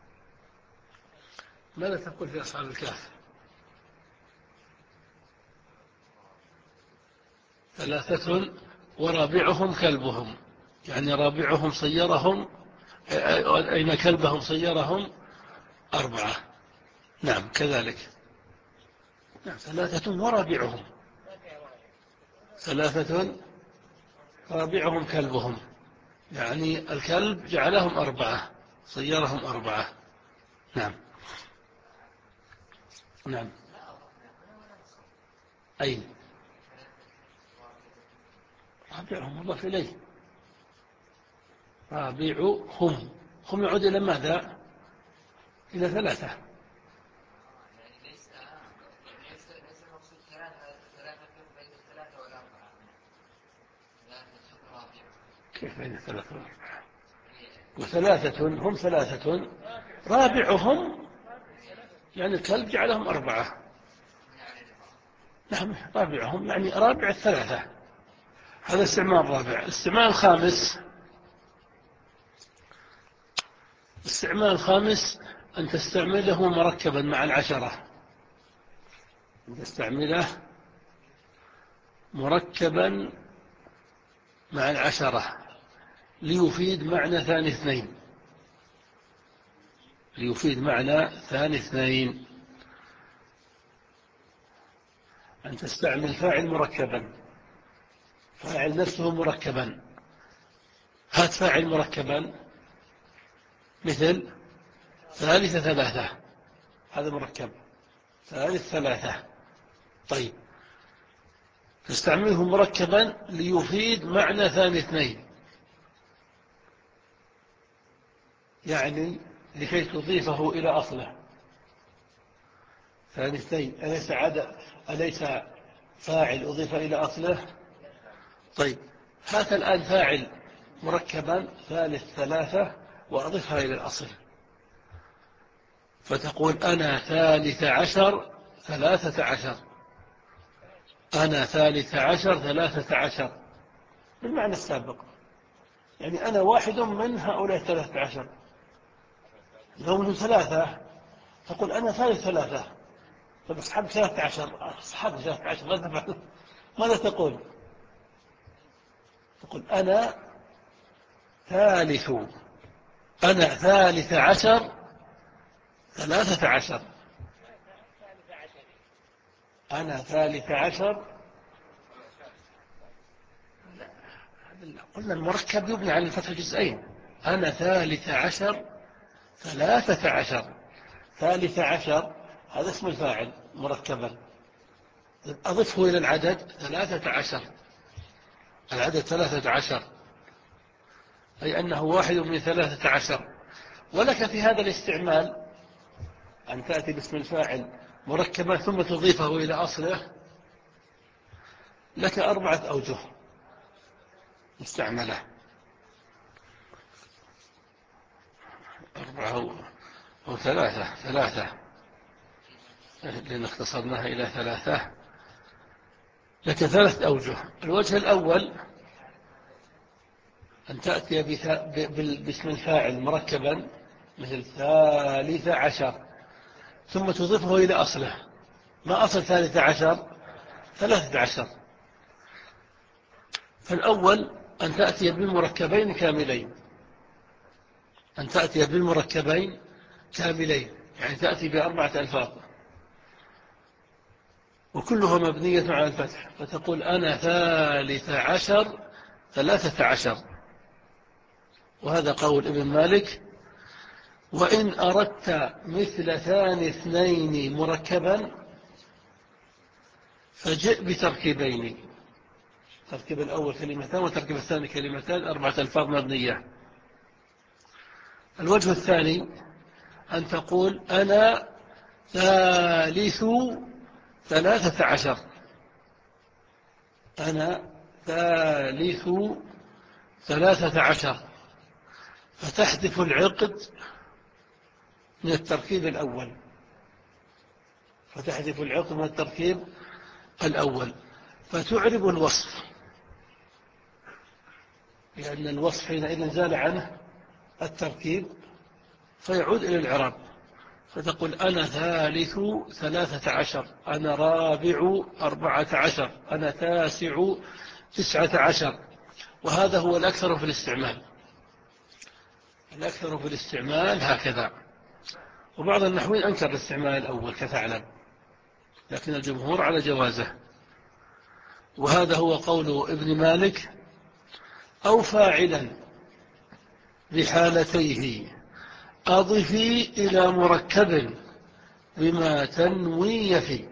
ماذا تقول في أصحاب الكهف؟ ثلاثة ورابعهم كلبهم، يعني رابعهم صيرهم، أين كلبهم صيرهم أربعة. نعم كذلك. نعم ثلاثة ورابعهم، ثلاثة رابعهم كلبهم، يعني الكلب جعلهم أربعة، صيرهم أربعة. نعم. نعم. أين رابعهم مضاف إليه، رابعهم، هم يعود إلى ماذا؟ إلى ثلاثة. كيف بين ثلاثة وأربعة؟ وثلاثة هم ثلاثة رابعهم، يعني الكلب جعلهم أربعة. نعم رابعهم يعني رابع الثلاثة، هذا استعمال رابع. الاستعمال الخامس، الاستعمال الخامس أن تستعمله مركبا مع العشرة، أن تستعمله مركبا مع العشرة ليفيد معنى ثاني اثنين، ليفيد معنى ثاني اثنين. أن تستعمل فاعل مركبا، فاعل نفسه مركبا. هات فاعل مركبا مثل ثالث ثلاثة، هذا مركب ثالث ثلاثة. طيب تستعمله مركبا ليفيد معنى ثاني اثنين، يعني لكي تضيفه إلى أصله. ثاني اثنين أليس عاد أليس فاعل أضيف إلى أصله؟ طيب هات الآن فاعل مركبا ثالث ثلاثة وأضيفها إلى الأصل، فتقول أنا ثالث عشر ثلاثة عشر، أنا ثالث عشر ثلاثة عشر، بالمعنى السابق، يعني أنا واحد من هؤلاء الثلاثة عشر. لو من ثلاثة تقول أنا ثالث ثلاثة، طب أصحاب ثلاثة عشر، أصحاب ثلاثة عشر ماذا تفعل؟ ماذا تقول؟ تقول أنا ثالث، أنا ثالث عشر ثلاثة عشر، أنا ثالث عشر. قلنا المركب يبني على الفتح جزئين، أنا ثالث عشر ثلاثة عشر، ثالث عشر هذا اسم الفاعل مركبا، أضفه إلى العدد ثلاثة عشر، العدد ثلاثة عشر أي أنه واحد من ثلاثة عشر. ولك في هذا الاستعمال أن تأتي باسم الفاعل مركبا ثم تضيفه إلى أصله، لك أربعة أوجه مستعملة، أربعة أو ثلاثة، ثلاثة لأن اختصرناها إلى ثلاثة، لك ثلاث أوجه. الوجه الأول أن تأتي باسم الفاعل مركبا مثل ثالث عشر ثم تضيفه إلى أصله. ما أصل ثالث عشر؟ ثلاثة عشر. فالأول أن تأتي بالمركبين كاملين، أن تأتي بالمركبين كاملين، يعني تأتي بأربعة ألفاظ وكلها مبنية على الفتح، فتقول أنا ثالث عشر ثلاثة عشر، وهذا قول ابن مالك. وإن أردت مثل ثاني اثنين مركبا فجئ بتركيبين، تركيب الأول كلمتان وتركيب الثاني كلمتان، أربعة ألفاظ مبنية. الوجه الثاني أن تقول أنا ثالث ثلاثة عشر، أنا ثالث ثلاثة عشر، فتحذف العقد من التركيب الأول، فتحذف العقد من التركيب الأول فتعرب الوصف، لأن الوصف حينئذ زال عنه التركيب فيعود إلى الإعراب. فتقول أنا ثالث ثلاثة عشر، أنا رابع أربعة عشر، أنا تاسع تسعة عشر. وهذا هو الأكثر في الاستعمال، الأكثر في الاستعمال هكذا. وبعض النحويين أنكر الاستعمال الأول كثعلب، لكن الجمهور على جوازه. وهذا هو قول ابن مالك: أو فاعلا بحالتيه أضفي إلى مركب بما تنوي فيه.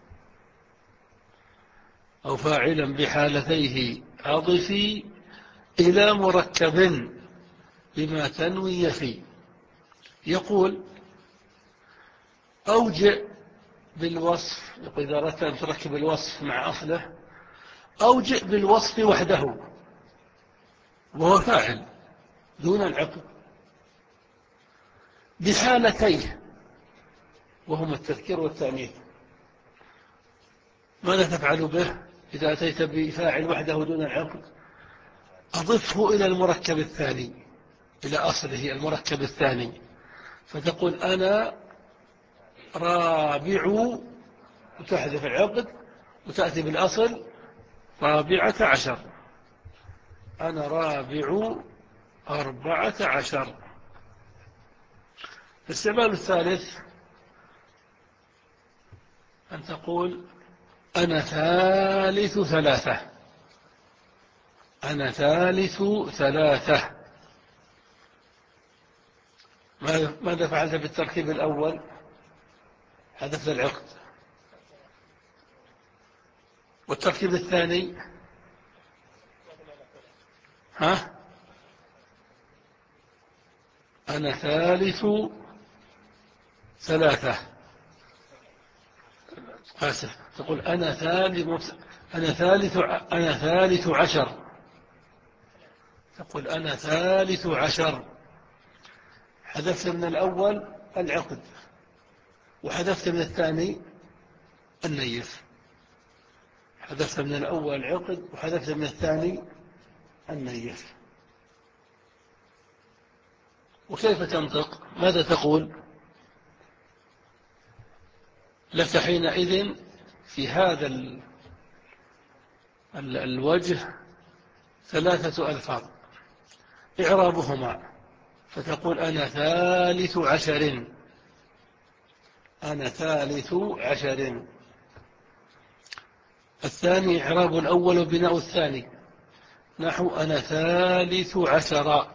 أو فاعلا بحالتيه أضفي إلى مركب بما تنوي فيه. يقول: أوجئ بالوصف، يقول إذا أردت أن تركب الوصف مع أصله أوجئ بالوصف وحده، وهو فاعل دون العقل، بحالتيه وهما التذكير والتأنيث. ماذا تفعل به إذا أتيت بفاعل وحده دون العقل؟ أضفه إلى المركب الثاني، إلى أصله المركب الثاني، فتقول أنا رابع، وتحذف العقد وتأتي بالأصل رابعة عشر، أنا رابع أربعة عشر. الاستعمال الثالث أن تقول أنا ثالث ثلاثة، أنا ثالث ثلاثة. ماذا فعلت بالتركيب الأول؟ حذفت العقد. والتركيب الثاني ها أنا ثالث ثلاثة، آسف، تقول أنا ثالث أنا ثالث أنا ثالث عشر، تقول أنا ثالث عشر. حذفت من الأول العقد، وحذفت من الثاني النيف. حذفت من الأول العقد، وحذفت من الثاني النيف. وكيف تنطق؟ ماذا تقول؟ لك حينئذ في هذا ال ال الوجه ثلاثة ألفاظ إعرابهما، فتقول أنا ثالث عشر، أنا ثالث عشر. الثاني إعراب الأول وبناء الثاني، نحو أنا ثالث عشر.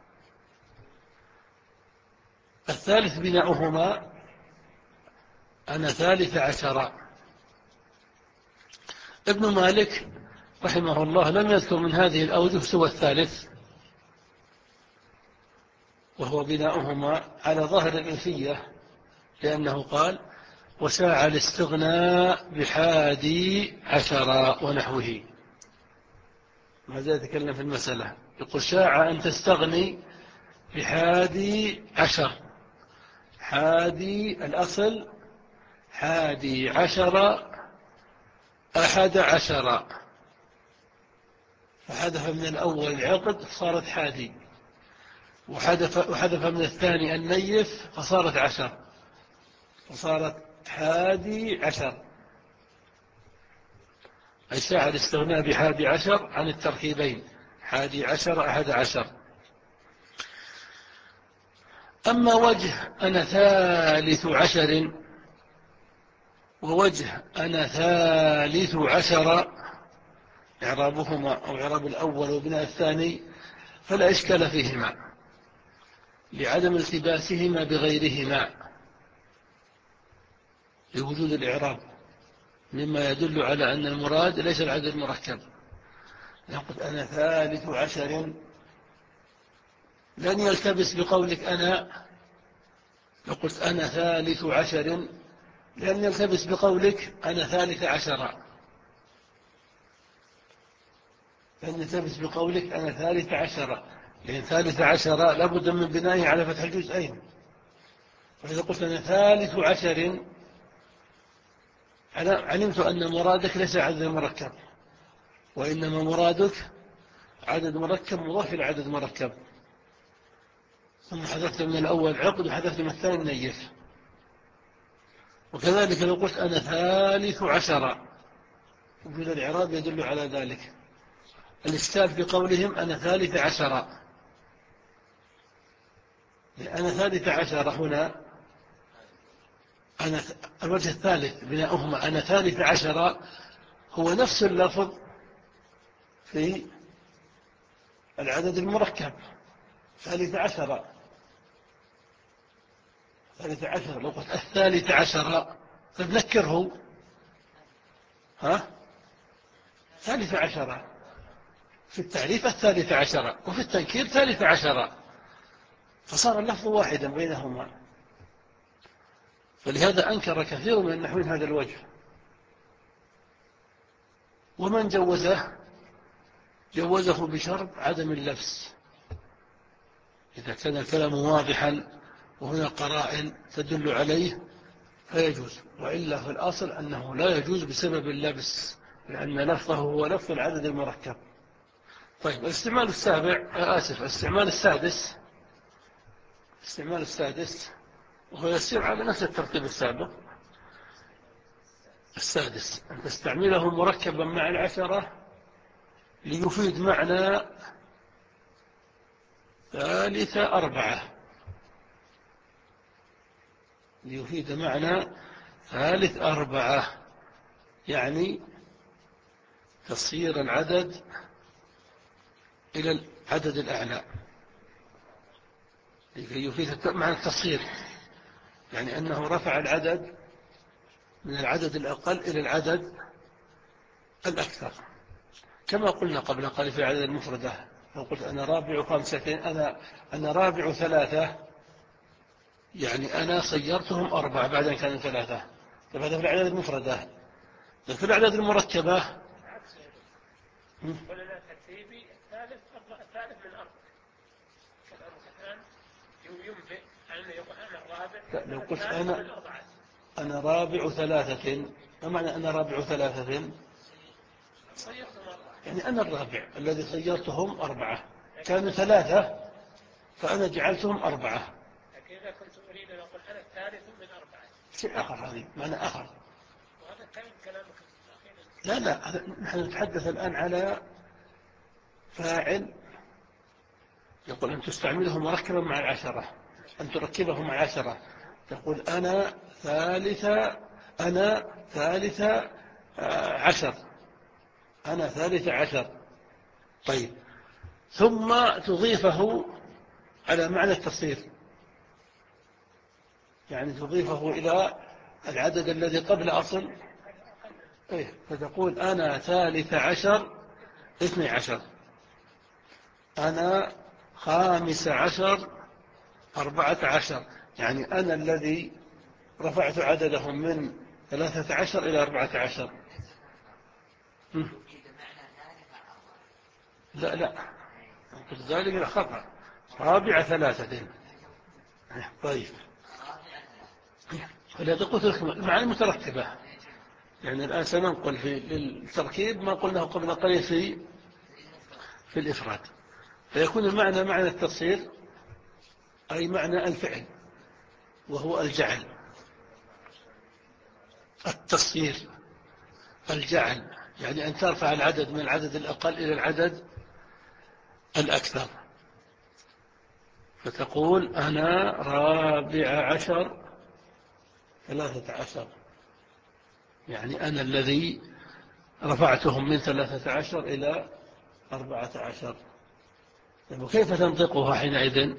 الثالث بناؤهما أنا ثالث عشر. ابن مالك رحمه الله لم يذكر من هذه الأوجه سوى الثالث، وهو بناؤهما على ظاهر الألفية، لأنه قال: وساع الاستغناء بحادي عشر ونحوه. ماذا يتكلم في المسألة؟ يقول: شاع أن تستغني بحادي عشر. حادي الأصل حادي عشر أحد عشر، فحذف من الأول العقد فصارت حادي، وحذف, وحذف من الثاني النيف فصارت عشر، فصارت حادي عشر. أي ساعة الاستغناء بحادي عشر عن التركيبين حادي عشر أحد عشر. أما وجه أنا ثالث عشر ووجه أنا ثالث عشر، إعرابهما أو إعراب الأول وبناء الثاني فلا إشكال فيهما لعدم التباسهما بغيرهما، لوجود الإعراب مما يدل على أن المراد ليس العدد المركب. نقول أنا ثالث عشر لن يلتبس بقولك أنا، لو قلت أنا ثالث عشر لن يلتبس بقولك أنا ثالث عشر، لن يلتبس بقولك أنا ثالث عشر، لأن ثالث عشر لابد من بنائه على فتح الجزئين. فإذا قلت أنا ثالث عشر علمت أن مرادك ليس عدد مركب، وإنما مرادك عدد مركب مضاف إلى عدد مركب. ثم حذفت من الأول عقد وحذفت من الثاني نيف، وكذلك لو قلت أنا ثالث عشر، وفي الإعراب يدل على ذلك. الإشكال في قولهم أنا ثالث عشر، أنا ثالث عشر هنا، أنا الوجه الثالث بناؤهما أنا ثالث عشر هو نفس اللفظ في العدد المركب ثالث عشر. ثالث عشر لو قلت الثالث عشر فبنكره، ها ثالث عشر في التعريف الثالث عشر، وفي التنكير ثالث عشر، فصار اللفظ واحدا بينهما. فلهذا أنكر كثير من النحويين هذا الوجه. ومن جوزه جوزه بشرط عدم اللبس، إذا كان الكلام واضحا وهنا قرائن تدل عليه فيجوز، وإلا في الأصل أنه لا يجوز بسبب اللبس، لأن لفظه هو لفظ العدد المركب. طيب الاستعمال السابع آسف الاستعمال السادس الاستعمال السادس وهو يسير على نفس الترتيب السابق. السادس أن تستعمله مركبا مع العشرة ليفيد معنى ثالث أربعة، ليفيد معنى ثالث أربعة، يعني تصير العدد إلى العدد الأعلى، لكي يفيد معنى التصغير، يعني أنه رفع العدد من العدد الأقل إلى العدد الأكثر، كما قلنا قبل قليل في العدد المفردة. لو قلت أنا رابع خمسة، أنا, أنا رابع ثلاثة، يعني أنا صيرتهم أربعة بعد أن كانوا ثلاثة. طيب هذا في الأعداد المفردة. في الأعداد المركبة
ولنا ترتيبي الثالث الثالث من أربعة، الآن ينبئ أن يقول أنا الرابع.
لو قلت أنا أنا رابع ثلاثة، ما معنى أنا رابع ثلاثة؟ يعني أنا الرابع الذي صيرتهم أربعة، كانوا ثلاثة فأنا جعلتهم أربعة.
لكن إذا كنت أريد أن أقول أنا الثالث من أربعة
شيء آخر، هذه معنى آخر.
وهذا كان كلامك
لا لا نحن نتحدث الآن على فاعل يقول أن تستعمله مركبا مع العشرة، أن تركبه مع العشرة، تقول أنا ثالثة أنا ثالثة عشر أنا ثالثة عشر. طيب ثم تضيفه على معنى التصغير، يعني تضيفه إلى العدد الذي قبل أصل، إيه فتقول أنا ثالث عشر اثني عشر، أنا خامس عشر أربعة عشر، يعني أنا الذي رفعت عددهم من ثلاثة عشر إلى أربعة عشر. لا لا قلت ذلك لا خطأ، رابع ثلاثة. طيب فلذا قلت لكم المعاني مترتبة، يعني الآن سننقل في التركيب ما قلناه قبل قليل في في الإفراد، فيكون المعنى معنى التصغير أي معنى الفعل وهو الجعل، التصغير الجعل، يعني أن ترفع العدد من العدد الأقل إلى العدد الأكثر، فتقول أنا رابع عشر ثلاثة عشر، يعني أنا الذي رفعتهم من ثلاثة عشر إلى أربعة عشر. وكيف تنطقها حينئذ؟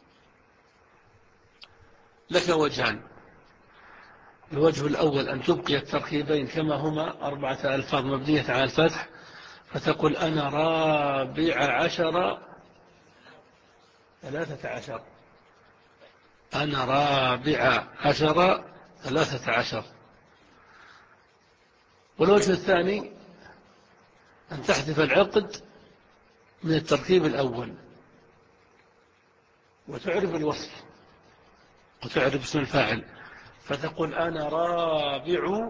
لك وجهان. الوجه الأول أن تبقي التركيبين كما هما، أربعة ألفاظ مبنية على الفتح، فتقول أنا رابع عشر ثلاثة عشر، أنا رابع عشر ثلاثة عشر. والوجه الثاني أن تحذف العقد من التركيب الأول وتعرف الوصف وتعرف اسم الفاعل، فتقول أنا رابع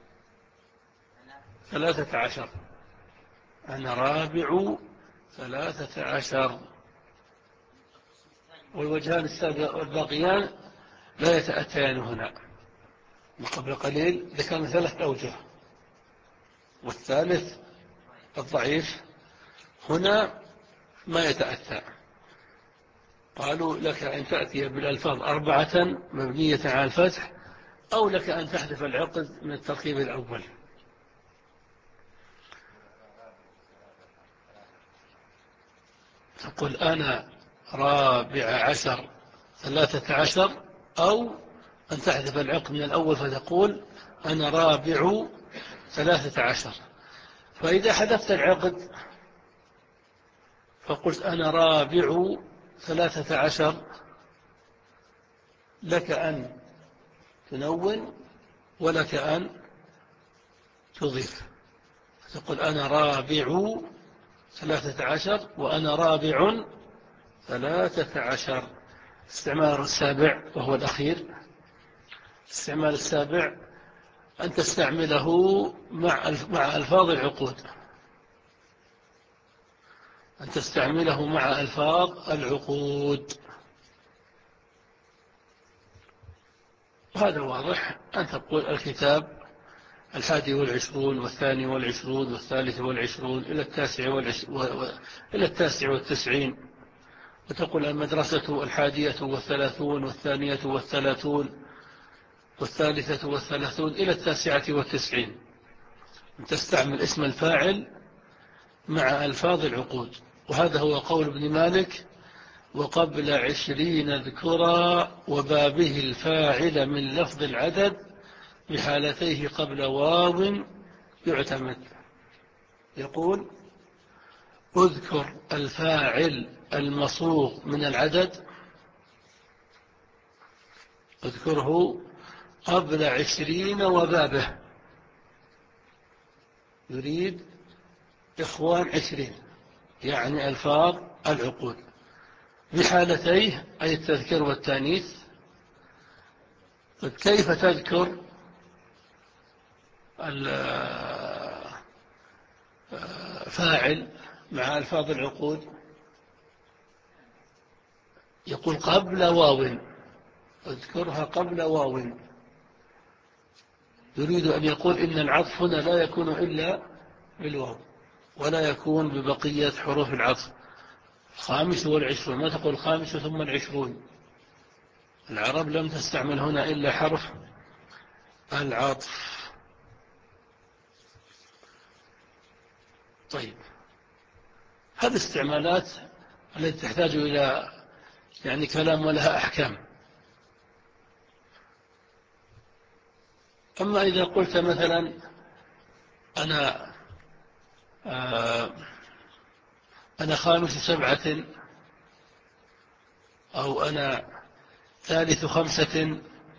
ثلاثة عشر، أنا رابع ثلاثة عشر. والوجهان الباقيان لا يتأتيان هنا، قبل قليل ذكرنا ثلاث أوجه، والثالث الضعيف هنا ما يتأتى. قالوا لك أن تأتي بالألفاظ أربعة مبنية على الفتح، أو لك أن تحذف العقد من التركيب الأول. تقول أنا رابع عشر ثلاثة عشر، أو أن تحذف العقد من الأول فتقول أنا رابع ثلاثة عشر. فإذا حذفت العقد فقلت أنا رابع ثلاثة عشر، لك أن تنون ولك أن تضيف، تقول أنا رابع ثلاثة عشر وأنا رابع ثلاثة عشر. استعمال السابع وهو الأخير، استعمال السابع أن تستعمله مع مع ألفاظ العقود، أن تستعمله مع ألفاظ العقود. وهذا واضح. أن تقول الكتاب الحادي والعشرون والثاني والعشرون والثالث والعشرون إلى التاسع والعشرون إلى التاسع والتسعين، وتقول المدرسة الحادية والثلاثون والثانية والثلاثون والثالثة والثلاثون إلى التاسعة والتسعين. تستعمل اسم الفاعل مع ألفاظ العقود. وهذا هو قول ابن مالك: وقبل عشرين اذكرا وبابه الفاعل من لفظ العدد بحالتيه قبل واو يعتمد. يقول: اذكر الفاعل المصوغ من العدد، اذكره قبل عشرين وبابه. يريد إخوان عشرين، يعني ألفاظ العقود، بحالتيه أي التذكير والتانيث. كيف تذكر الفاعل مع ألفاظ العقود؟ يقول قبل واو، اذكرها قبل واو. يريد أن يقول إن العطف هنا لا يكون إلا بالواو، ولا يكون ببقية حروف العطف. الخامس والعشرون، ما تقول الخامس ثم العشرون. العرب لم تستعمل هنا إلا حرف العطف. طيب، هذه استعمالات التي تحتاج إلى يعني كلام ولها أحكام. أما إذا قلت مثلا أنا آه أنا خامس سبعة، أو أنا ثالث خمسة،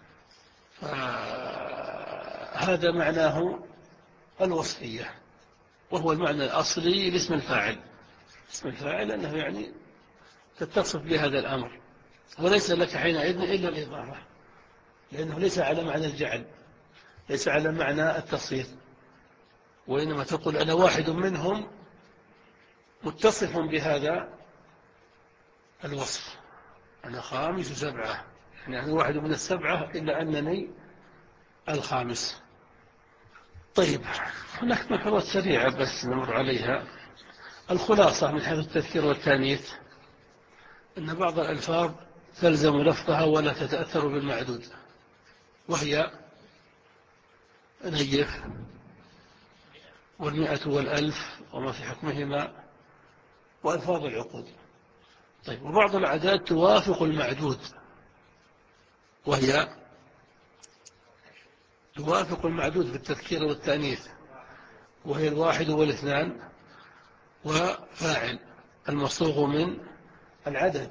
هذا معناه الوصفية، وهو المعنى الأصلي لاسم الفاعل. اسم الفاعل أنه يعني تتصف بهذا الأمر، وليس لك حينئذ إلا الإضافة، لأنه ليس على معنى الجعل، ليس على معنى التصير، وإنما تقول أنا واحد منهم متصف بهذا الوصف. أنا خامس سبعة، يعني أنا واحد من السبعة إلا أنني الخامس. طيب، هناك محورات سريعة بس نمر عليها. الخلاصة من حيث التذكير والتانيث أن بعض الألفاظ تلزم لفظها ولا تتأثر بالمعدود، وهي نيف والمئة والألف وما في حكمهما وألفاظ العقود. طيب، وبعض الأعداد توافق المعدود، وهي توافق المعدود بالتذكير والتأنيث، وهي الواحد والاثنان وفاعل المصوغ من العدد،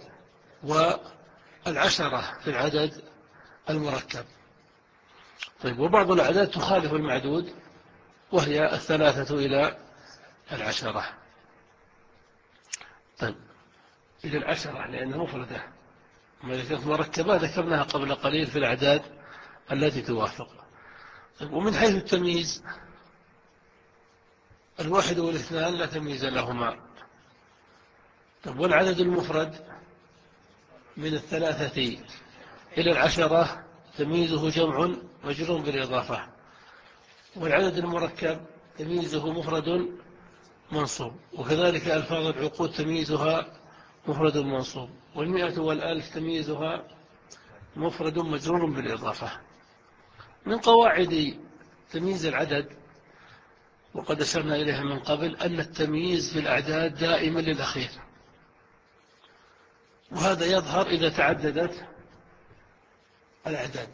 والعشرة في العدد المركب. طيب، وبعض الأعداد تخالف المعدود، وهي الثلاثة إلى العشرة. طيب، إلى العشرة لأنها مفردة، ما إذا كانت مركبة ذكرناها قبل قليل في الأعداد التي توافق. طيب، ومن حيث التمييز، الواحد والاثنان لا تمييز لهما. طيب، والعدد المفرد من الثلاثة إلى العشرة تمييزه جمع مجرور بالإضافة. والعدد المركب تمييزه مفرد منصوب، وكذلك ألفاظ العقود تمييزها مفرد منصوب، والمئة والألف تمييزها مفرد مجرور بالإضافة. من قواعد تمييز العدد وقد أشرنا إليها من قبل أن التمييز في الأعداد دائما للأخير، وهذا يظهر إذا تعددت الأعداد.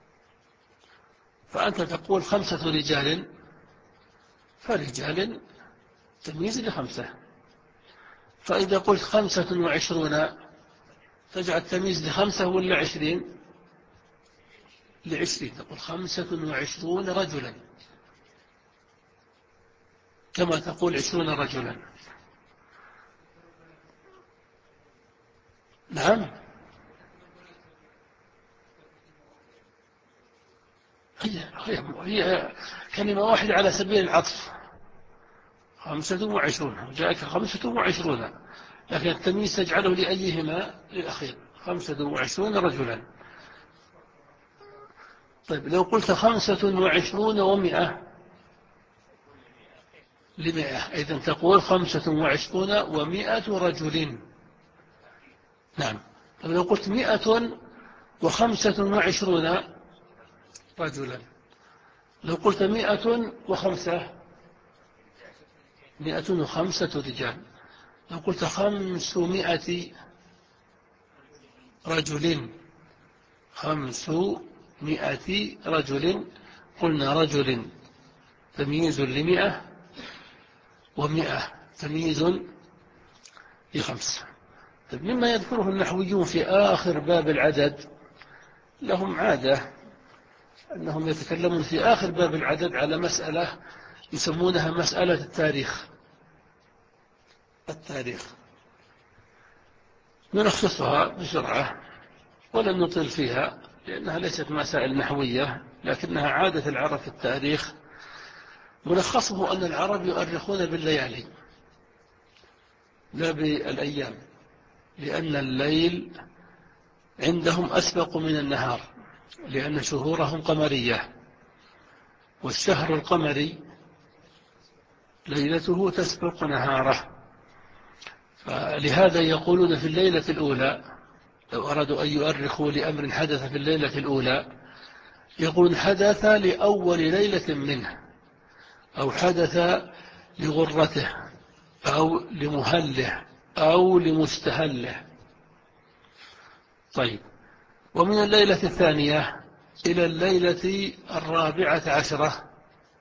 فأنت تقول خمسة رجال، فرجال تمييز لخمسة. فإذا قلت خمسة وعشرون تجعل تمييز لخمسة ولا عشرين؟ لعشرين. تقول خمسة وعشرون رجلا كما تقول عشرون رجلا. نعم، هي, هي, هي كلمة واحدة على سبيل العطف، خمسة وعشرون جاءك خمسة وعشرون، لكن التمييز تجعله لأيهما؟ للأخير، خمسة وعشرون رجلا. طيب لو قلت خمسة وعشرون ومئة لمئة، إذن تقول خمسة وعشرون ومئة رجل. نعم. طيب لو قلت مئة وخمسة وعشرون رجلا، لو قلت مئة وخمسة، مئة وخمسة رجال. لو قلت خمسمائة رجل، خمسمائة رجل، قلنا رجل تمييز لمئة، ومئة تمييز لخمس. طيب مما يذكره النحويون في آخر باب العدد، لهم عادة أنهم يتكلمون في آخر باب العدد على مسألة يسمونها مسألة التاريخ. التاريخ نلخصها بسرعة ولن نطيل فيها لأنها ليست مسائل نحوية، لكنها عادة العرب في التاريخ. ملخصه أن العرب يؤرخون بالليالي لا بالأيام، لأن الليل عندهم أسبق من النهار، لأن شهورهم قمرية، والشهر القمري ليلته تسبق نهاره. فلهذا يقولون في الليلة الأولى، لو أرادوا أن يؤرخوا لأمر حدث في الليلة الأولى، يقول حدث لأول ليلة منه، أو حدث لغرته، أو لمهله، أو لمستهله. طيب، ومن الليلة الثانية إلى الليلة الرابعة عشرة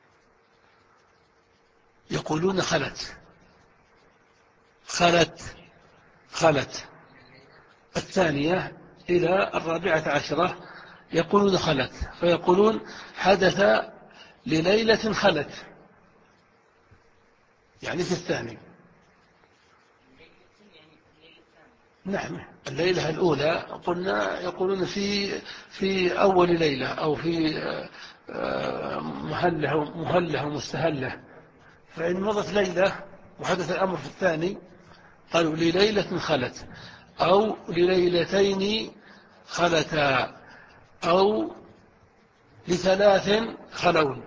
يقولون خلت خلت خلت الثانية إلى الرابعة عشرة يقولون خلت، فيقولون حدث لليلة خلت، يعني في الثاني. نعم، الليلة الأولى قلنا يقولون في في أول ليلة، أو في مهله مهله ومستهله. فإن مضت ليلة وحدث الأمر في الثاني قالوا لليلة خلت، أو لليلتين خلتا، أو لثلاث خلون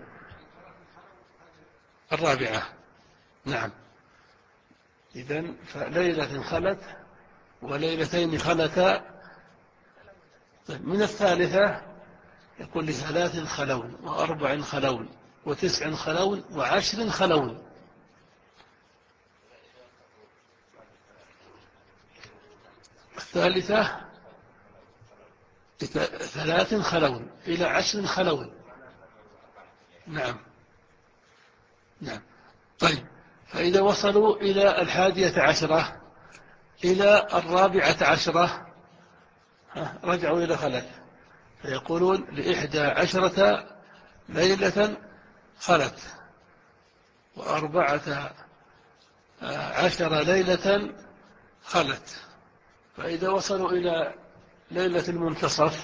الرابعة. نعم، إذن فليلة خلت وليلتين خلتا. من الثالثة يقول لثلاث خلون، وأربع خلون، وتسع خلون، وعشر خلون. الثالثة ثلاث خلون إلى عشر خلون. نعم نعم. طيب، فإذا وصلوا إلى الحادية عشرة إلى الرابعة عشرة رجعوا إلى خلت، فيقولون لإحدى عشرة ليلة خلت، وأربعة عشر ليلة خلت. فإذا وصلوا إلى ليلة المنتصف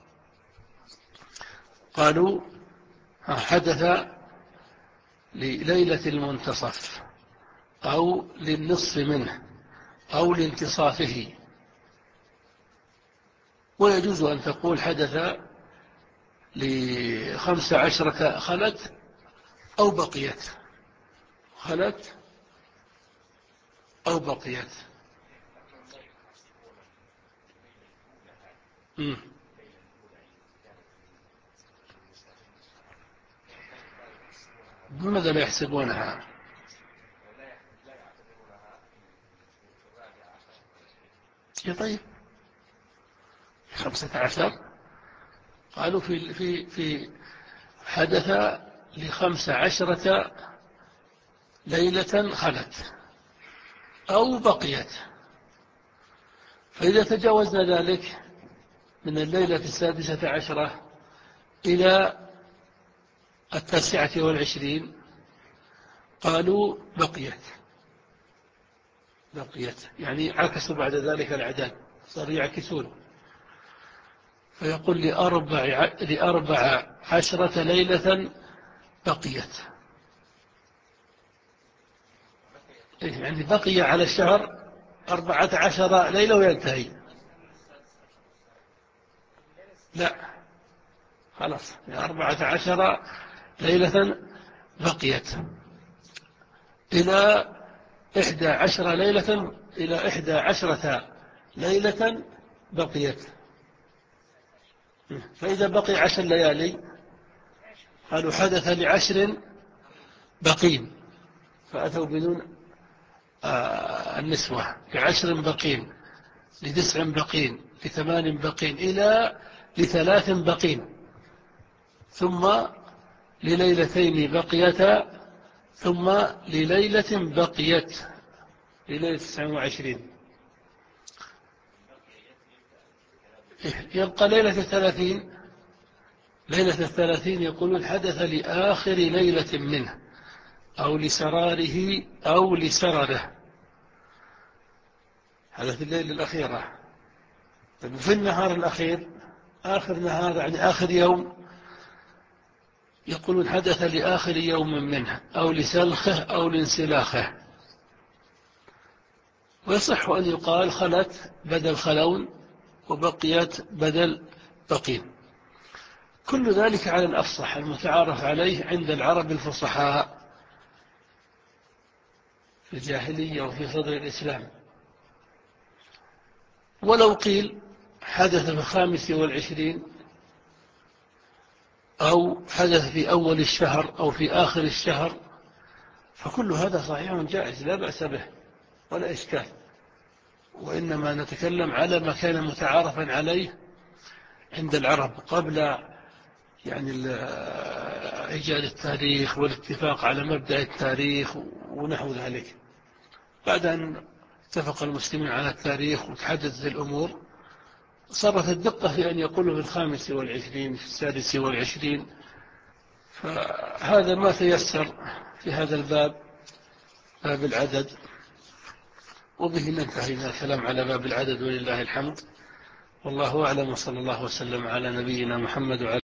قالوا حدث لليلة المنتصف، أو للنصف منه، أو لانتصافه. ويجوز أن تقول حدث لخمس عشرة خلت أو بقيت، خلت أو بقيت. مم. بماذا لا يحسبونها؟ يا طيب خمسة عشر قالوا في في في حدث لخمس عشرة ليلة خلت أو بقيت، فإذا تجاوزنا ذلك من الليلة السادسة عشرة إلى التاسعة والعشرين قالوا بقيت، بقيت يعني عكسوا بعد ذلك الأعداد، صاروا يعكسون، فيقول لأربع, لأربع عشرة ليلة بقيت، يعني بقي على الشهر أربعة عشر ليلة وينتهي. لا خلاص، أربعة عشر ليلة بقيت إلى إحدى عشر ليلة، إلى إحدى عشرة ليلة بقيت. فإذا بقي عشر ليالي قالوا حدث لعشر بقين، فأتوا بدون آه النسوة، لعشر بقين، لتسع بقين، لثمان بقين، إلى لثلاث بقين، ثم لليلتين بقيتا، ثم لليلة بقيت، لليلة تسعة وعشرين. يبقى ليلة الثلاثين، ليلة الثلاثين يقولون حدث لآخر ليلة منه أو لسراره أو لسرره، هذا في الليلة الأخيرة. في النهار الأخير، آخر نهار يعني آخر يوم، يقولون حدث لآخر يوم منه أو لسلخه أو لانسلاخه. ويصح أن يقال خلت بدل خلون وبقيت بدل بقين. كل ذلك على الأفصح المتعارف عليه عند العرب الفصحاء في الجاهلية وفي صدر الإسلام. ولو قيل حدث في الخامس والعشرين أو حدث في أول الشهر أو في آخر الشهر، فكل هذا صحيح جائز لا بأس به ولا إشكال، وإنما نتكلم على ما كان متعارفا عليه عند العرب قبل يعني إيجاد التاريخ والاتفاق على مبدأ التاريخ ونحو ذلك. بعد أن اتفق المسلمين على التاريخ وتحدثت الأمور، صارت الدقة في أن يقولوا في الخامس والعشرين، في السادس والعشرين. فهذا ما تيسر في هذا الباب، باب العدد، وبه ننتهي من الكلام على باب العدد ولله الحمد. والله أعلم، وصلى الله وسلم على نبينا محمد وعلى